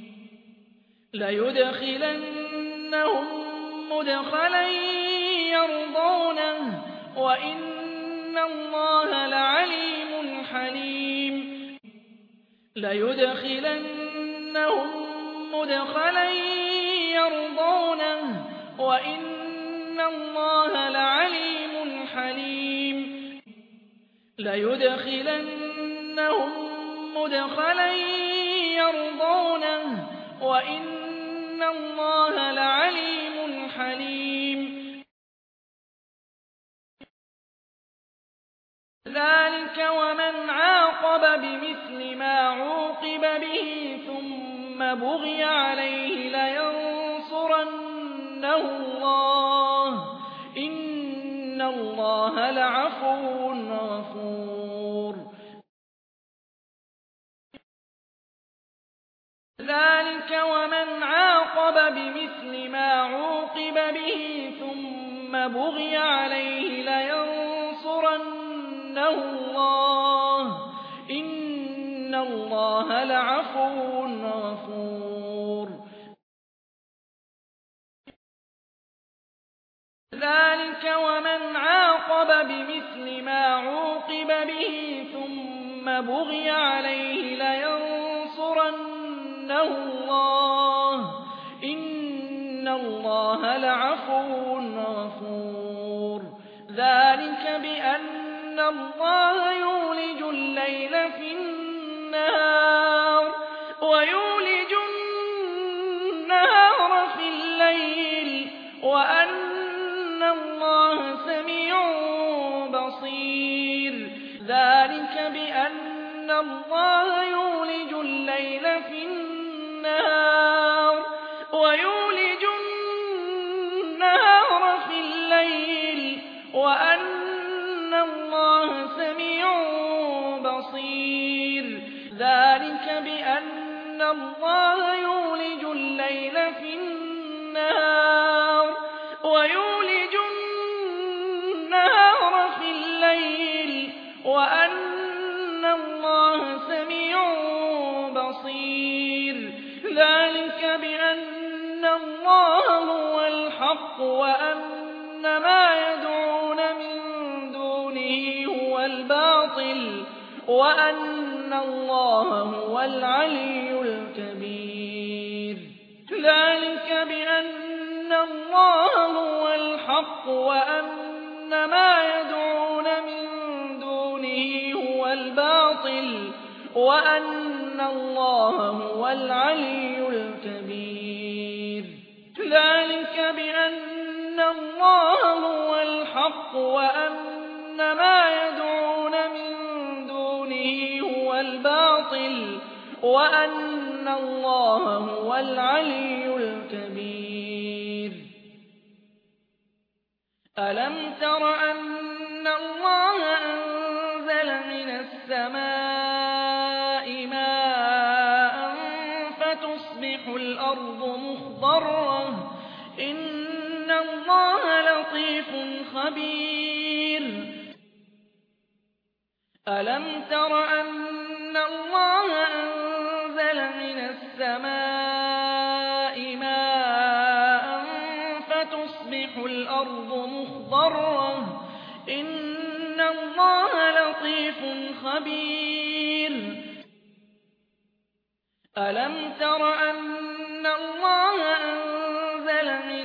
ليدخلنهم مدخلا يرضونه وإن الله لعليم حليم ليدخلنهم مدخلا يرضونه وإن الله لعليم حليم ليدخلنهم مدخلا يرضونه وإن الله لعليم حليم ذلك ومن عاقب بمثل ما عوقب به ثم بغي عليه لينصرنه الله إن الله لعفو غفور ذلك ومن عاقب بمثل ما عوقب به ثم بغي عليه لينصرنه الله إن الله لعفو غفور ذلك ومن عاقب بمثل ما عوقب به ثم بغي عليه لينصرنه الله إن الله لعفو غفور ذلك بأن الله يولج الليل في النهار ويولج النهار في الليل وأن الله سميع بصير ذلك بأن الله يولج الليل في النهار ويولج النهار في الليل وأن الله سميع بصير ذلك بأن الله يولج الليل في النهار ويولج النهار في الليل وأن الله سميع بصير ذلك بأن الله هو الحق وأن ما يدعون من دونه هو الباطل وأن الله هو العلي الكبير ذلك بأن الله هو الحق وأن ما يدعون من دونه هو الباطل وأن الله هو العلي الكبير ذلك بأن الله هو الحق وأن ما يدعون من دونه هو الباطل وأن الله هو العلي الكبير ألم تر أن الله أنزل من السَّمَاءِ مَاءً فَتُصْبِحُ الْأَرْضُ مُخْضَرَّةً إِنَّ اللَّهَ لَطِيفٌ خَبِيرٌ أَلَمْ تَرَ أَنَّ اللَّهَ أَنزَلَ مِنَ السَّمَاءِ مَاءً فَتُصْبِحُ الْأَرْضُ مُخْضَرَّةً إِنَّ اللَّهَ لَطِيفٌ خَبِيرٌ أَلَمْ تَرَ أَنَّ اللَّهَ أَنزَلَ مِنَ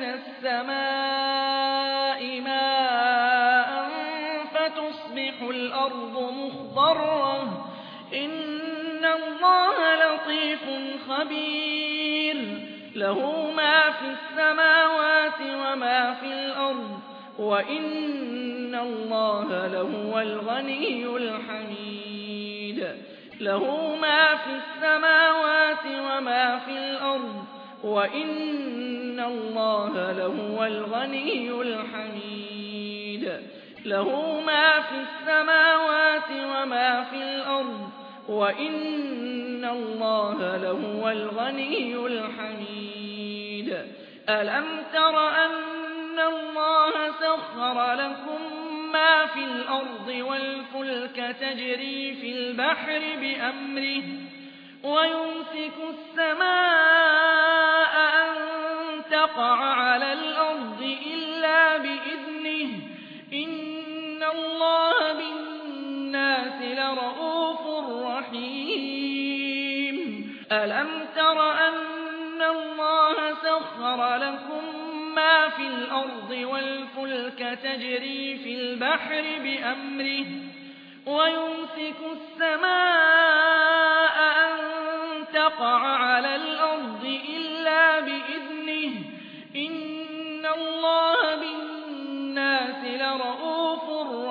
السَّمَاءِ مَاءً فَتُصْبِحُ الْأَرْضُ مُخْضَرَّةً إِنَّ اللَّهَ لَطِيفٌ خَبِيرٌ لَهُ مَا فِي السَّمَاوَاتِ وَمَا فِي الْأَرْضِ وَإِنَّ اللَّهَ لَهُوَ الْغَنِيُّ الْحَمِيدُ لَهُ مَا في السَّمَاوَاتِ وَمَا في الْأَرْضِ وَإِنَّ اللَّهَ لَهُوَ الْغَنِيُّ الْحَمِيدُ لَهُ مَا في السَّمَاوَاتِ وَمَا في الْأَرْضِ وَإِنَّ اللَّهَ لَهُوَ الْغَنِيُّ الْحَمِيدُ أَلَمْ تَرَ أَنَّ اللَّهَ سَخَّرَ لَكُم مَّا فِي الْأَرْضِ وَالْفُلْكَ تَجْرِي فِي الْبَحْرِ بِأَمْرِهِ وَيُمْسِكُ السَّمَاءَ أَن تَقَعَ عَلَى الْأَرْضِ إِلَّا بِإِذْنِهِ ۗ إِنَّ اللَّهَ بِالنَّاسِ لَرَءُوفٌ رَّحِيمٌ أَلَمْ تَرَ أَنَّ اللَّهَ سَخَّرَ لَكُم مَّا فِي الْأَرْضِ وَالْفُلْكَ تَجْرِي فِي الْبَحْرِ بِأَمْرِهِ وَيُمْسِكُ السَّمَاءَ أَن تَقَعَ عَلَى الْأَرْضِ إِلَّا بِإِذْنِهِ ۗ إِنَّ اللَّهَ بِالنَّاسِ لَرَءُوفٌ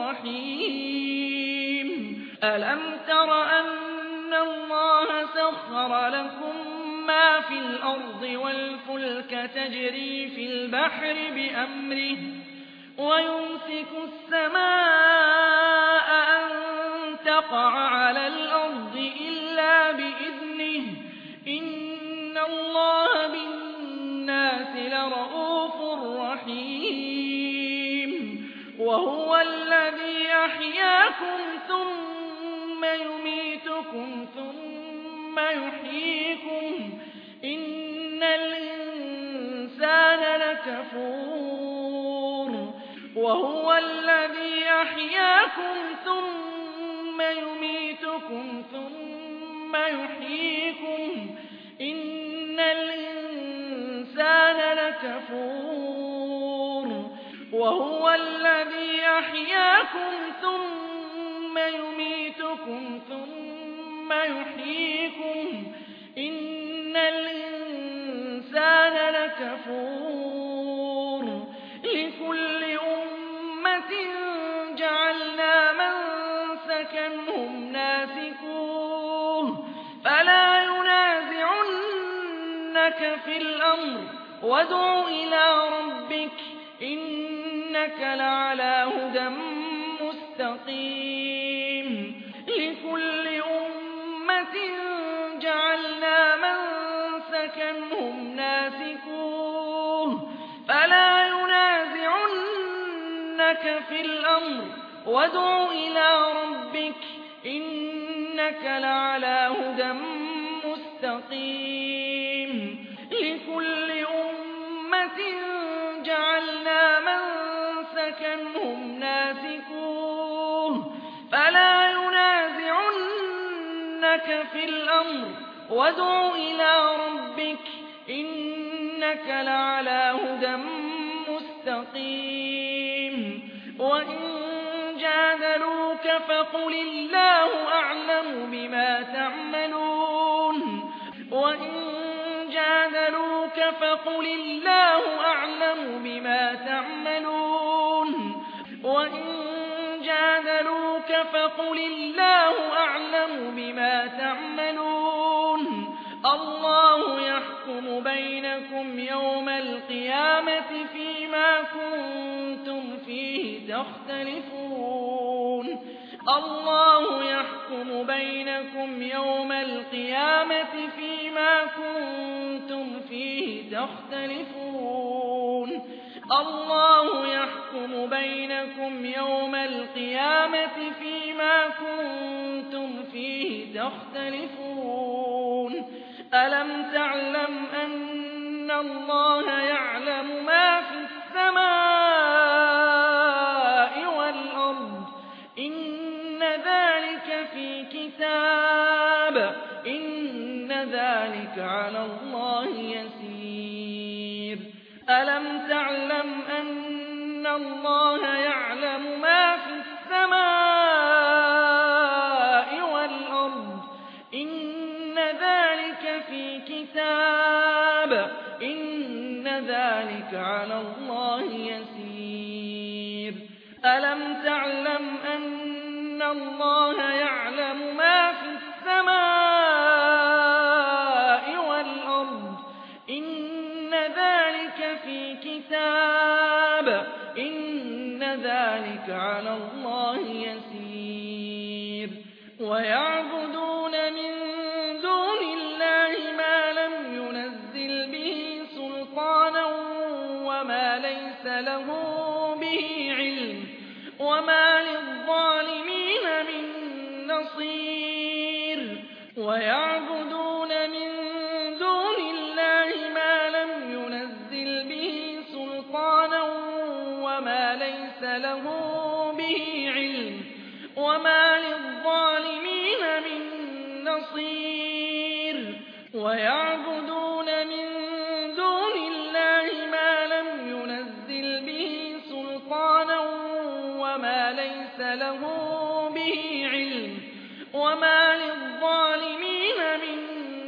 رَّحِيمٌ أَلَمْ تَرَ أَنَّ اللَّهَ سَخَّرَ لَكُم مَّا فِي الْأَرْضِ وَالْفُلْكَ تَجْرِي فِي الْبَحْرِ بِأَمْرِهِ وَيُمْسِكُ السَّمَاءَ أَن تَقَعَ عَلَى الْأَرْضِ إِلَّا بِإِذْنِهِ ۗ إِنَّ اللَّهَ بِالنَّاسِ لَرَءُوفٌ رَّحِيمٌ وَهُوَ الَّذِي أَحْيَاكُمْ ثُمَّ يُمِيتُكُمْ ثُمَّ يُحْيِيكُمْ ۗ إِنَّ الْإِنسَانَ لَكَفُورٌ وَهُوَ الَّذِي أَحْيَاكُمْ ثُمَّ يُمِيتُكُمْ ثُمَّ يُحْيِيكُمْ ۗ إِنَّ الْإِنسَانَ لَكَفُورٌ وَهُوَ الَّذِي أَحْيَاكُمْ ثُمَّ يُمِيتُكُمْ ثُمَّ يُحْيِيكُمْ ۗ إِنَّ الْإِنسَانَ لَكَفُورٌ لِكُلِّ أُمَّةٍ جَعَلْنَا مَنسَكًا هُمْ نَاسِكُوهُ فَلَا يُنَازِعُنَّكَ فِي الْأَمْرِ وَادْعُ إِلَىٰ رَبِّكَ إِنَّكَ لَعَلَىٰ هُدًى مُّسْتَقِيمٍ لِكُلِّ أُمَّةٍ جَعَلْنَا مَنسَكًا هُمْ نَاسِكُوهُ فَلَا يُنَازِعُنَّكَ فِي الْأَمْرِ وَادْعُ إِلَىٰ رَبِّكَ إِنَّكَ لَعَلَىٰ هُدًى مُّسْتَقِيمٍ لِكُلِّ أُمَّةٍ جَعَلْنَا مَنسَكًا هُمْ نَاسِكُوهُ فَلَا يُنَازِعُنَّكَ فِي الْأَمْرِ وَادْعُ إِلَىٰ رَبِّكَ إِنَّكَ لَعَلَىٰ هُدًى مُّسْتَقِيمٍ وَإِن جَادَلُوكَ فَقُلِ اللَّهُ أَعْلَمُ بِمَا تَعْمَلُونَ وَإِن جَادَلُوكَ فَقُلِ اللَّهُ أَعْلَمُ بِمَا تَعْمَلُونَ وَإِن جَادَلُوكَ فَقُلِ اللَّهُ أَعْلَمُ بِمَا تَعْمَلُونَ اللَّهُ يَحْكُمُ بَيْنَكُمْ يَوْمَ الْقِيَامَةِ فِيمَا كُنتُمْ فِيهِ تَخْتَلِفُونَ اللَّهُ يَحْكُمُ يحكم بينكم يوم القيامة فيما كنتم فيه تختلفون الله يحكم بينكم يوم القيامة فيما كنتم فيه تختلفون ألم تعلم أن الله يعلم ما في السماء والأرض إن ذلك في كتاب إن ذلك على الله يسير ألم تعلم أن الله يعلم ما في السماء والأرض إن ذلك في كتاب إن ذلك على الله يسير ألم تعلم أن الله يعلم ما في السماء والأرض إن ذلك في كتاب إن ذلك على الله يسير ويعبدون من دون الله ما لم ينزل به سلطانا وما ليس له به علم وما للظالمين من نصير ويعبدون من دون الله ما لم ينزل به سلطانا وما ليس له به علم وما للظالمين من نصير ويعبدون من دون الله ما لم ينزل به سلطانا وما ليس له به علم وما للظالمين من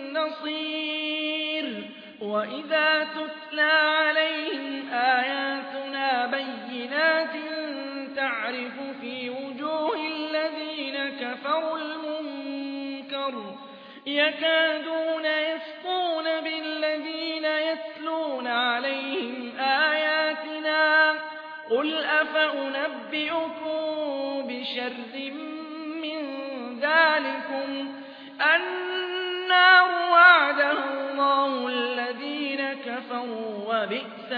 نصير وإذا تتلى عليهم آياتنا بينات تعرف في وجوه الذين كفروا المنكر يكادون يسطون بالذين يتلون عليهم آياتنا قل أفأنبئكم بشر من ذلكم النار وعدها الله الذين كفروا وبئس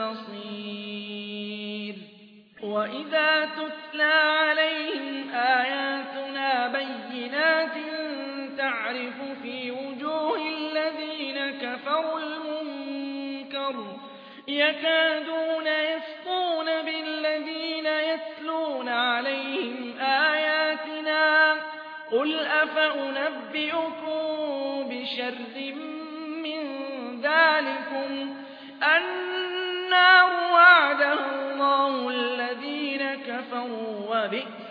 المصير وإذا تتلى عليهم آياتنا بينات تعرف في وجوه الذين كفروا المنكر يكادون يسطون بالذين يتلون عليهم آياتنا قل أفأنبئكم بشر من ذلكم النار وعدها الله الذين كفروا وبئس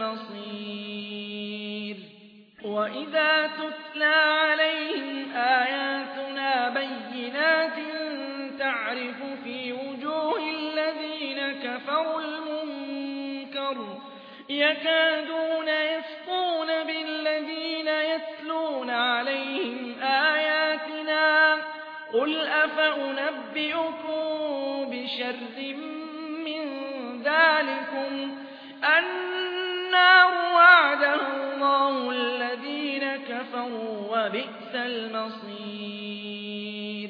المصير وإذا تتلى عليهم آياتنا بينات تعرف في وجوه الذين كفروا المنكر يكادون يسطون بالذين يتلون عليهم آياتنا قل أفأنبئكم بشر من ذلكم النار وعدها الله الذين كفروا وبئس المصير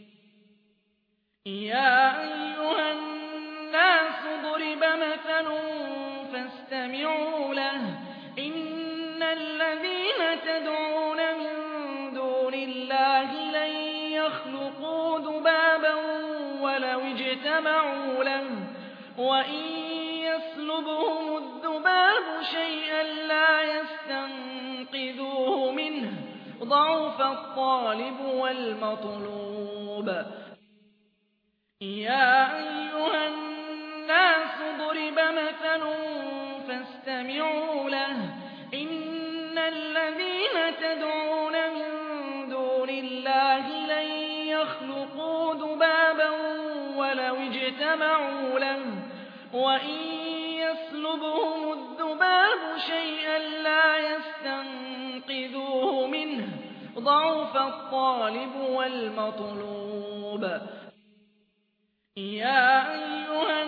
يا أيها الناس ضرب مثل فاستمعوا له إن الذين تدعون من دون الله لن يخلقوا ذبابا ولو اجتمعوا له وإن يسلبهم الذباب شيئا لا يستنقذوه منه ضعف الطالب والمطلوب يا أيها الناس ضرب مثل فاستمعوا له إن الذين تدعون من دون الله لن يخلقوا ذبابا ولو اجتمعوا له وإن يسلبهم الذباب شيئا لا يستنقذوه منه ضعف الطالب والمطلوب يا أيها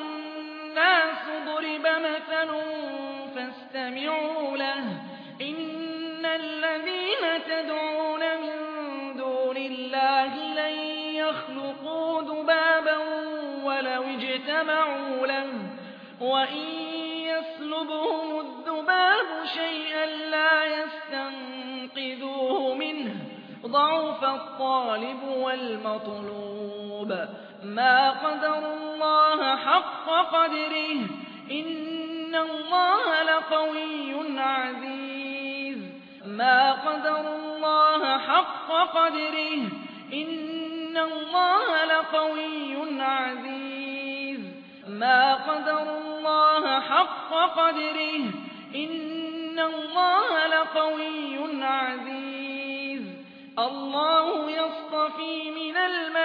الناس ضرب مثل فاستمعوا له إن الذين تدعون من دون الله لن يخلقوا ذبابا ولو اجتمعوا له وإن يسلبهم الذباب شيئا لا يستنقذوه منه ضعف الطالب والمطلوب ما قدروا الله حق قدره إن الله لقوي عزيز ما قدروا الله حق قدره إن الله لقوي عزيز ما قدروا الله حق قدره إن الله لقوي عزيز الله يصطفي من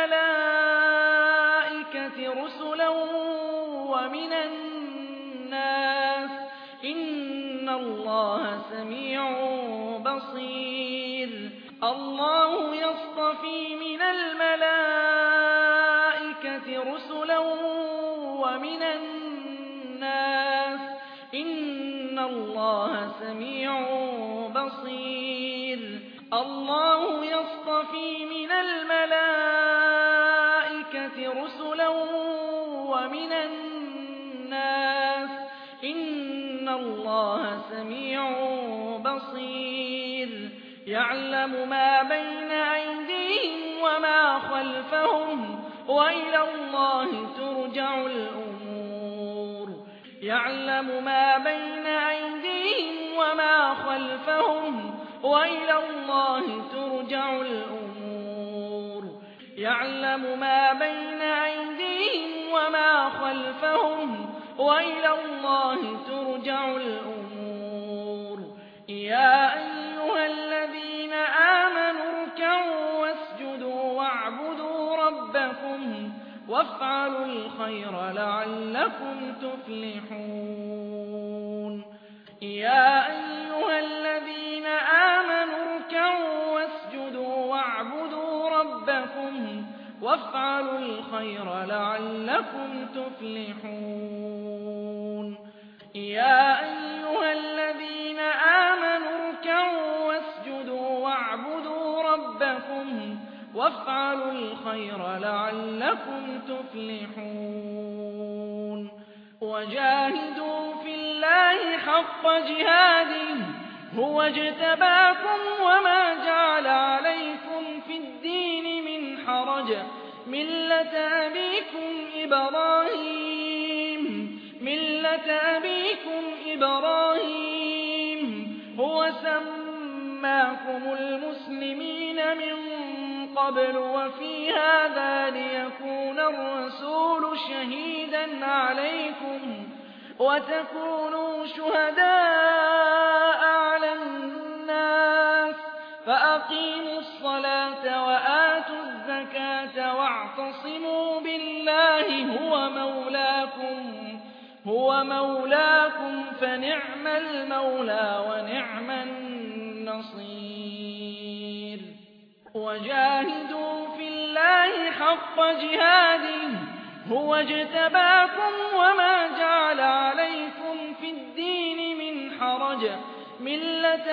الملائكة رسلا ومن الناس إن الله سميع بصير الله يصطفي من الملائكة رسلا ومن الناس إن الله سميع بصير الله يصطفي من الملائكة رسلا ومن الناس إن الله سميع بصير يعلم ما بين أيديهم وما خلفهم وإلى الله ترجع الأمور يعلم ما بين أيديهم وما خلفهم وإلى الله ترجع الأمور يعلم ما بين أيديهم وما خلفهم وإلى الله ترجع الأمور يا أيها الذين آمنوا اركعوا واسجدوا واعبدوا ربكم وافعلوا الخير لعلكم تفلحون يا أيها الذين آمنوا اركعوا واسجدوا واعبدوا ربكم وافعلوا الخير لعلكم تفلحون يا أيها الذين آمنوا اركعوا واسجدوا واعبدوا ربكم وافعلوا الخير لعلكم تفلحون وجاهدوا في الله حق جهاده هو اجتباكم وما جعل عليكم في الدين من حرج ملة أبيكم إبراهيم هو سماكم المسلمين من قبل وفي هذا ليكون الرسول شهيدا عليكم وتكونوا شهداء على الناس فأقيموا الصلاة وآتوا الزكاة واعتصموا بالله هو مولاكم فنعم المولى ونعم النصير وجاهدوا في الله حق جهاده هو اجتباكم وما جعل عليكم في الدين من حرج ملة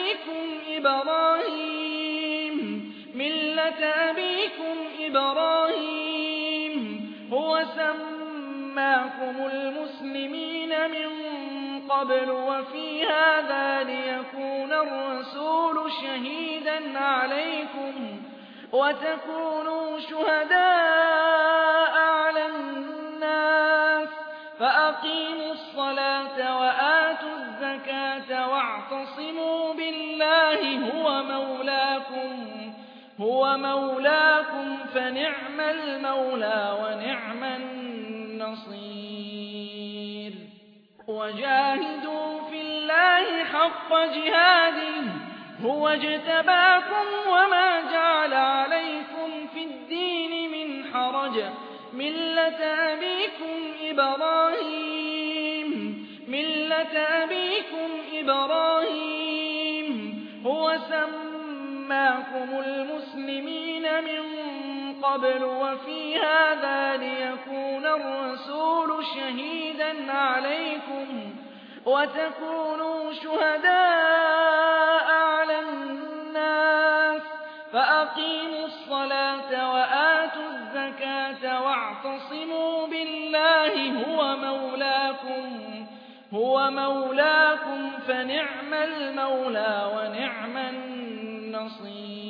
أبيكم إبراهيم هو سماكم المسلمين من قبل وفي هذا ليكون الرسول شهيدا عليكم وتكونوا شهداء على الناس فأقيموا الصلاة وآتوا الزكاة واعتصموا بالله هو مولاكم فنعم المولى ونعم النصير وجاهدوا في الله حق جهاده هو اجتباكم وما جعل عليكم في الدين من حرج ملة أبيكم إبراهيم هو سماكم المسلمين من قبل وفي هذا ليكون الرسول شهيدا عليكم وتكونوا شهداء على وأقيموا الصلاة وآتوا الزكاة واعتصموا بالله هو مولاكم فنعم المولى ونعم النصير